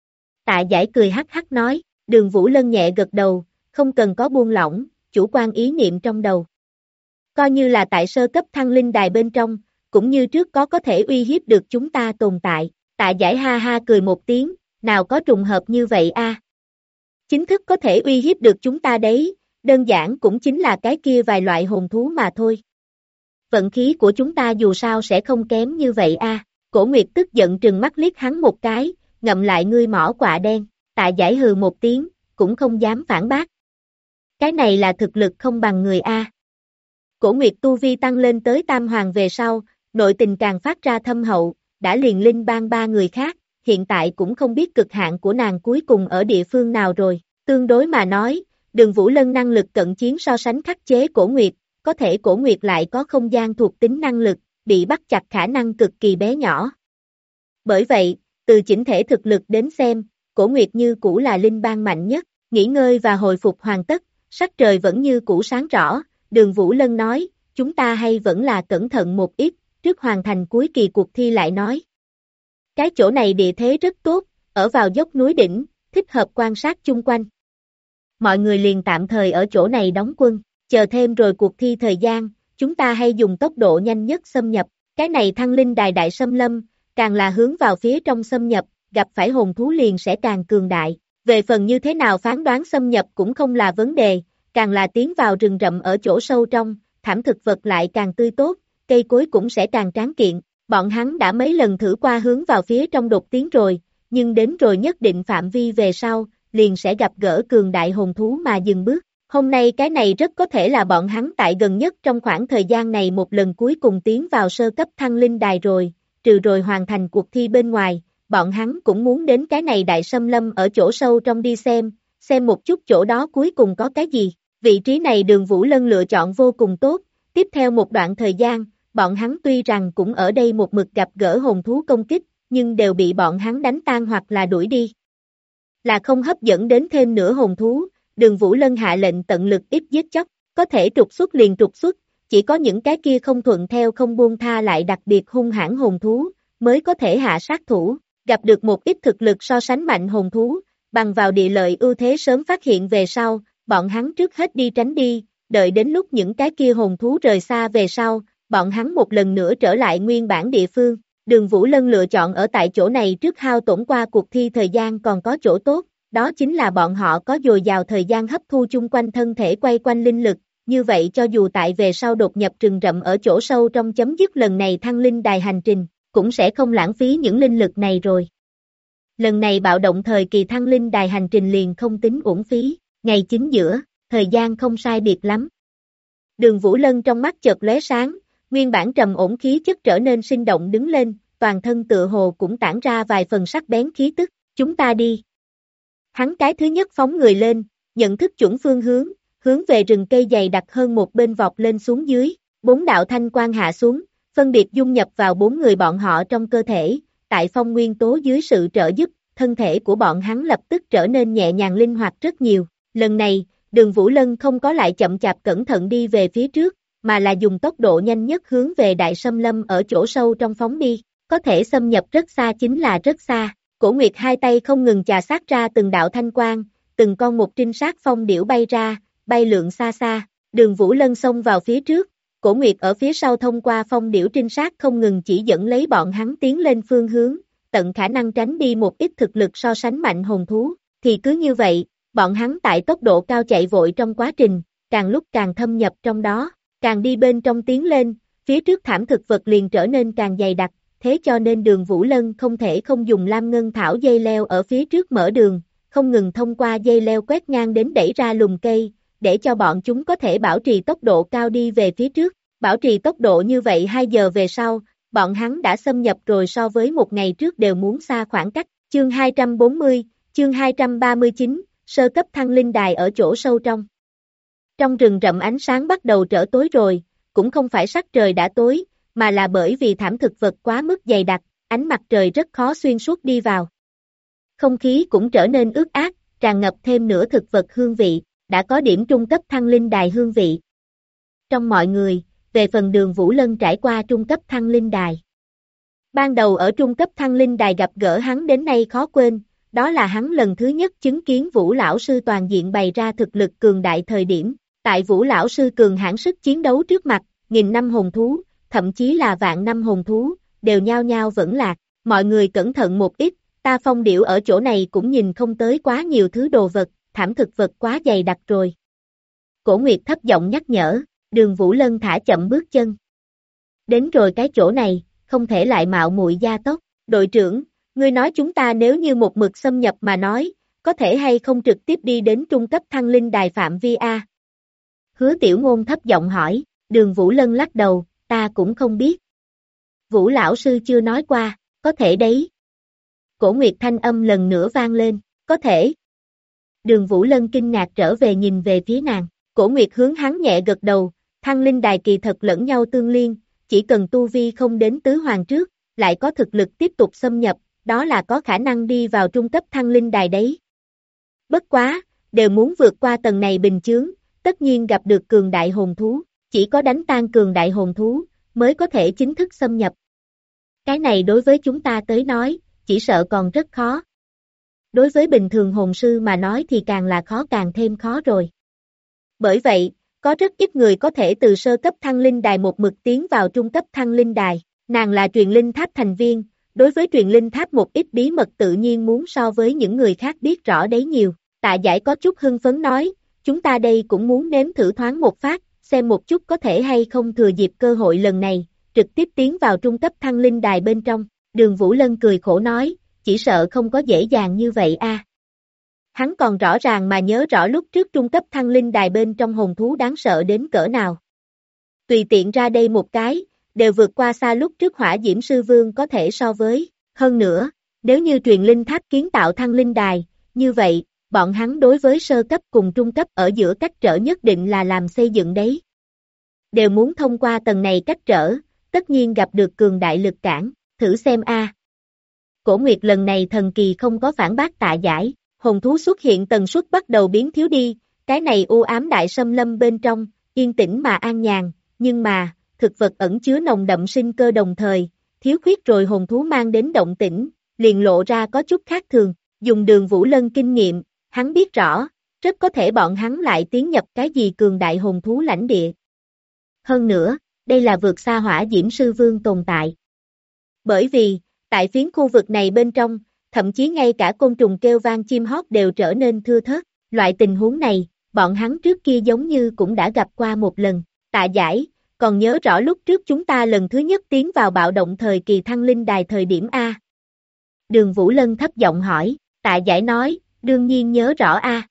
Tạ Giải cười hắc hắc nói, Đường Vũ Lân nhẹ gật đầu, không cần có buông lỏng, chủ quan ý niệm trong đầu. Coi như là tại sơ cấp thăng linh đài bên trong, cũng như trước có thể uy hiếp được chúng ta tồn tại. Tạ Giải ha ha cười một tiếng, nào có trùng hợp như vậy a. Chính thức có thể uy hiếp được chúng ta đấy, đơn giản cũng chính là cái kia vài loại hồn thú mà thôi. Vận khí của chúng ta dù sao sẽ không kém như vậy a. Cổ Nguyệt tức giận trừng mắt liếc hắn một cái, ngậm lại ngươi mỏ quạ đen. Tạ Giải hừ một tiếng, cũng không dám phản bác. Cái này là thực lực không bằng người a. Cổ Nguyệt tu vi tăng lên tới tam hoàng về sau, nội tình càng phát ra thâm hậu, đã liền linh bang 3 người khác, hiện tại cũng không biết cực hạn của nàng cuối cùng ở địa phương nào rồi. Tương đối mà nói, Đường Vũ Lân năng lực cận chiến so sánh khắc chế Cổ Nguyệt, có thể Cổ Nguyệt lại có không gian thuộc tính năng lực, bị bắt chặt khả năng cực kỳ bé nhỏ. Bởi vậy, từ chỉnh thể thực lực đến xem, Cổ Nguyệt như cũ là linh bang mạnh nhất, nghỉ ngơi và hồi phục hoàn tất, sắc trời vẫn như cũ sáng rõ, Đường Vũ Lân nói, chúng ta hay vẫn là cẩn thận một ít, trước hoàn thành cuối kỳ cuộc thi lại nói. Cái chỗ này địa thế rất tốt, ở vào dốc núi đỉnh, thích hợp quan sát chung quanh. Mọi người liền tạm thời ở chỗ này đóng quân, chờ thêm rồi cuộc thi thời gian, chúng ta hay dùng tốc độ nhanh nhất xâm nhập, cái này thăng linh đài đại xâm lâm, càng là hướng vào phía trong xâm nhập, gặp phải hồn thú liền sẽ càng cường đại. Về phần như thế nào phán đoán xâm nhập cũng không là vấn đề, càng là tiến vào rừng rậm ở chỗ sâu trong, thảm thực vật lại càng tươi tốt, cây cối cũng sẽ càng tráng kiện. Bọn hắn đã mấy lần thử qua hướng vào phía trong đột tiến rồi, nhưng đến rồi nhất định phạm vi về sau, liền sẽ gặp gỡ cường đại hồn thú mà dừng bước. Hôm nay cái này rất có thể là bọn hắn tại gần nhất trong khoảng thời gian này một lần cuối cùng tiến vào sơ cấp thăng linh đài rồi, trừ rồi hoàn thành cuộc thi bên ngoài, bọn hắn cũng muốn đến cái này đại xâm lâm ở chỗ sâu trong đi xem một chút chỗ đó cuối cùng có cái gì. Vị trí này Đường Vũ Lân lựa chọn vô cùng tốt, tiếp theo một đoạn thời gian, bọn hắn tuy rằng cũng ở đây một mực gặp gỡ hồn thú công kích, nhưng đều bị bọn hắn đánh tan hoặc là đuổi đi. Là không hấp dẫn đến thêm nữa hồn thú, Đường Vũ Lân hạ lệnh tận lực ít giết chóc, có thể trục xuất liền trục xuất, chỉ có những cái kia không thuận theo không buông tha lại đặc biệt hung hãn hồn thú, mới có thể hạ sát thủ, gặp được một ít thực lực so sánh mạnh hồn thú, bằng vào địa lợi ưu thế sớm phát hiện về sau, bọn hắn trước hết đi tránh đi, đợi đến lúc những cái kia hồn thú rời xa về sau, bọn hắn một lần nữa trở lại nguyên bản địa phương. Đường Vũ Lân lựa chọn ở tại chỗ này trước hao tổn qua cuộc thi thời gian còn có chỗ tốt, đó chính là bọn họ có dồi dào thời gian hấp thu chung quanh thân thể quay quanh linh lực, như vậy cho dù tại về sau đột nhập rừng rậm ở chỗ sâu trong chấm dứt lần này thăng linh đài hành trình, cũng sẽ không lãng phí những linh lực này rồi. Lần này bạo động thời kỳ thăng linh đài hành trình liền không tính uổng phí, ngày chính giữa, thời gian không sai biệt lắm. Đường Vũ Lân trong mắt chợt lóe sáng, nguyên bản trầm ổn khí chất trở nên sinh động đứng lên, toàn thân tựa hồ cũng tản ra vài phần sắc bén khí tức, chúng ta đi. Hắn cái thứ nhất phóng người lên, nhận thức chuẩn phương hướng về rừng cây dày đặc hơn một bên vọt lên xuống dưới, 4 đạo thanh quang hạ xuống, phân biệt dung nhập vào 4 người bọn họ trong cơ thể, tại phong nguyên tố dưới sự trợ giúp, thân thể của bọn hắn lập tức trở nên nhẹ nhàng linh hoạt rất nhiều. Lần này, Đường Vũ Lân không có lại chậm chạp cẩn thận đi về phía trước, mà là dùng tốc độ nhanh nhất hướng về đại xâm lâm ở chỗ sâu trong phóng đi, có thể xâm nhập rất xa chính là rất xa. Cổ Nguyệt hai tay không ngừng chà sát ra từng đạo thanh quang, từng con một trinh sát phong điểu bay ra, bay lượn xa xa, Đường Vũ Lân xông vào phía trước, Cổ Nguyệt ở phía sau thông qua phong điểu trinh sát không ngừng chỉ dẫn lấy bọn hắn tiến lên phương hướng, tận khả năng tránh đi một ít thực lực so sánh mạnh hồn thú, thì cứ như vậy, bọn hắn tại tốc độ cao chạy vội trong quá trình, càng lúc càng thâm nhập trong đó, càng đi bên trong tiến lên, phía trước thảm thực vật liền trở nên càng dày đặc, thế cho nên Đường Vũ Lân không thể không dùng lam ngân thảo dây leo ở phía trước mở đường, không ngừng thông qua dây leo quét ngang đến đẩy ra lùm cây, để cho bọn chúng có thể bảo trì tốc độ cao đi về phía trước. Bảo trì tốc độ như vậy 2 giờ về sau, bọn hắn đã xâm nhập rồi so với một ngày trước đều muốn xa khoảng cách. Chương 240, chương 239, sơ cấp thăng linh đài ở chỗ sâu trong. Trong rừng rậm ánh sáng bắt đầu trở tối rồi, cũng không phải sắc trời đã tối, mà là bởi vì thảm thực vật quá mức dày đặc, ánh mặt trời rất khó xuyên suốt đi vào. Không khí cũng trở nên ướt át, tràn ngập thêm nửa thực vật hương vị, đã có điểm trung cấp thăng linh đài hương vị. Trong mọi người, về phần Đường Vũ Lân trải qua trung cấp thăng linh đài. Ban đầu ở trung cấp thăng linh đài gặp gỡ hắn đến nay khó quên, đó là hắn lần thứ nhất chứng kiến Vũ Lão Sư toàn diện bày ra thực lực cường đại thời điểm. Tại Vũ Lão Sư cường hãn sức chiến đấu trước mặt, 1000 năm hồn thú, thậm chí là vạn năm hồn thú, đều nhao nhao vẫn lạc. Mọi người cẩn thận một ít, ta Phong Điểu ở chỗ này cũng nhìn không tới quá nhiều thứ đồ vật, thảm thực vật quá dày đặc rồi. Cổ Nguyệt thấp giọng nhắc nhở, Đường Vũ Lân thả chậm bước chân. Đến rồi cái chỗ này, không thể lại mạo muội gia tốc. Đội trưởng, ngươi nói chúng ta nếu như một mực xâm nhập mà nói, có thể hay không trực tiếp đi đến trung cấp thăng linh đài phạm vi A? Hứa Tiểu Ngôn thấp giọng hỏi, Đường Vũ Lân lắc đầu, ta cũng không biết. Vũ Lão Sư chưa nói qua, có thể đấy. Cổ Nguyệt thanh âm lần nữa vang lên, có thể. Đường Vũ Lân kinh ngạc trở về nhìn về phía nàng, Cổ Nguyệt hướng hắn nhẹ gật đầu, thăng linh đài kỳ thật lẫn nhau tương liên, chỉ cần tu vi không đến tứ hoàng trước, lại có thực lực tiếp tục xâm nhập, đó là có khả năng đi vào trung cấp thăng linh đài đấy. Bất quá, đều muốn vượt qua tầng này bình chướng, tất nhiên gặp được cường đại hồn thú, chỉ có đánh tan cường đại hồn thú, mới có thể chính thức xâm nhập. Cái này đối với chúng ta tới nói, chỉ sợ còn rất khó. Đối với bình thường hồn sư mà nói thì càng là khó càng thêm khó rồi. Bởi vậy, có rất ít người có thể từ sơ cấp thăng linh đài một mực tiến vào trung cấp thăng linh đài. Nàng là truyền linh tháp thành viên, đối với truyền linh tháp một ít bí mật tự nhiên muốn so với những người khác biết rõ đấy nhiều. Tạ Giải có chút hưng phấn nói, chúng ta đây cũng muốn nếm thử thoáng một phát, xem một chút có thể hay không thừa dịp cơ hội lần này, trực tiếp tiến vào trung cấp thăng linh đài bên trong. Đường Vũ Lân cười khổ nói, chỉ sợ không có dễ dàng như vậy a. Hắn còn rõ ràng mà nhớ rõ lúc trước trung cấp thăng linh đài bên trong hồn thú đáng sợ đến cỡ nào. Tùy tiện ra đây một cái, đều vượt qua xa lúc trước Hỏa Diễm Sư Vương có thể so với. Hơn nữa, nếu như truyền linh tháp kiến tạo thăng linh đài, như vậy, bọn hắn đối với sơ cấp cùng trung cấp ở giữa cách trở nhất định là làm xây dựng đấy. Đều muốn thông qua tầng này cách trở, tất nhiên gặp được cường đại lực cản, thử xem a. Cổ Nguyệt lần này thần kỳ không có phản bác Tạ Giải, hồn thú xuất hiện tần suất bắt đầu biến thiếu đi, cái này u ám đại xâm lâm bên trong, yên tĩnh mà an nhàn, nhưng mà, thực vật ẩn chứa nồng đậm sinh cơ đồng thời, thiếu khuyết rồi hồn thú mang đến động tĩnh, liền lộ ra có chút khác thường, dùng Đường Vũ Lân kinh nghiệm, hắn biết rõ, rất có thể bọn hắn lại tiến nhập cái gì cường đại hồn thú lãnh địa. Hơn nữa, đây là vượt xa Hỏa Diễm Sư Vương tồn tại. Bởi vì, tại phiến khu vực này bên trong, thậm chí ngay cả côn trùng kêu vang chim hót đều trở nên thưa thớt, loại tình huống này, bọn hắn trước kia giống như cũng đã gặp qua một lần. Tạ Giải, còn nhớ rõ lúc trước chúng ta lần thứ nhất tiến vào bạo động thời kỳ thăng linh đài thời điểm A. Đường Vũ Lân thấp giọng hỏi, Tạ Giải nói, đương nhiên nhớ rõ A.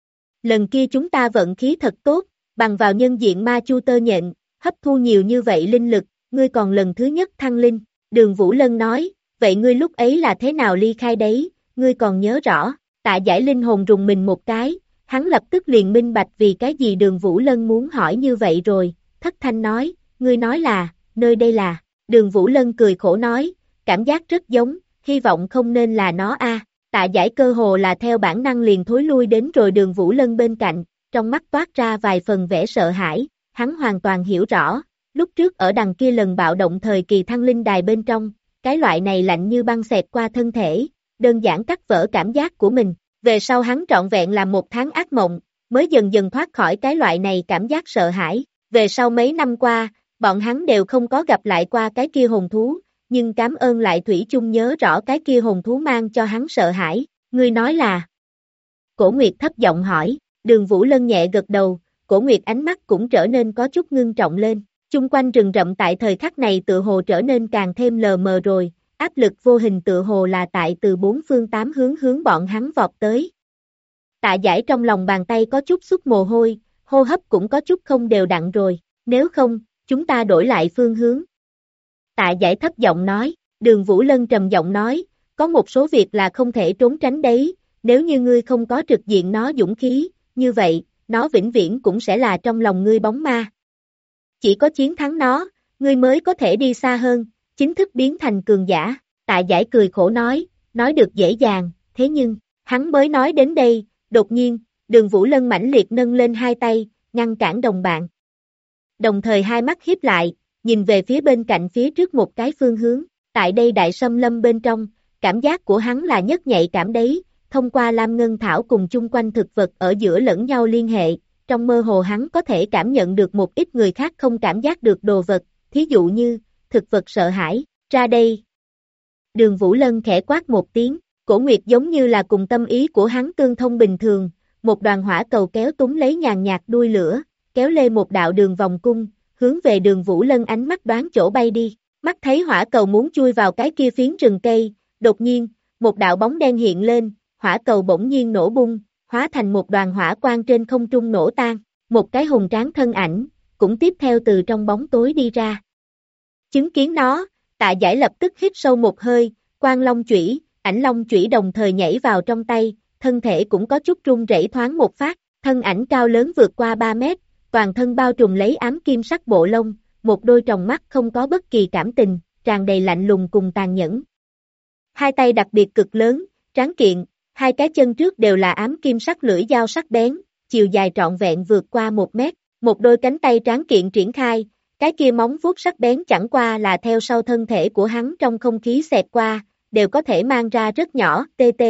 Lần kia chúng ta vận khí thật tốt, bằng vào nhân diện ma chu tơ nhện, hấp thu nhiều như vậy linh lực, ngươi còn lần thứ nhất thăng linh. Đường Vũ Lân nói, vậy ngươi lúc ấy là thế nào ly khai đấy, ngươi còn nhớ rõ. Tạ Giải linh hồn rùng mình một cái, hắn lập tức liền minh bạch vì cái gì Đường Vũ Lân muốn hỏi như vậy rồi, thất thanh nói, ngươi nói là, nơi đây là. Đường Vũ Lân cười khổ nói, cảm giác rất giống, hy vọng không nên là nó a. Tạ Giải cơ hồ là theo bản năng liền thối lui đến rồi Đường Vũ Lân bên cạnh, trong mắt toát ra vài phần vẻ sợ hãi, hắn hoàn toàn hiểu rõ, lúc trước ở đằng kia lần bạo động thời kỳ thăng linh đài bên trong, cái loại này lạnh như băng xẹt qua thân thể, đơn giản cắt vỡ cảm giác của mình, về sau hắn trọn vẹn làm một tháng ác mộng, mới dần dần thoát khỏi cái loại này cảm giác sợ hãi, về sau mấy năm qua, bọn hắn đều không có gặp lại qua cái kia hồn thú, nhưng cảm ơn lại thủy chung nhớ rõ cái kia hồn thú mang cho hắn sợ hãi, ngươi nói là. Cổ Nguyệt thấp giọng hỏi, Đường Vũ Lân nhẹ gật đầu, Cổ Nguyệt ánh mắt cũng trở nên có chút ngưng trọng lên, Chung quanh rừng rậm tại thời khắc này tựa hồ trở nên càng thêm lờ mờ rồi, áp lực vô hình tựa hồ là tại từ bốn phương tám hướng hướng bọn hắn vọt tới. Tạ Giải trong lòng bàn tay có chút xuất mồ hôi, hô hấp cũng có chút không đều đặn rồi, nếu không, chúng ta đổi lại phương hướng. Tạ Giải thấp giọng nói, Đường Vũ Lân trầm giọng nói, có một số việc là không thể trốn tránh đấy, nếu như ngươi không có trực diện nó dũng khí, như vậy, nó vĩnh viễn cũng sẽ là trong lòng ngươi bóng ma. Chỉ có chiến thắng nó, ngươi mới có thể đi xa hơn, chính thức biến thành cường giả. Tạ Giải cười khổ nói được dễ dàng, thế nhưng, hắn mới nói đến đây, đột nhiên, Đường Vũ Lân mãnh liệt nâng lên hai tay, ngăn cản đồng bạn. Đồng thời hai mắt híp lại, nhìn về phía bên cạnh phía trước một cái phương hướng, tại đây đại xâm lâm bên trong, cảm giác của hắn là nhất nhạy cảm đấy, thông qua Lam Ngân Thảo cùng chung quanh thực vật ở giữa lẫn nhau liên hệ, trong mơ hồ hắn có thể cảm nhận được một ít người khác không cảm giác được đồ vật, thí dụ như, thực vật sợ hãi, ra đây. Đường Vũ Lân khẽ quát một tiếng, Cổ Nguyệt giống như là cùng tâm ý của hắn tương thông bình thường, một đoàn hỏa cầu kéo túng lấy nhàn nhạt đuôi lửa, kéo lê một đạo đường vòng cung, hướng về Đường Vũ Lân ánh mắt đoán chỗ bay đi, mắt thấy hỏa cầu muốn chui vào cái kia phiến rừng cây, đột nhiên, một đạo bóng đen hiện lên, hỏa cầu bỗng nhiên nổ bung, hóa thành một đoàn hỏa quang trên không trung nổ tan, một cái hùng tráng thân ảnh, cũng tiếp theo từ trong bóng tối đi ra. Chứng kiến nó, Tạ Giải lập tức hít sâu một hơi, quang long chủy, ảnh long chủy đồng thời nhảy vào trong tay, thân thể cũng có chút rung rẩy thoáng một phát, thân ảnh cao lớn vượt qua 3 mét, toàn thân bao trùm lấy ám kim sắc bộ lông, một đôi tròng mắt không có bất kỳ cảm tình, tràn đầy lạnh lùng cùng tàn nhẫn. Hai tay đặc biệt cực lớn, tráng kiện, hai cái chân trước đều là ám kim sắc lưỡi dao sắc bén, chiều dài trọn vẹn vượt qua 1 mét, một đôi cánh tay tráng kiện triển khai, cái kia móng vuốt sắc bén chẳng qua là theo sau thân thể của hắn trong không khí xẹt qua, đều có thể mang ra rất nhỏ,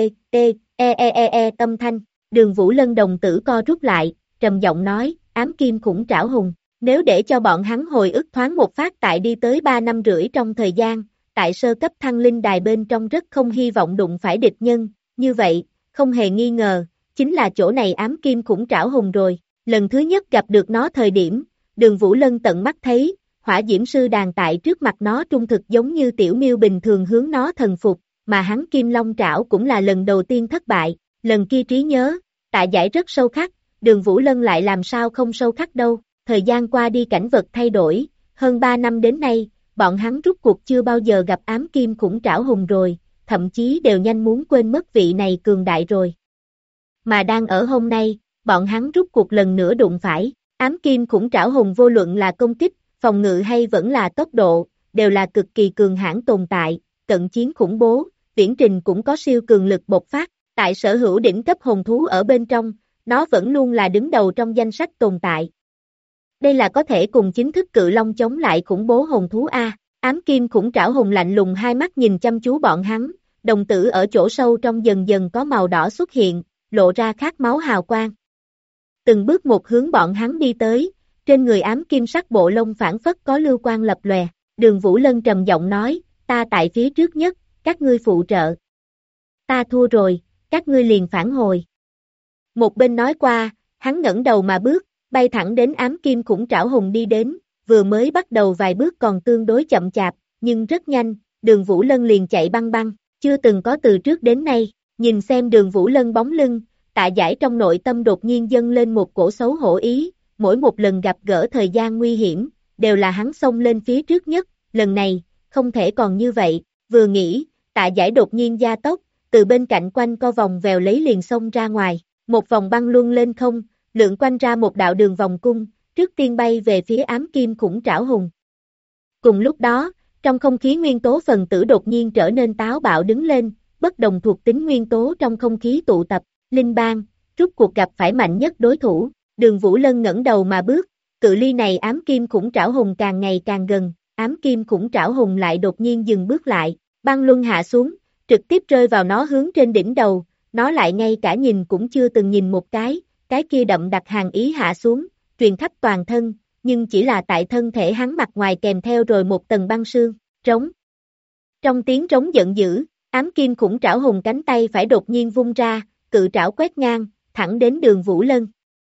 âm thanh. Đường Vũ Lân đồng tử co rút lại, trầm giọng nói, ám kim khủng trảo hùng, nếu để cho bọn hắn hồi ức thoáng một phát tại đi tới 3 năm rưỡi trong thời gian, tại sơ cấp thăng linh đài bên trong rất không hy vọng đụng phải địch nhân, như vậy, không hề nghi ngờ, chính là chỗ này ám kim khủng trảo hùng rồi. Lần thứ nhất gặp được nó thời điểm, Đường Vũ Lân tận mắt thấy, hỏa diễm sư đàn tại trước mặt nó trung thực giống như tiểu miêu bình thường hướng nó thần phục, mà hắn kim long trảo cũng là lần đầu tiên thất bại, lần kia trí nhớ, Tạ Giải rất sâu khắc, Đường Vũ Lân lại làm sao không sâu khắc đâu, thời gian qua đi cảnh vật thay đổi, hơn 3 năm đến nay, bọn hắn rút cuộc chưa bao giờ gặp ám kim khủng trảo hùng rồi, thậm chí đều nhanh muốn quên mất vị này cường đại rồi. Mà đang ở hôm nay, bọn hắn rút cuộc lần nữa đụng phải, ám kim khủng trảo hùng vô luận là công kích, phòng ngự hay vẫn là tốc độ, đều là cực kỳ cường hãn tồn tại, cận chiến khủng bố, viễn trình cũng có siêu cường lực bộc phát, tại sở hữu đỉnh cấp hồn thú ở bên trong, nó vẫn luôn là đứng đầu trong danh sách tồn tại. Đây là có thể cùng chính thức cự long chống lại khủng bố hồn thú A, ám kim khủng trảo hùng lạnh lùng hai mắt nhìn chăm chú bọn hắn, đồng tử ở chỗ sâu trong dần dần có màu đỏ xuất hiện, lộ ra khát máu hào quang. Từng bước một hướng bọn hắn đi tới, trên người ám kim sắc bộ lông phản phất có lưu quang lập lòe, Đường Vũ Lân trầm giọng nói, ta tại phía trước nhất, các ngươi phụ trợ. Ta thua rồi, các ngươi liền phản hồi. Một bên nói qua, hắn ngẩng đầu mà bước, bay thẳng đến ám kim khủng trảo hùng đi đến, vừa mới bắt đầu vài bước còn tương đối chậm chạp, nhưng rất nhanh, Đường Vũ Lân liền chạy băng băng, chưa từng có từ trước đến nay, nhìn xem Đường Vũ Lân bóng lưng, Tạ Giải trong nội tâm đột nhiên dâng lên một cổ xấu hổ ý, mỗi một lần gặp gỡ thời gian nguy hiểm, đều là hắn xông lên phía trước nhất, lần này, không thể còn như vậy, vừa nghĩ, Tạ Giải đột nhiên gia tốc, từ bên cạnh quanh co vòng vèo lấy liền xông ra ngoài, một vòng băng luân lên không, lượn quanh ra một đạo đường vòng cung, trước tiên bay về phía ám kim khủng trảo hùng. Cùng lúc đó, trong không khí nguyên tố phần tử đột nhiên trở nên táo bạo đứng lên, bất đồng thuộc tính nguyên tố trong không khí tụ tập, Linh Bang, rút cuộc gặp phải mạnh nhất đối thủ, Đường Vũ Lân ngẩng đầu mà bước, cự ly này ám kim khủng trảo hùng càng ngày càng gần, ám kim khủng trảo hùng lại đột nhiên dừng bước lại, băng luân hạ xuống, trực tiếp rơi vào nó hướng trên đỉnh đầu, nó lại ngay cả nhìn cũng chưa từng nhìn một cái kia đậm đặc hàn ý hạ xuống, truyền khắp toàn thân, nhưng chỉ là tại thân thể hắn mặt ngoài kèm theo rồi một tầng băng sương, trống. Trong tiếng trống giận dữ, ám kim khủng trảo hùng cánh tay phải đột nhiên vung ra, cự trảo quét ngang, thẳng đến Đường Vũ Lân.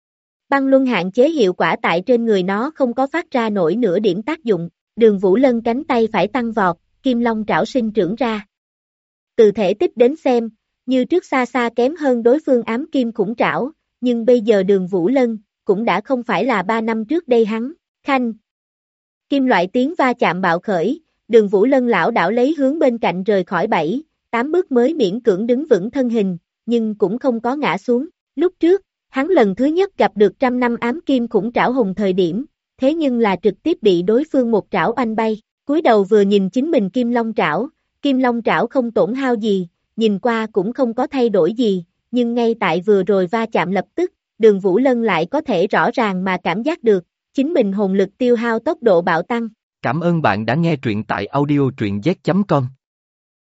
Băng luân hạn chế hiệu quả tại trên người nó không có phát ra nổi nửa điểm tác dụng. Đường Vũ Lân cánh tay phải tăng vọt, kim long trảo sinh trưởng ra. Từ thể tích đến xem, như trước xa xa kém hơn đối phương ám kim khủng trảo, nhưng bây giờ Đường Vũ Lân cũng đã không phải là 3 năm trước đây hắn. Khanh. Kim loại tiếng va chạm bạo khởi, Đường Vũ Lân lảo đảo lấy hướng bên cạnh rời khỏi 7-8 bước mới miễn cưỡng đứng vững thân hình, nhưng cũng không có ngã xuống. Lúc trước, hắn lần thứ nhất gặp được 100 năm ám kim khủng trảo hùng thời điểm, thế nhưng là trực tiếp bị đối phương một trảo oanh bay. Cúi đầu vừa nhìn chính mình kim long trảo không tổn hao gì, nhìn qua cũng không có thay đổi gì, nhưng ngay tại vừa rồi va chạm lập tức, Đường Vũ Lân lại có thể rõ ràng mà cảm giác được, chính mình hồn lực tiêu hao tốc độ bạo tăng. Cảm ơn bạn đã nghe truyện tại audio truyện z.com.